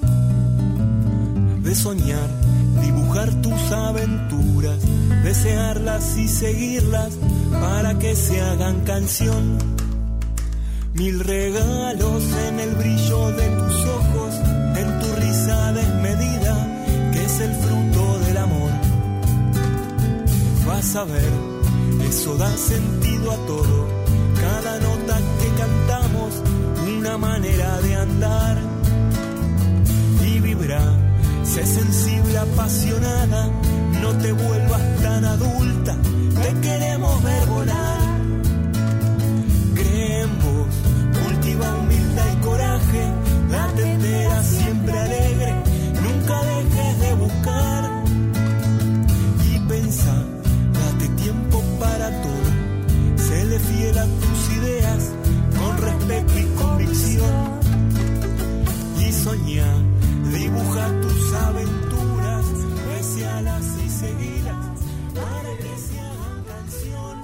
de soñar, dibujar tus aventuras, desearlas y seguirlas para que se hagan canción. Mil regalos en el brillo de tus ojos, en tu risa desmedida, que es el fruto del amor. Vas a ver, eso da sentido a todo, cada nota que cantamos, una manera de andar. Y vibra, sé sensible, apasionada, no te vuelvas tan adulta, te queremos ver volar. Cree en vos, cultiva humildad y coraje, date entera, siempre alegre, nunca dejes de buscar. Y pensá, date tiempo para todo, séle fiel a tus ideas, con respeto y convicción. Y soñá, dibuja tus aventuras, desealas y seguilas, para que se hagan canción.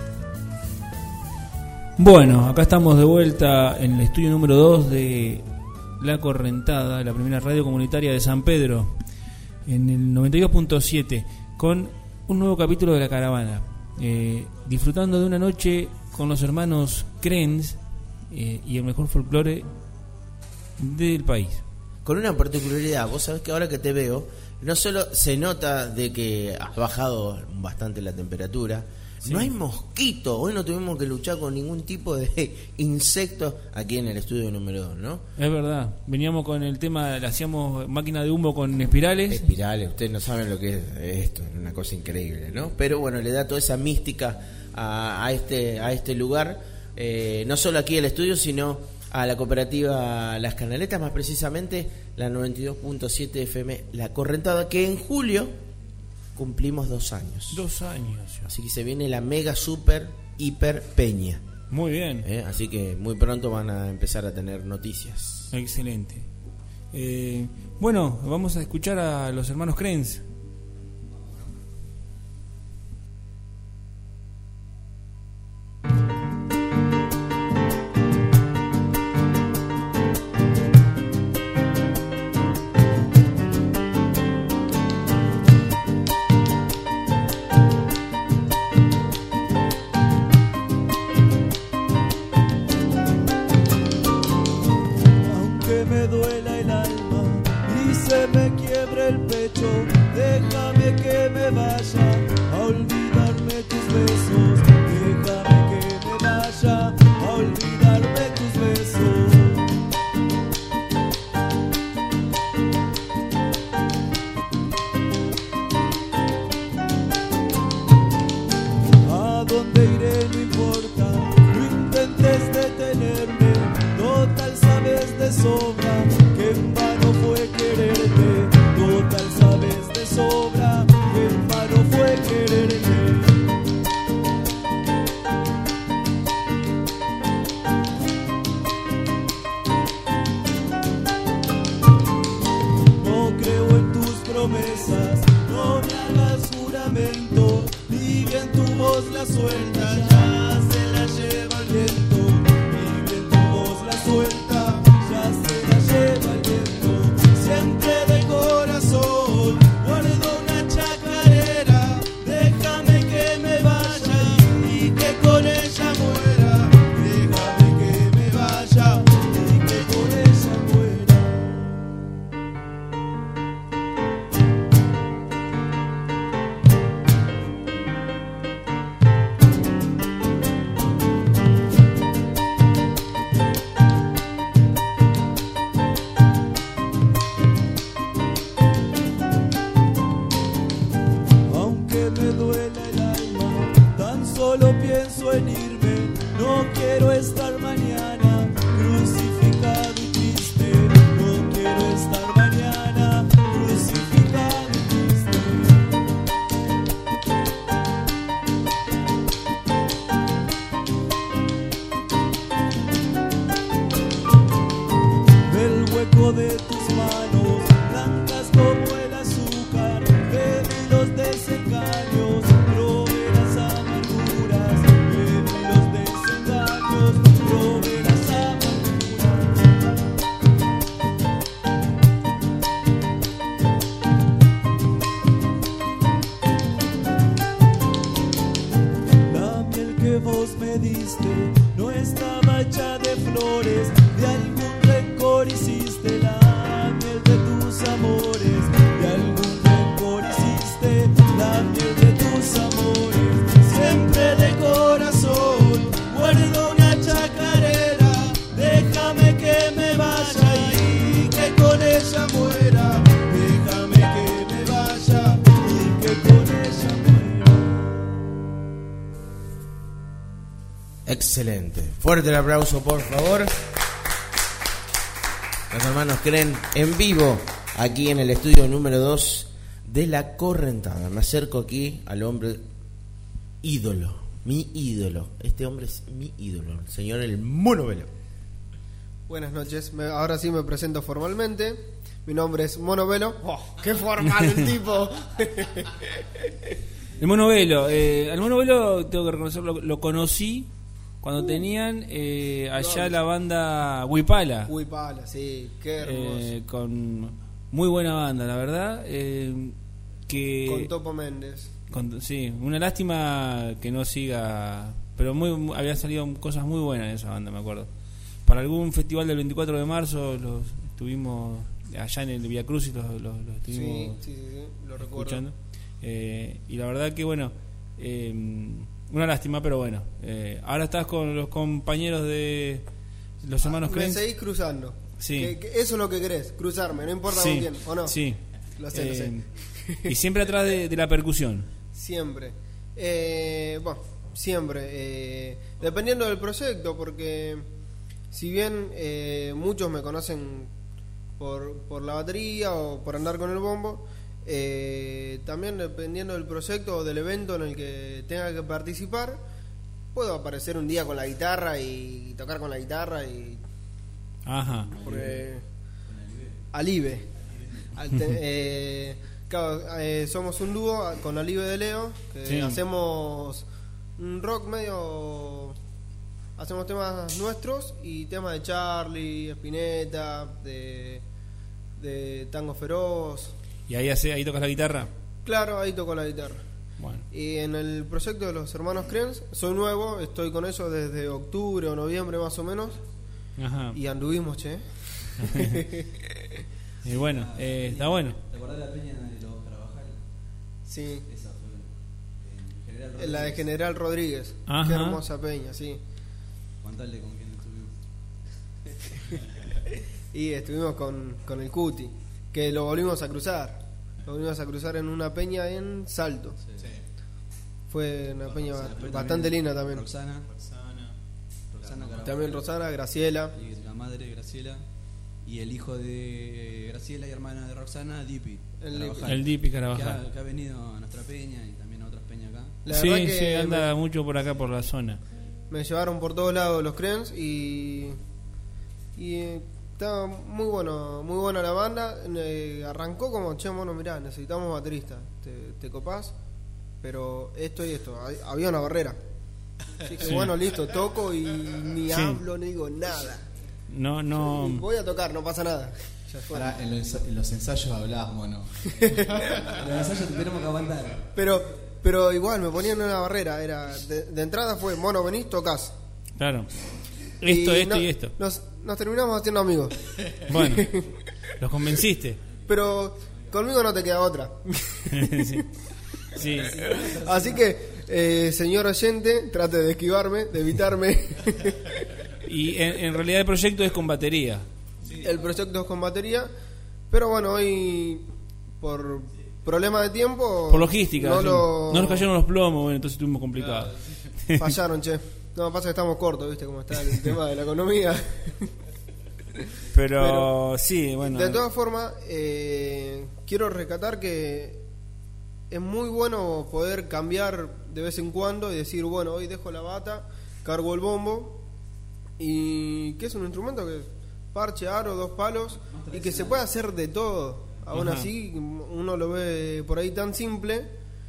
Bueno, acá estamos de vuelta en el estudio número dos de La Correntada, la primera radio comunitaria de San Pedro, en el noventa y dos punto siete, con un nuevo capítulo de La Caravana, eh, disfrutando de una noche con los hermanos Krenz eh, y el mejor folclore del país. Con una particularidad, vos sabés que ahora que te veo, no solo se nota de que has bajado bastante la temperatura, Sí. No hay mosquito. Hoy no tuvimos que luchar con ningún tipo de insectos aquí en el estudio número dos, ¿no? Es verdad. Veníamos con el tema, le hacíamos máquina de humo con espirales. Espirales, ustedes no saben lo que es esto, es una cosa increíble, ¿no? Pero bueno, le da toda esa mística a, a este a este lugar, eh, no solo aquí el estudio, sino a la cooperativa Las Canaletas, más precisamente la noventa y dos punto siete F M La Correntada, que en julio cumplimos dos años. Dos años. Así que se viene la mega super hiper peña. Muy bien. ¿Eh? Así que muy pronto van a empezar a tener noticias. Excelente. Eh, bueno, vamos a escuchar a los hermanos Krenz. Excelente. Fuerte el aplauso, por favor. Los hermanos Krenz en vivo, aquí en el estudio número dos de La Correntada. Me acerco aquí al hombre ídolo, mi ídolo. Este hombre es mi ídolo, el señor El Mono Velo. Buenas noches, me, ahora sí me presento formalmente. Mi nombre es Mono Velo. Oh, ¡qué formal el tipo! El Mono Velo, eh, al Mono Velo tengo que reconocerlo, lo, lo conocí cuando uh, tenían eh, allá no, la banda Huipala. Huipala, sí, qué hermoso. Eh, con muy buena banda, la verdad. Eh, que con Topo Méndez. Con, sí, una lástima que no siga, pero muy, muy había salido cosas muy buenas de esa banda, me acuerdo. Para algún festival del veinticuatro de marzo los estuvimos allá en el Via Crucis, los, los, los estuvimos sí, sí, sí, lo escuchando. Eh, y la verdad que bueno, eh, una lástima, pero bueno. Eh, ahora estás con los compañeros de los hermanos Me Krenz. seguís cruzando. Sí. Que- que eso es lo que querés, cruzarme, no importa Sí, con quién, ¿o no? sí. Lo sé, lo sé. Eh, y siempre atrás de, de la percusión. Siempre. Eh, bueno, siempre. Eh, dependiendo del proyecto, porque si bien eh, muchos me conocen por, por la batería o por andar con el bombo, eh, también dependiendo del proyecto o del evento en el que tenga que participar, puedo aparecer un día con la guitarra y tocar con la guitarra y... Ajá. Porque, Alive. Al te- eh, claro, eh, somos un dúo con Alive de Leo, que Sí. hacemos un rock medio... Hacemos temas nuestros y temas de Charlie, Spinetta, de, de Tango Feroz. ¿Y ahí, hace, ahí tocas la guitarra? Claro, ahí toco la guitarra. Bueno. Y en el proyecto de los hermanos Krenz, soy nuevo, estoy con ellos desde octubre o noviembre más o menos. Ajá. Y anduvimos, che. Y bueno, eh, está bueno. ¿Te acordás de la peña de los Carabajal? Sí. Esa fue en General Rodríguez. La de General Rodríguez. Ajá. Qué hermosa peña, sí. Contale con quién estuvimos. Y estuvimos con, con el Cuti, que lo volvimos a cruzar. Lo volvimos a cruzar en una peña en Salto. Sí. Fue una peña Roxana, después bastante también linda también. Roxana. Roxana Carabajal. También Rosana, Graciela. Y la madre Graciela. Y el hijo de Graciela y hermana de Roxana, Dipi. El Carabajal, El Dipi que ha, Carabajal. que ha venido a nuestra peña y también a otras peñas acá. La Sí, verdad que sí, anda me, mucho por acá, por la zona. me llevaron por todos lados los Krenz y. Y eh, estaba muy bueno, muy buena la banda. Eh, arrancó como, che, mono, mirá, necesitamos baterista. ¿Te, te copás? Pero esto y esto, hay- había una barrera. Así que Sí. bueno, listo, toco y ni Sí. hablo, ni digo nada. No, no. Voy a tocar, no pasa nada. Ya fue. Pará, en, los, en los ensayos hablabas, mono. En los ensayos tenemos que aguantar. Pero, pero igual me ponían una barrera. Era de, de entrada fue, mono, venís, tocas. Claro. Esto, esto no- y esto. Nos, nos terminamos haciendo amigos. Bueno, los convenciste. Pero conmigo no te queda otra. Sí. Sí. Así que, eh, señor oyente, trate de esquivarme, de evitarme. Y en, en realidad el proyecto es con batería. El proyecto es con batería. Pero bueno, hoy, por problema de tiempo. Por logística. No, sí. lo, No nos cayeron los plomos, bueno, entonces estuvimos complicados. fallaron, che. No, pasa que estamos cortos, ¿viste? Cómo está el tema de la economía. Pero, Pero, sí, bueno. De todas formas, eh, quiero rescatar que es muy bueno poder cambiar de vez en cuando y decir, bueno, hoy dejo la bata, cargo el bombo, y que es un instrumento que parche, aro, dos palos, y que se puede hacer de todo. Aún Ajá. así, uno lo ve por ahí tan simple,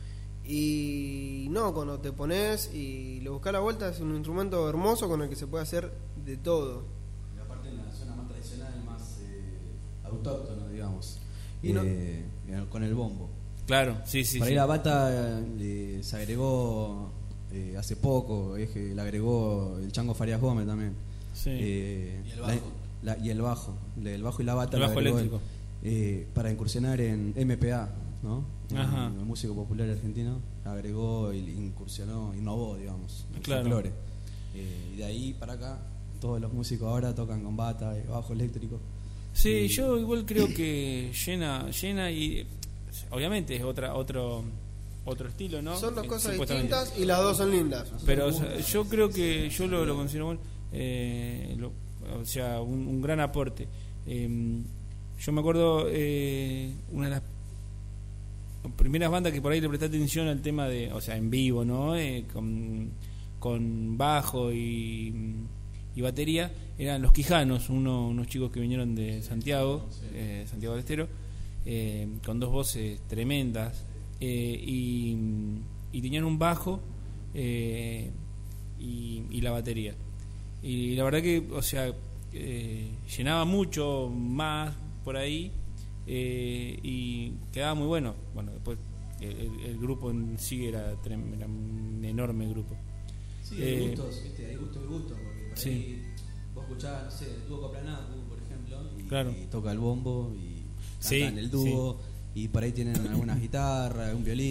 y no, cuando te pones y le buscas la vuelta, es un instrumento hermoso con el que se puede hacer de todo. Y aparte en la zona más tradicional, más eh, autóctono, digamos. Y no- Eh, con el bombo. Claro, sí, sí. Por ahí sí. la bata eh, se agregó eh, hace poco, es que la agregó el Chango Farias Gómez también. Sí. Eh, Y el la- bajo. la- y el bajo. El bajo y la bata El la bajo agregó él, eléctrico. eh, para incursionar en M P A, ¿no? Ajá. El, el músico popular argentino agregó y incursionó, innovó, digamos, el Claro. folclore. Eh, y de ahí para acá, todos los músicos ahora tocan con bata, y bajo eléctrico. Sí, Y- yo igual creo que llena, llena y obviamente es otra, otro, otro estilo, ¿no? Son dos Eh, cosas supuestamente. distintas y las dos son lindas. Pero o sea, yo creo que yo lo, lo considero bueno, eh, lo- o sea, un, un gran aporte. Eh, yo me acuerdo eh, una de las primeras bandas que por ahí le presté atención al tema de, o sea, en vivo, ¿no? Eh, con, con bajo y, y batería, eran Los Quijanos, uno, unos chicos que vinieron de Santiago, eh, Santiago del Estero, eh, con dos voces tremendas, eh, y, y tenían un bajo eh, y, y la batería. Y la verdad que, o sea, eh, llenaba mucho más por ahí, eh, y quedaba muy bueno. Bueno, después el, el- el grupo en sí era, trem- era un enorme grupo. Sí, Eh, hay gustos, ¿viste? Hay gustos y gustos, porque por sí. ahí vos escuchás, no sé, el dúo Coplanacu, por ejemplo, y, Claro. y toca el bombo y Sí, cantan el dúo, y por ahí tienen algunas guitarras, un violín,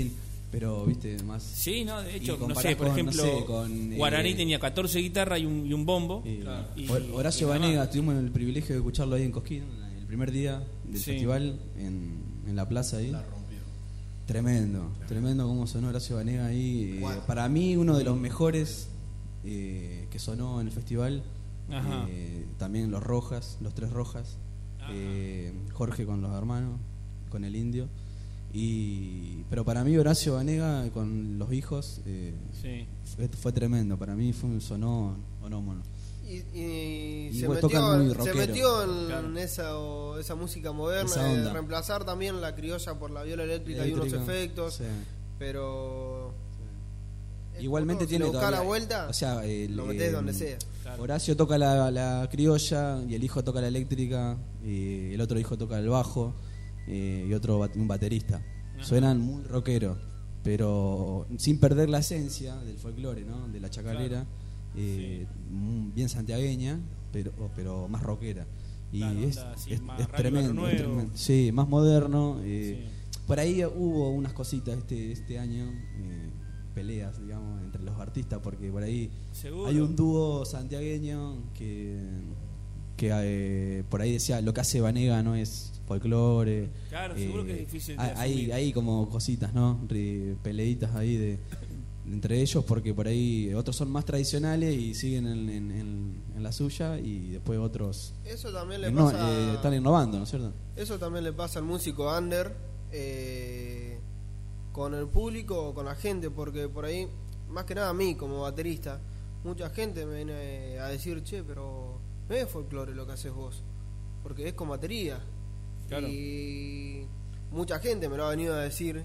pero viste más. Sí, no, de hecho, y no comparás sé, por con, ejemplo, no sé, con, Guaraní eh, tenía catorce guitarras y un, y un bombo. y- Claro. y- Hor- Horacio y nada Banega, más. tuvimos el privilegio de escucharlo ahí en Cosquín, el primer día del Sí. festival en, en la plaza ahí. La rompió. Tremendo, tremendo cómo sonó Horacio Banega ahí. Eh, para mí uno de los mejores eh, que sonó en el festival. Ajá. Eh, también los Rojas, los tres Rojas. Ajá. Eh, Jorge con los hermanos, con el indio. Y pero para mí Horacio Banega con los hijos eh, Sí. fue, fue tremendo. Para mí fue un sonó onómono. Y, y Y se, bueno, metió, tocan muy se rockero. metió en Claro. esa, o- esa música moderna, Esa de onda. reemplazar también la criolla por la viola eléctrica, y Eléctrica, unos efectos, sí. pero es Igualmente como, tiene si le buscás todavía- la vuelta, o sea, el, lo metés eh, donde sea. Claro. Horacio toca la, la criolla y el hijo toca la eléctrica y el otro hijo toca el bajo eh, y otro bat- un baterista. Ajá. Suenan muy rockeros, pero sin perder la esencia del folclore, ¿no? De la chacarera, eh, mm, bien santiagueña, pero pero más rockera. Y Claro, es, onda así, es- más es Radio tremendo, Barrio es Nuevo. tremendo. Sí, más moderno. eh, Sí. Por ahí hubo unas cositas este este año, eh, peleas, digamos, entre los artistas, porque por ahí Seguro. hay un dúo santiagueño que, que eh, por ahí decía lo que hace Banega no es folclore. Claro, seguro que es difícil de hay, hay, asumir. hay como cositas, ¿no? Re- peleitas ahí de entre ellos, porque por ahí otros son más tradicionales y siguen en, en- en- en la suya, y después otros Eso también le inno- pasa, eh, están innovando, ¿no es cierto? eso también le pasa al músico under, eh, con el público o con la gente, porque por ahí, más que nada a mí como baterista, mucha gente me viene a decir, che, pero no es folclore lo que haces vos, porque es con batería. Claro. Y mucha gente me lo ha venido a decir,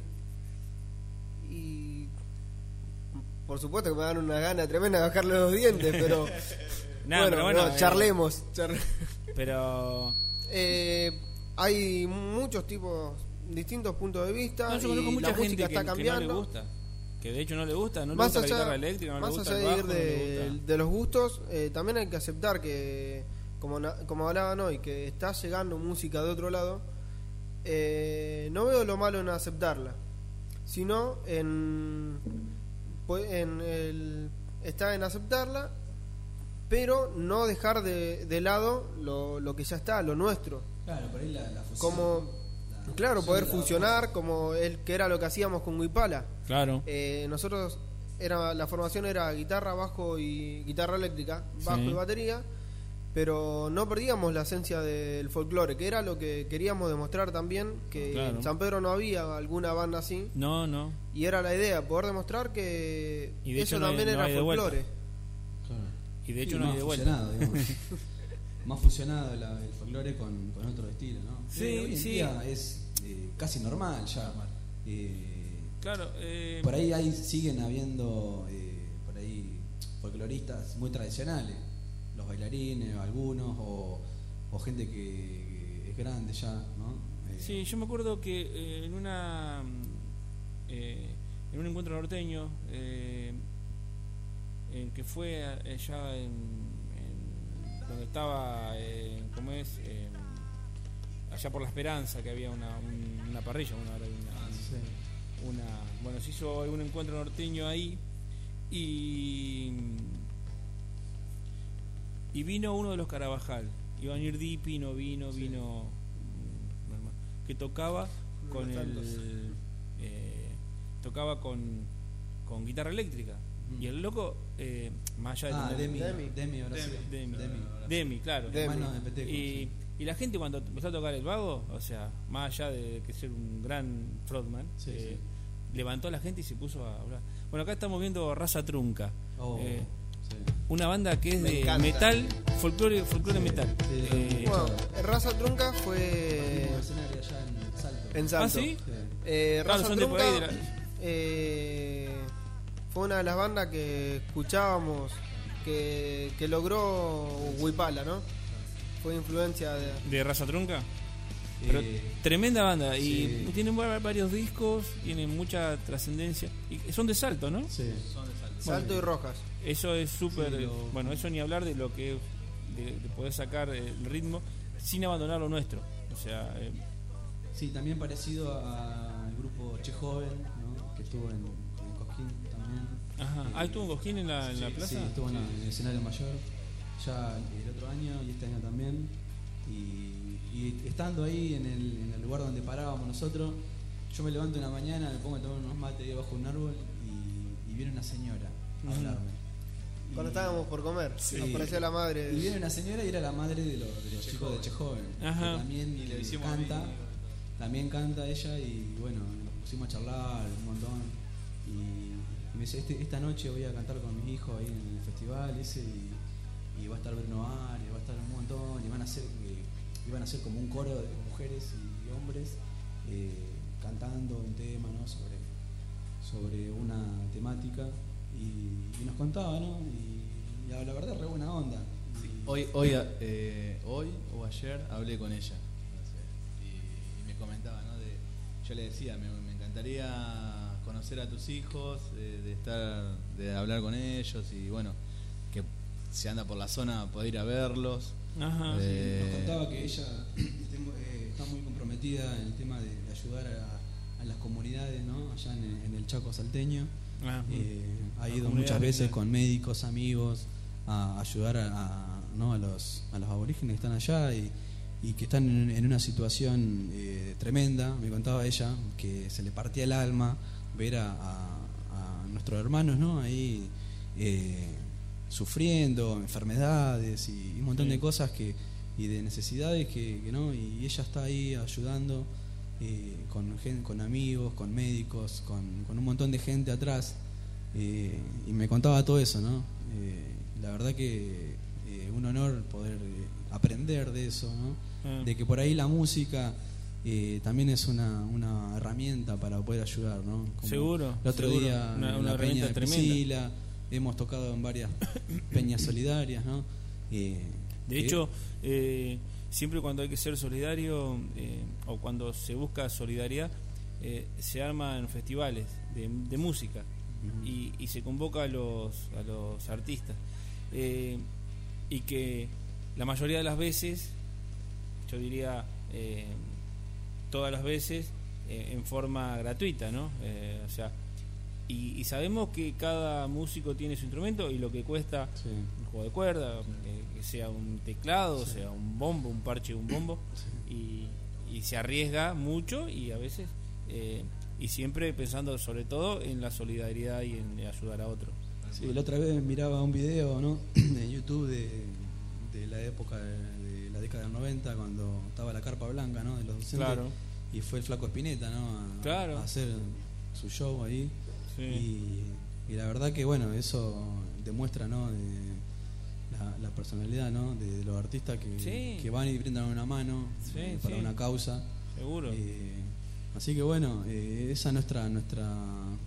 y por supuesto que me dan una gana tremenda de bajarle los dientes, pero No, bueno, pero bueno, no, eh, charlemos, charle- Pero. Eh, hay muchos tipos, distintos puntos de vista, No, yo y conozco mucha la gente música que, está que no cambiando. le gusta. Que de hecho no le gusta, no le Más gusta la allá, guitarra eléctrica, no le más gusta allá el de bajo, ir no le de, gusta. de los gustos, eh, también hay que aceptar que, como, na- como hablaban hoy, que está llegando música de otro lado. Eh, no veo lo malo en aceptarla, sino en, pues, en el, está en aceptarla, pero no dejar de, de lado lo, lo que ya está, lo nuestro. Claro, por ahí la, la fusión. Como, claro, poder fusionar, como el que era lo que hacíamos con Huipala. Claro. Eh, nosotros, era la formación era guitarra, bajo y guitarra eléctrica, bajo Sí. y batería, pero no perdíamos la esencia del folclore, que era lo que queríamos demostrar también, que Claro. en San Pedro no había alguna banda así, No, no. y era la idea, poder demostrar que Y de eso hecho no hay- también no era hay de vuelta. folclore. Claro. Y de hecho Sí, no hay más de vuelta. fusionado, digamos. Más fusionado la- el folclore con, con otro estilo, ¿no? Sí, Eh, hoy en sí. día es eh, casi normal ya. Eh, Claro. Eh, por ahí hay, siguen habiendo eh, por ahí folcloristas muy tradicionales, los bailarines, algunos, o, o gente que, que es grande ya, ¿no? Eh, Sí, yo me acuerdo que eh, en una mm, eh, en un encuentro norteño eh, en que fue allá en, en donde estaba eh, ¿cómo es? Eh, allá por La Esperanza, que había una, un- una parrilla, una, una, sí. una bueno, se hizo un encuentro norteño ahí y y vino uno de los Carabajal, iba a venir Dipi, no vino, Sí. vino mm, normal, que tocaba con Unos el tantos. eh, tocaba con con guitarra eléctrica Mm. y el loco eh, más allá de Ah, tener- Demi, Demi. Demi, Brasil. Demi, Demi. Demi, claro. Demi. Hermano de Peteco, Y, sí. y la gente cuando empezó a tocar el vago, o sea, más allá de que ser un gran frontman, Sí, eh, levantó a la gente y se puso a hablar. Bueno, acá estamos viendo Raza Trunca, Oh, eh, sí. una banda que es Me de encanta. metal, folclore, folclore metal. Sí, Eh, Bueno, Raza Trunca fue mercenario allá en Salto. en Salto. ¿Ah, sí? Sí. Eh, Claro, Raza son de por Trunca ahí de la- eh, fue una de las bandas que escuchábamos, que, que logró Huipala, ¿no? Fue influencia de... de Raza Trunca. Pero Eh, tremenda banda y sí. tienen va- varios discos, tienen mucha trascendencia y son de Salto, ¿no? sí. Salto y Rojas. Eso es súper, Sí, lo- bueno, eso ni hablar de lo que de, de poder sacar el ritmo sin abandonar lo nuestro. O sea, eh, Sí, también parecido al grupo Che Joven, ¿no? Que estuvo en, en Cosquín también. Ajá. Eh, Ah, ¿estuvo en Cosquín en la, en la sí, plaza? Sí, estuvo en, la- en el escenario mayor ya el otro año y este año también. Y, y estando ahí en el, en el lugar donde parábamos nosotros, yo me levanto una mañana, me pongo a tomar unos mates ahí bajo un árbol y, y viene una señora a Ujú. hablarme. Cuando estábamos por comer, Sí. nos pareció la madre. Y viene una señora y era la madre de, los- de los chicos de Chejoven. Ajá. Que también Y le hicimos canta, amigos. también canta ella y bueno, nos pusimos a charlar un montón. Y, y me dice, este, esta noche voy a cantar con mis hijos ahí en el festival ese y, y va a estar Bruno Ari, va a estar un montón y van a hacer, eh, iban a hacer como un coro de mujeres y hombres eh, cantando un tema, ¿no? sobre, sobre una temática y, y nos contaba, ¿no? Y, y la verdad re buena onda. Y- Hoy, hoy, eh, hoy o ayer hablé con ella y, y me comentaba, ¿no? De, yo le decía, me, me encantaría conocer a tus hijos, de, de estar, de hablar con ellos y bueno, que si anda por la zona poder ir a verlos. Ajá. Eh, Nos contaba que ella este, eh, está muy comprometida en el tema de, de ayudar a, a las comunidades, ¿no? Allá en, el- en el Chaco salteño. Ajá. Eh, ha La ido comunidad muchas veces oriental. con médicos, amigos, a ayudar a, a, ¿no? a, los, a los aborígenes que están allá y, y que están en, en una situación eh, tremenda. Me contaba ella que se le partía el alma ver a, a, a nuestros hermanos, ¿no? Ahí eh, sufriendo, enfermedades y, y un montón Sí. de cosas que y de necesidades que, que no, y ella está ahí ayudando eh, con gen- con amigos, con médicos, con, con un montón de gente atrás eh, y me contaba todo eso, ¿no? Eh, la verdad que eh, un honor poder eh, aprender de eso, ¿no? Ah. De que por ahí la música eh, también es una, una herramienta para poder ayudar, ¿no? Como Seguro, el otro seguro. día Una- en una la peña herramienta de tremenda. Priscila, hemos tocado en varias peñas solidarias, ¿no? Eh, De que- hecho, eh, siempre cuando hay que ser solidario eh, o cuando se busca solidaridad, eh, se arman festivales de, de música Ujú. y, y se convoca a los, a los artistas. Eh, y que la mayoría de las veces, yo diría eh, todas las veces, eh, en forma gratuita, ¿no? Eh, o sea, y, y sabemos que cada músico tiene su instrumento y lo que cuesta Sí. un juego de cuerda, eh, que sea un teclado, Sí. sea un bombo, un parche de un bombo, y, y se arriesga mucho y a veces, eh, y siempre pensando sobre todo en la solidaridad y en ayudar a otro. Sí, la otra vez miraba un video, ¿no? en YouTube de, de la época de, de la década del noventa, cuando estaba la carpa blanca, ¿no? De los docentes. Claro. Y fue el Flaco Espineta, ¿no? A, Claro. a hacer su show ahí. Sí. Y, y la verdad que, bueno, eso demuestra, ¿no? De la, la personalidad, ¿no? De, de los artistas que, Sí. que van y brindan una mano Sí, eh, para sí. una causa. Seguro. Eh, así que bueno, eh, esa es nuestra nuestra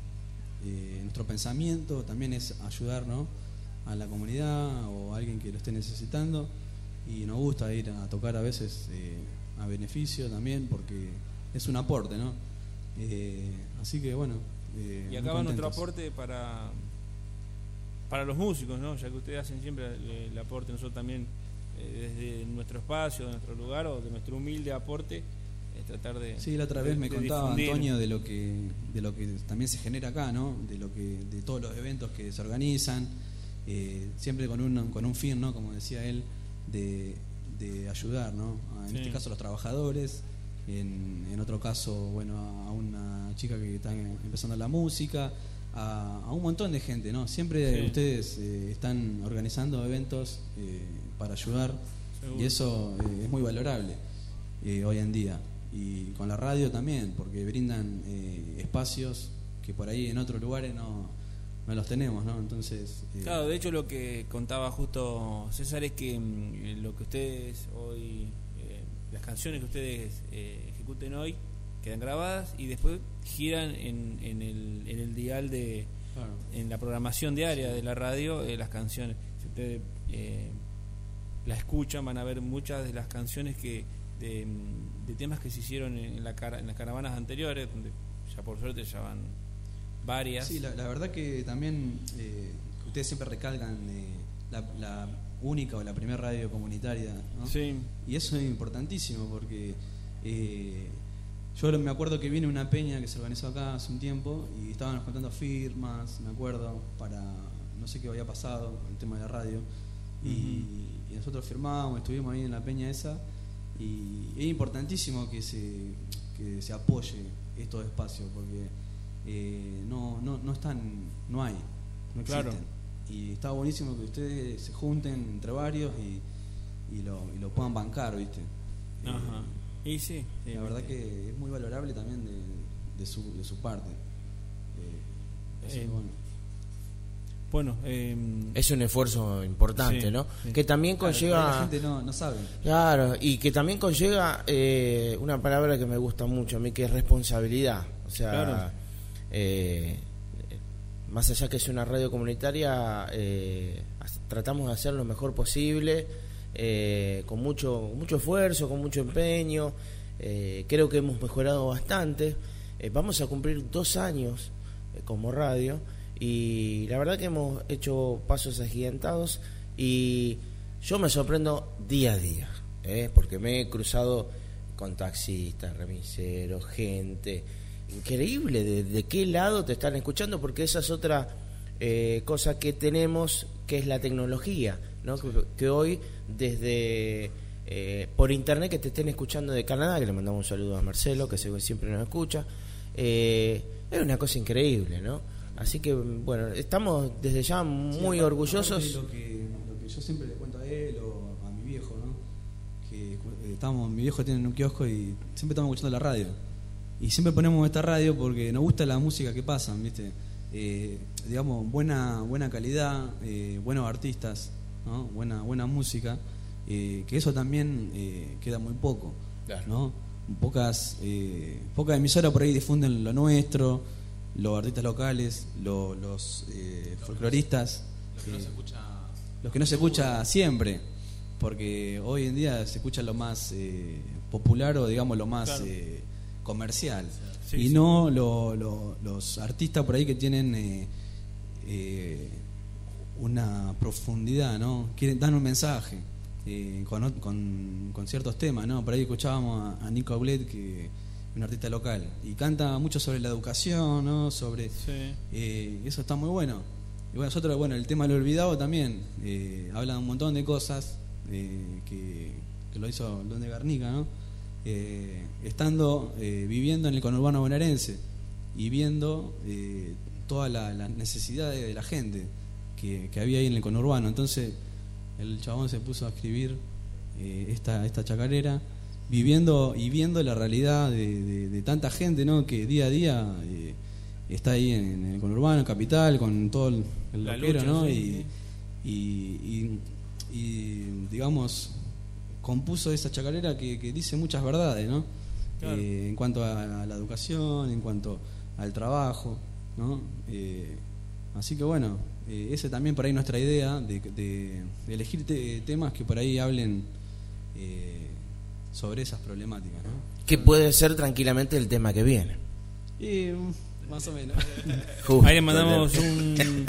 eh, nuestro pensamiento también es ayudar, ¿no? a la comunidad o a alguien que lo esté necesitando y nos gusta ir a tocar a veces eh, a beneficio también porque es un aporte, ¿no? Eh, así que bueno. Eh, Y muy acá va nuestro contentos. aporte para para los músicos, ¿no? Ya que ustedes hacen siempre el, el aporte, nosotros también eh, desde nuestro espacio, de nuestro lugar o de nuestro humilde aporte, es tratar de Sí, la otra vez de- me de contaba difundir. Antonio de lo que de lo que también se genera acá, ¿no? De lo que de todos los eventos que se organizan, eh, siempre con un con un fin, ¿no? Como decía él, de, de ayudar, ¿no? A- en Sí. este caso a los trabajadores, en, en otro caso, bueno, a una chica que está empezando la música, a, a un montón de gente, ¿no? Siempre Sí. ustedes eh, están organizando eventos eh, para ayudar Seguro. y eso eh, es muy valorable eh, hoy en día. Y con la radio también, porque brindan eh, espacios que por ahí en otros lugares no, no los tenemos, ¿no? Entonces, eh, Claro, de hecho lo que contaba justo César es que mm, lo que ustedes hoy, eh, las canciones que ustedes eh, ejecuten hoy, quedan grabadas y después giran en, en, el, en el dial de, claro. en la programación diaria de la radio, eh, las canciones. Si ustedes eh, la escuchan, van a ver muchas de las canciones que de, de temas que se hicieron en, la cara, en las caravanas anteriores, donde ya por suerte ya van varias. Sí, la, la verdad que también eh, ustedes siempre recalcan eh, la, la única o la primera radio comunitaria, ¿no? Sí. Y eso es importantísimo porque eh, yo me acuerdo que viene una peña que se organizó acá hace un tiempo y estaban juntando firmas, me acuerdo, para no sé qué había pasado con el tema de la radio. Y, uh-huh. y nosotros firmábamos, estuvimos ahí en la peña esa. Y es importantísimo que se, que se apoye estos espacios porque eh, no, no, no están, no hay, no existen. Claro. Y está buenísimo que ustedes se junten entre varios y, y, lo, y lo puedan bancar, ¿viste? Ajá. Eh, y sí, sí, la verdad que es muy valorable también de, de, su, de su parte. Eh, así eh, que bueno. Bueno, eh, es un esfuerzo importante, sí, ¿no? Sí. Que también conlleva... Claro, la gente no, no sabe. Claro, y que también conlleva eh, una palabra que me gusta mucho a mí, que es responsabilidad. O sea, claro. eh, más allá que sea una radio comunitaria, eh, tratamos de hacer lo mejor posible, eh, con mucho, mucho esfuerzo, con mucho empeño. Eh, creo que hemos mejorado bastante. Eh, vamos a cumplir dos años eh, como radio. Y la verdad que hemos hecho pasos agigantados y yo me sorprendo día a día, ¿eh? Porque me he cruzado con taxistas, remiseros, gente increíble de, de qué lado te están escuchando, porque esa es otra eh, cosa que tenemos, que es la tecnología, ¿no? Que, que hoy desde eh, por internet que te estén escuchando de Canadá, que le mandamos un saludo a Marcelo, que siempre nos escucha, eh, es una cosa increíble, ¿no? Así que, bueno, estamos desde ya muy sí, orgullosos. Lo que, lo que yo siempre le cuento a él o a mi viejo, ¿no? Que eh, estamos, mi viejo tiene un kiosco y siempre estamos escuchando la radio. Y siempre ponemos esta radio porque nos gusta la música que pasan, ¿viste? Eh, digamos, buena buena calidad, eh, buenos artistas, ¿no? Buena buena música, eh, que eso también eh, queda muy poco, claro. ¿No? Pocas, eh, pocas emisoras por ahí difunden lo nuestro, los artistas locales, lo, los eh, folcloristas, los que, eh, no se escucha, los que no se escucha siempre, porque hoy en día se escucha lo más eh, popular o digamos lo más claro. eh, comercial, sí, y sí. no lo, lo, los artistas por ahí que tienen eh, eh, una profundidad, ¿no? Quieren dar un mensaje eh, con, con, con ciertos temas, ¿no? Por ahí escuchábamos a, a Nico Aulet, que un artista local, y canta mucho sobre la educación, ¿no? Sobre sí. eh, eso está muy bueno. Y bueno, nosotros, bueno, el tema de lo olvidado también eh, habla de un montón de cosas eh, que, que lo hizo Don de Garnica, ¿no? Eh, estando eh, viviendo en el conurbano bonaerense y viendo eh, todas las la necesidades de la gente que, que había ahí en el conurbano. Entonces el chabón se puso a escribir eh, esta, esta chacarera, viviendo y viendo la realidad de, de, de tanta gente, ¿no? Que día a día eh, está ahí en, en el conurbano, en Capital, con todo el, el loquero, ¿no? Sí. Y, y, y, y digamos compuso esa chacarera que, que dice muchas verdades, ¿no? Claro. Eh, en cuanto a, a la educación, en cuanto al trabajo, ¿no? Eh, así que bueno, eh, ese también por ahí nuestra idea de, de, de elegir te, temas que por ahí hablen eh, sobre esas problemáticas, ¿no? Que puede ser tranquilamente el tema que viene. Y, más o menos. Ahí le mandamos un,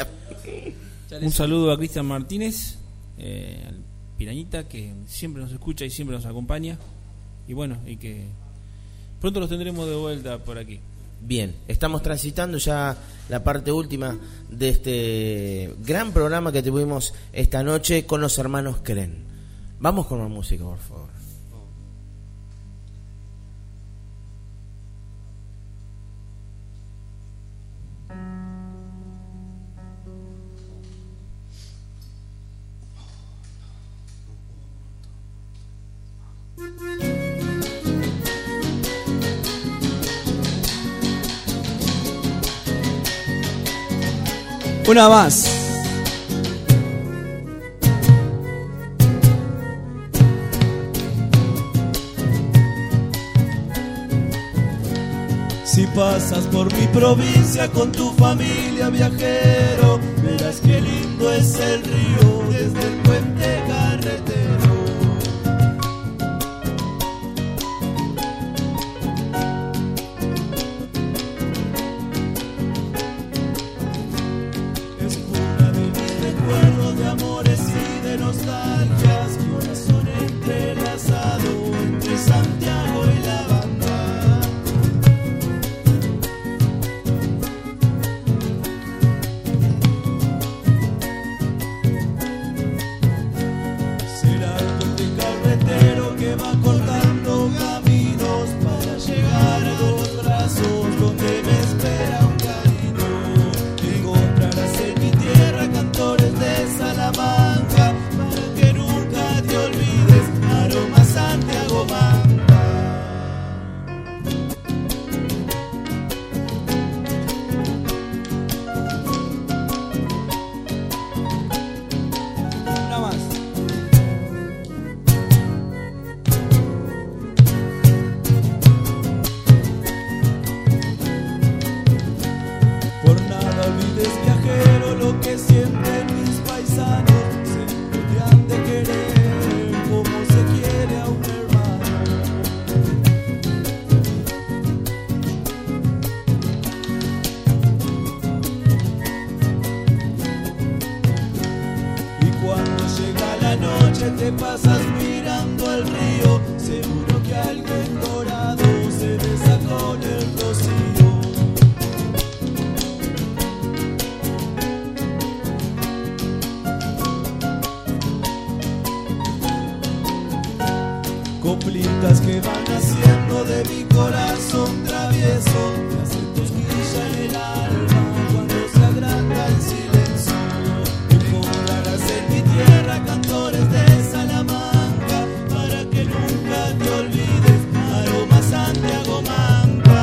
un saludo a Cristian Martínez, eh, al Pirañita, que siempre nos escucha y siempre nos acompaña. Y bueno, y que pronto los tendremos de vuelta por aquí. Bien, estamos transitando ya la parte última de este gran programa que tuvimos esta noche con los hermanos Kren. Vamos con la música, por favor. Una más. Si pasas por mi provincia con tu familia, viajero, verás qué lindo es el río desde el puente carretero. De amores y de nostalgias, corazón entrelazado entre Santiago y la banda. lo que sienten mis paisanos, seguro te han de querer como se quiere a un hermano. Y cuando llega la noche te pasas mirando al río, seguro que algo en dorado se besa con el rocío. Coplitas que van haciendo de mi corazón travieso, me hacen cosquilla en el alma cuando se agranda el silencio. Encontrarás en mi tierra cantores de Salamanca, para que nunca te olvides, aroma Santiago Manca.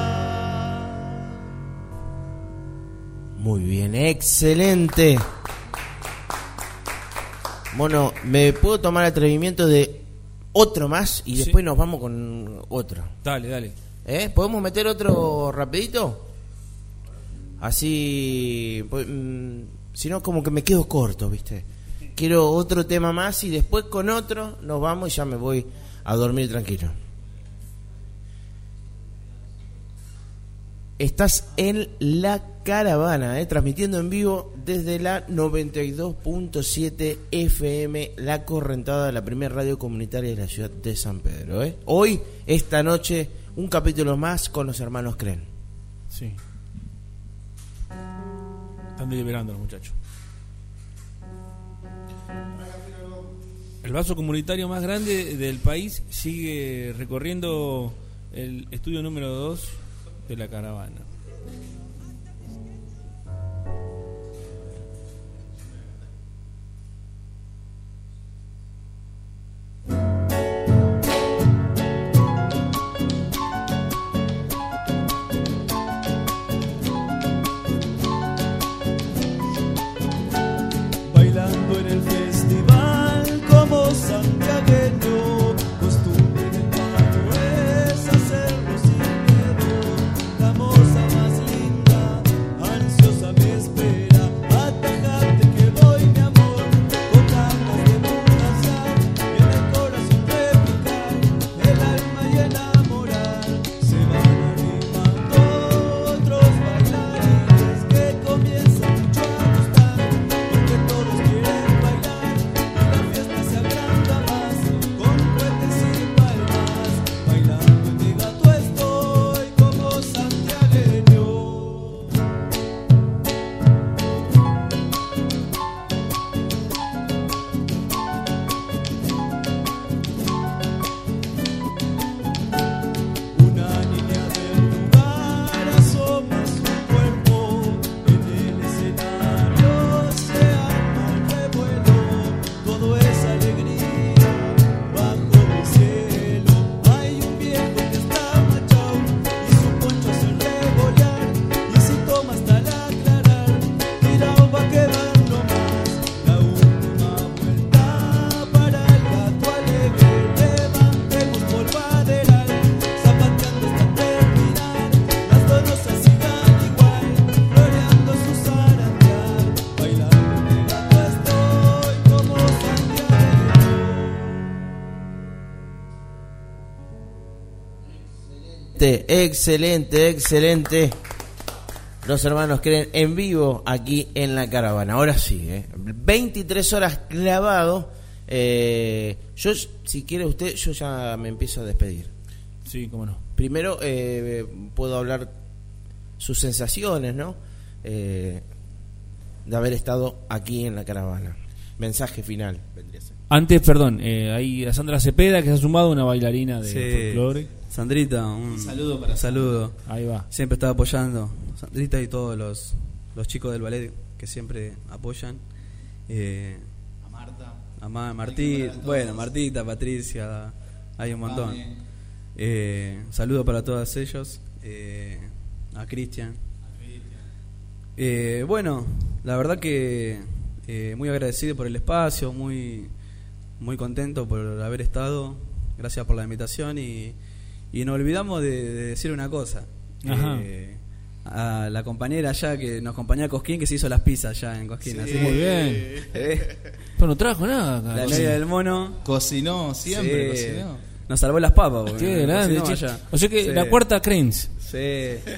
Muy bien, excelente. Bueno, ¿me puedo tomar el atrevimiento de otro más y después sí. Nos vamos con otro? Dale, dale. ¿Eh? ¿Podemos meter otro rapidito? Así, pues, mmm, si no como que me quedo corto, ¿viste? Quiero otro tema más y después con otro nos vamos y ya me voy a dormir tranquilo. Estás en La Caravana, eh, transmitiendo en vivo desde la noventa y dos punto siete F M, La Correntada, la primera radio comunitaria de la ciudad de San Pedro. Eh. Hoy, esta noche, un capítulo más con los hermanos Cren. Sí. Están deliberando los muchachos. El vaso comunitario más grande del país sigue recorriendo el estudio número dos de La Caravana. Bailando en el festival como santiagueño, costumbre del palo es hacerlo sin miedo. La moza más linda, ansiosa me espera, atajante que voy mi amor, con ganas de burlarse, en el corazón replicar, el alma y enamorar. Se van animando otros bailarines que comienzan mucho a gustar, porque todos quieren bailar y la fiesta se agranda más, con cohetes y palmas, bailando en mi gato estoy como santiagueño. Una niña del lugar asoma su cuerpo, en el escenario se arma el revuelo, todo es alegría bajo el cielo. Hay un viejo que está machao y su poncho hace revolear, y si toma hasta la aclarar, tirao va a quedar nomás. La última vuelta para el gato alegre, levantemos polvaderal, zapateando hasta terminar, las donosas sigan igual, floreando su zarandear, bailando en el gato estoy como Excelente, excelente, excelente. Los hermanos Creen en vivo aquí en La Caravana. Ahora sí, eh. veintitrés horas clavado. Eh, yo, si quiere usted, yo ya me empiezo a despedir. Sí, cómo no. Primero, eh, puedo hablar sus sensaciones, ¿no? Eh, de haber estado aquí en La Caravana. Mensaje final, vendría a ser. Antes, perdón, eh, hay a Sandra Cepeda que se ha sumado, una bailarina de Sí. folclore. Sandrita, un, Un saludo para saludo. Ahí va. Siempre está apoyando. Sandrita y todos los, los chicos del ballet que siempre apoyan. Eh, a Marta, a Ma- Martí, bueno, Martita, Patricia, hay un montón. Vane. Eh, saludo para todos ellos. Eh, a Cristian. Eh, bueno, la verdad que eh, muy agradecido por el espacio, muy muy contento por haber estado. Gracias por la invitación y, y nos olvidamos de, de decir una cosa. Ajá. Eh, a la compañera allá que nos acompañó a Cosquín, que se hizo las pizzas allá en Cosquín. Sí. Así Muy que, bien. eh, Pero no trajo nada acá. la Sí. novia del mono Cocinó, siempre sí, cocinó. nos salvó las papas. porque Qué nos grande, cocinó che. allá. O sea que Sí. la cuarta Cranes. Sí.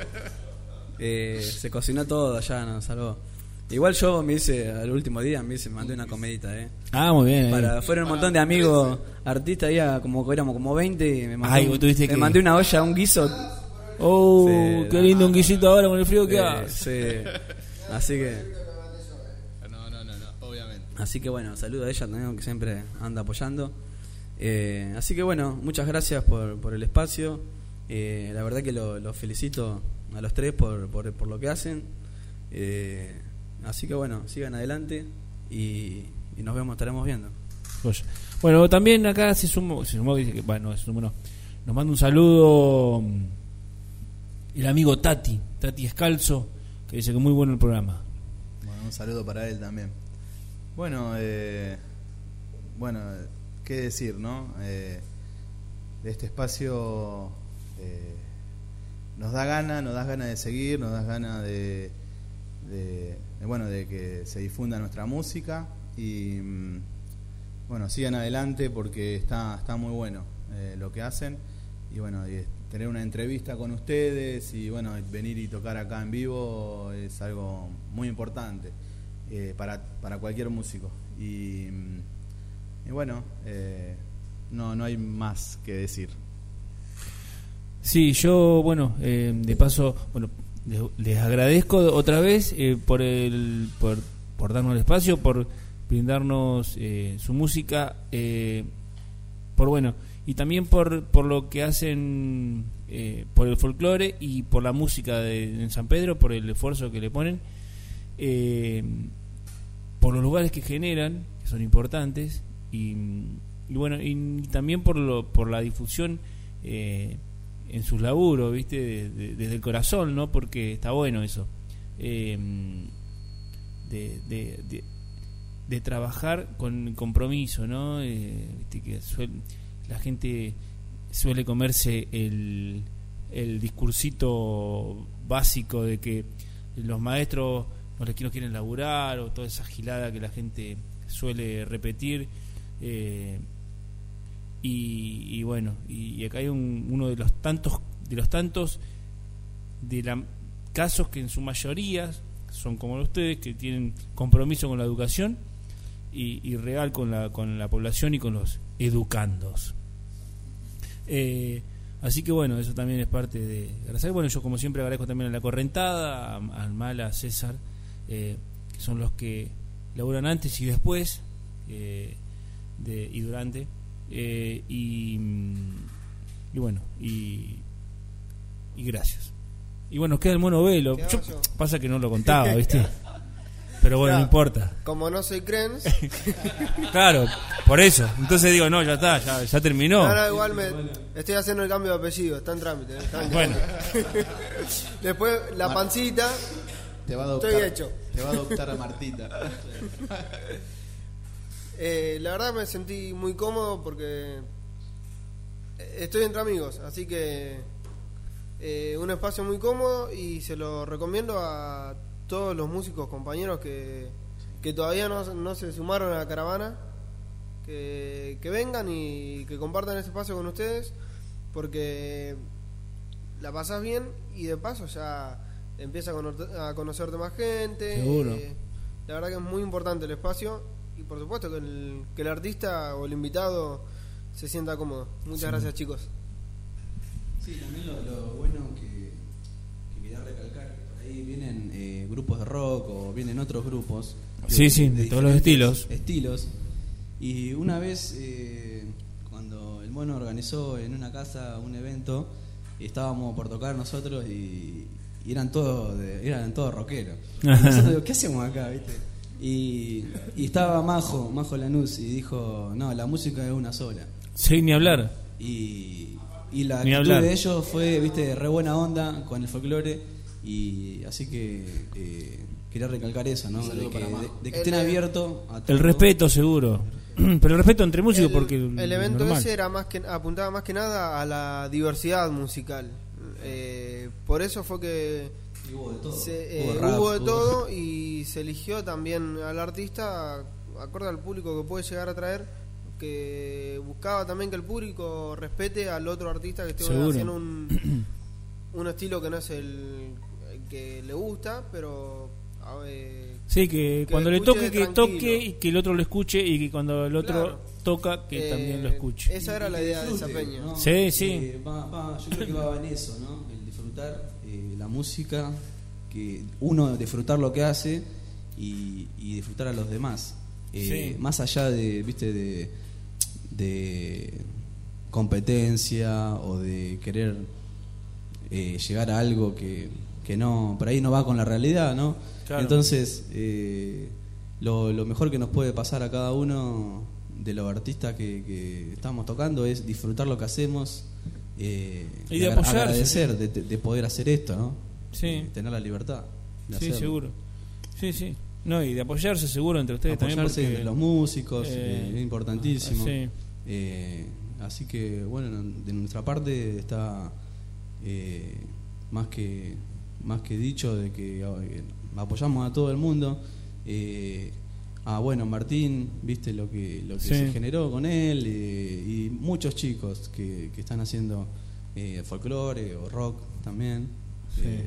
Eh, se cocinó todo allá, nos salvó. Igual yo me hice, al último día, me hice, me mandé una comedita, eh. Ah, muy bien. Para, fueron un montón de amigos artistas, había como que éramos como veinte y me mandé, Ay, un- vos tuviste me que- mandé una olla, un guiso. Oh, Sí, qué no. lindo un guisito ahora con el frío que Eh, hace. sí. Así que No, no, no, no, obviamente. así que bueno, saludo a ella también que siempre anda apoyando. Eh, así que bueno, muchas gracias por, por el espacio. Eh, la verdad que los lo felicito a los tres por, por, por lo que hacen. Eh, así que bueno, sigan adelante y, y nos vemos, estaremos viendo. Joya. Bueno, también acá se sumó, se sumó, dice que, bueno, se sumó, no. Nos manda un saludo mm, el amigo Tati, Tati Escalzo, que dice que muy bueno el programa. Bueno, un saludo para él también. Bueno, eh, bueno, qué decir, ¿no? Eh, de este espacio eh, nos da gana, nos da ganas de seguir, nos da ganas de, de, de, bueno, de que se difunda nuestra música y mm, bueno, sigan adelante porque está está muy bueno eh, lo que hacen y bueno, y tener una entrevista con ustedes y bueno, venir y tocar acá en vivo es algo muy importante eh, para, para cualquier músico y, y bueno, eh, no, no hay más que decir. Sí, yo, bueno, eh, de paso, bueno, les, les agradezco otra vez eh, por el por, por darnos el espacio, por brindarnos eh, su música, eh, por bueno, y también por por lo que hacen eh, por el folclore y por la música de en San Pedro, por el esfuerzo que le ponen, eh, por los lugares que generan, que son importantes, y, y bueno, y también por lo por la difusión eh, en sus laburos, ¿viste? De, de, desde el corazón, ¿no? Porque está bueno eso. Eh, de, de, de, de trabajar con compromiso, ¿no? Eh, ¿viste? Que suel, la gente suele comerse el, el discursito básico de que los maestros no les no quieren laburar, o toda esa gilada que la gente suele repetir. Eh, Y, y bueno, y, y acá hay un, uno de los tantos de los tantos de la, casos que en su mayoría son como ustedes, que tienen compromiso con la educación y, y real con la con la población y con los educandos. Eh, así que bueno, eso también es parte de agradecer. Bueno, yo como siempre agradezco también a La Correntada, a, a Mala, a César, eh, que son los que laburan antes y después eh, de, y durante. Eh, y, y bueno, y, y gracias. Y bueno, queda el mono velo. Yo, pasa que no lo contaba, ¿viste? Pero bueno, Claro, no importa. Como no soy Crens. Claro, por eso. Entonces digo, no, ya está, ya, ya terminó. No, no, igual me estoy haciendo el cambio de apellido, está en trámite. Está en Bueno. Después la pancita. Te va a adoptar, Estoy hecho. te va a adoptar a Martita. Eh, la verdad me sentí muy cómodo porque estoy entre amigos, así que eh, un espacio muy cómodo y se lo recomiendo a todos los músicos compañeros que, que todavía no, no se sumaron a la caravana, que, que vengan y que compartan ese espacio con ustedes porque la pasás bien y de paso ya empieza a, cono- a conocerte más gente. Seguro. Eh, la verdad que es muy importante el espacio. Y por supuesto que el, que el artista o el invitado se sienta cómodo. Muchas Sí. gracias, chicos. Sí, también lo, lo bueno que, que quería recalcar, que por ahí vienen eh, grupos de rock o vienen otros grupos. Sí, sí, de todos los diferentes estilos. estilos. Y una vez, eh, cuando el mono organizó en una casa un evento, estábamos por tocar nosotros y, y eran todos de- eran todos rockeros. Y nosotros digo, ¿qué hacemos acá, viste? Y, y estaba Majo, Majo Lanús, y dijo, no, la música es una sola. Sí, ni hablar. Y, y la Ni actitud hablar. de ellos fue, viste, re buena onda con el folclore. Y así que eh, quería recalcar eso, ¿no? De que, de, de que estén El- abiertos a todo. El respeto, seguro. Pero el respeto entre músicos, el, porque el evento normal. ese era más que apuntaba más que nada a la diversidad musical. Eh, Eh, por eso fue que Hubo de todo. se, eh, Hubo rap, hubo de hubo- todo y se eligió también al artista acorde al público que puede llegar a traer, que buscaba también que el público respete al otro artista que esté Seguro. haciendo un, un estilo que no es el, el que le gusta, pero a ver, Sí, que, Que cuando le escuche toque, que tranquilo. toque y que el otro lo escuche y que cuando el otro Claro. toca, que eh, también lo escuche. Esa era Y la que idea de esa disfrute, peña. ¿no? Sí, sí. Eh, va- va- yo creo que va en eso, ¿no? El disfrutar eh, la música, que uno disfrutar lo que hace y, y disfrutar a los demás. Eh, Sí. Más allá de, viste, de, de competencia o de querer eh, llegar a algo que, que no, por ahí no va con la realidad, ¿no? Claro. Entonces, eh, lo, lo mejor que nos puede pasar a cada uno de los artistas que, que estamos tocando es disfrutar lo que hacemos eh, Y de agra- apoyarse. agradecer de, de poder hacer esto, ¿no? Sí. Eh, tener la libertad de Sí, hacerlo. seguro. Sí, sí. No, y de apoyarse seguro entre ustedes también. Apoyarse Porque, entre los músicos eh, eh, es importantísimo. sí. Eh, así que, bueno, de nuestra parte está eh, más que más que dicho de que eh, apoyamos a todo el mundo. Eh, a bueno, Martín, viste lo que lo que Sí. se generó con él eh, y muchos chicos que, que están haciendo eh, folclore o rock también. Sí. Eh,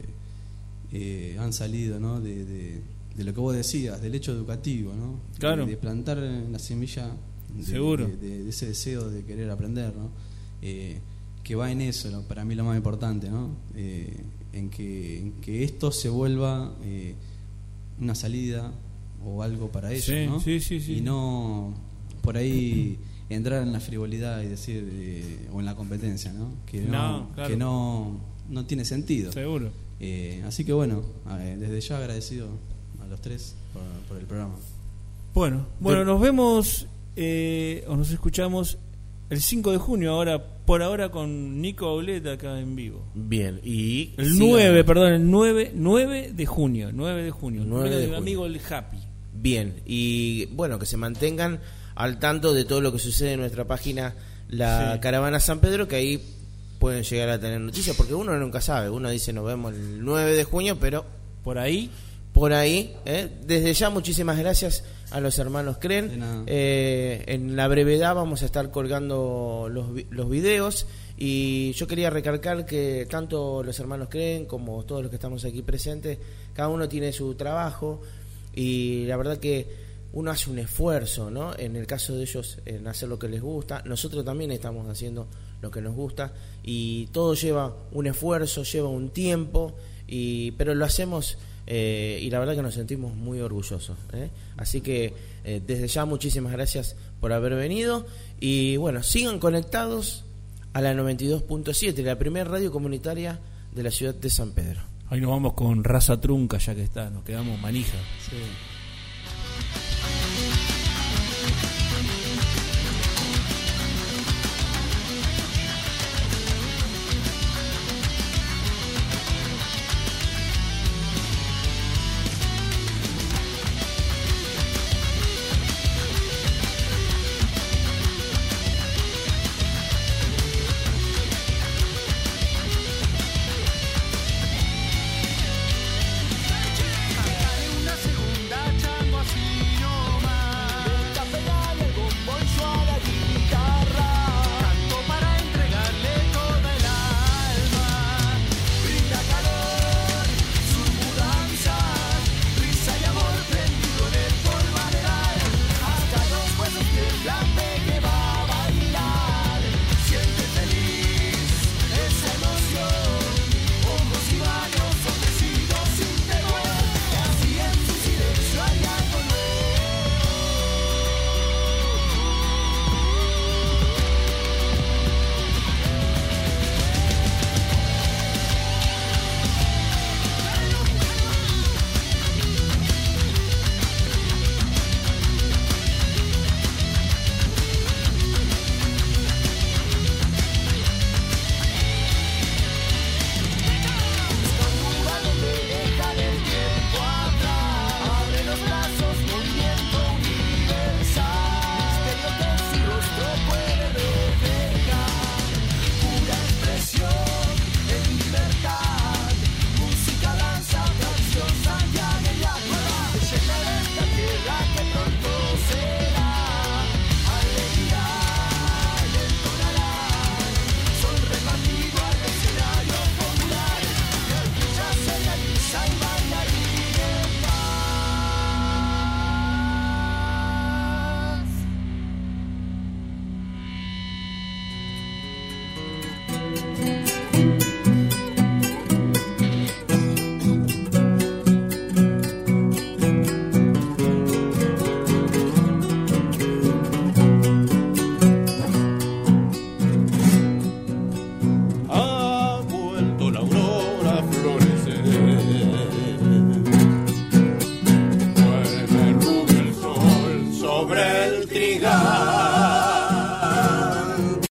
eh, han salido, ¿no? de, de, de lo que vos decías, del hecho educativo, ¿no? Claro. De, de plantar la semilla de, Seguro. de, de- de ese deseo de querer aprender, ¿no? Eh, que va en eso, ¿no? Para mí lo más importante, ¿no? Eh, en, que, en que esto se vuelva eh, una salida o algo para ellos, Sí, ¿no? sí, sí, sí. Y no por ahí entrar en la frivolidad y decir eh, o en la competencia, ¿no? Que no, No, claro. que no, no tiene sentido. Seguro. Eh, así que bueno, eh, desde ya agradecido a los tres por, por el programa. Bueno, bueno, nos vemos eh, o nos escuchamos el cinco de junio, ahora por ahora con Nico Auleta acá en vivo. Bien, y El sigan- nueve, perdón, el nueve, nueve de junio, nueve de junio. nueve de Mi junio. amigo el Happy. Bien, y bueno, que se mantengan al tanto de todo lo que sucede en nuestra página La Sí. Caravana San Pedro, que ahí pueden llegar a tener noticias, porque uno nunca sabe, uno dice nos vemos el nueve de junio, pero Por ahí, por ahí, ¿eh? Desde ya muchísimas gracias a los hermanos De Cren. nada. Eh, en la brevedad vamos a estar colgando los, vi- los videos, y yo quería recalcar que tanto los hermanos Cren como todos los que estamos aquí presentes, cada uno tiene su trabajo, y la verdad que uno hace un esfuerzo, ¿no? En el caso de ellos, en hacer lo que les gusta. Nosotros también estamos haciendo lo que nos gusta, y todo lleva un esfuerzo, lleva un tiempo, y pero lo hacemos eh, y la verdad que nos sentimos muy orgullosos, ¿eh? Así que eh, desde ya muchísimas gracias por haber venido, y bueno, sigan conectados a la noventa y dos punto siete, la primera radio comunitaria de la ciudad de San Pedro. ahí nos vamos con Raza Trunca, ya que está, nos quedamos manija. Una segunda mirar.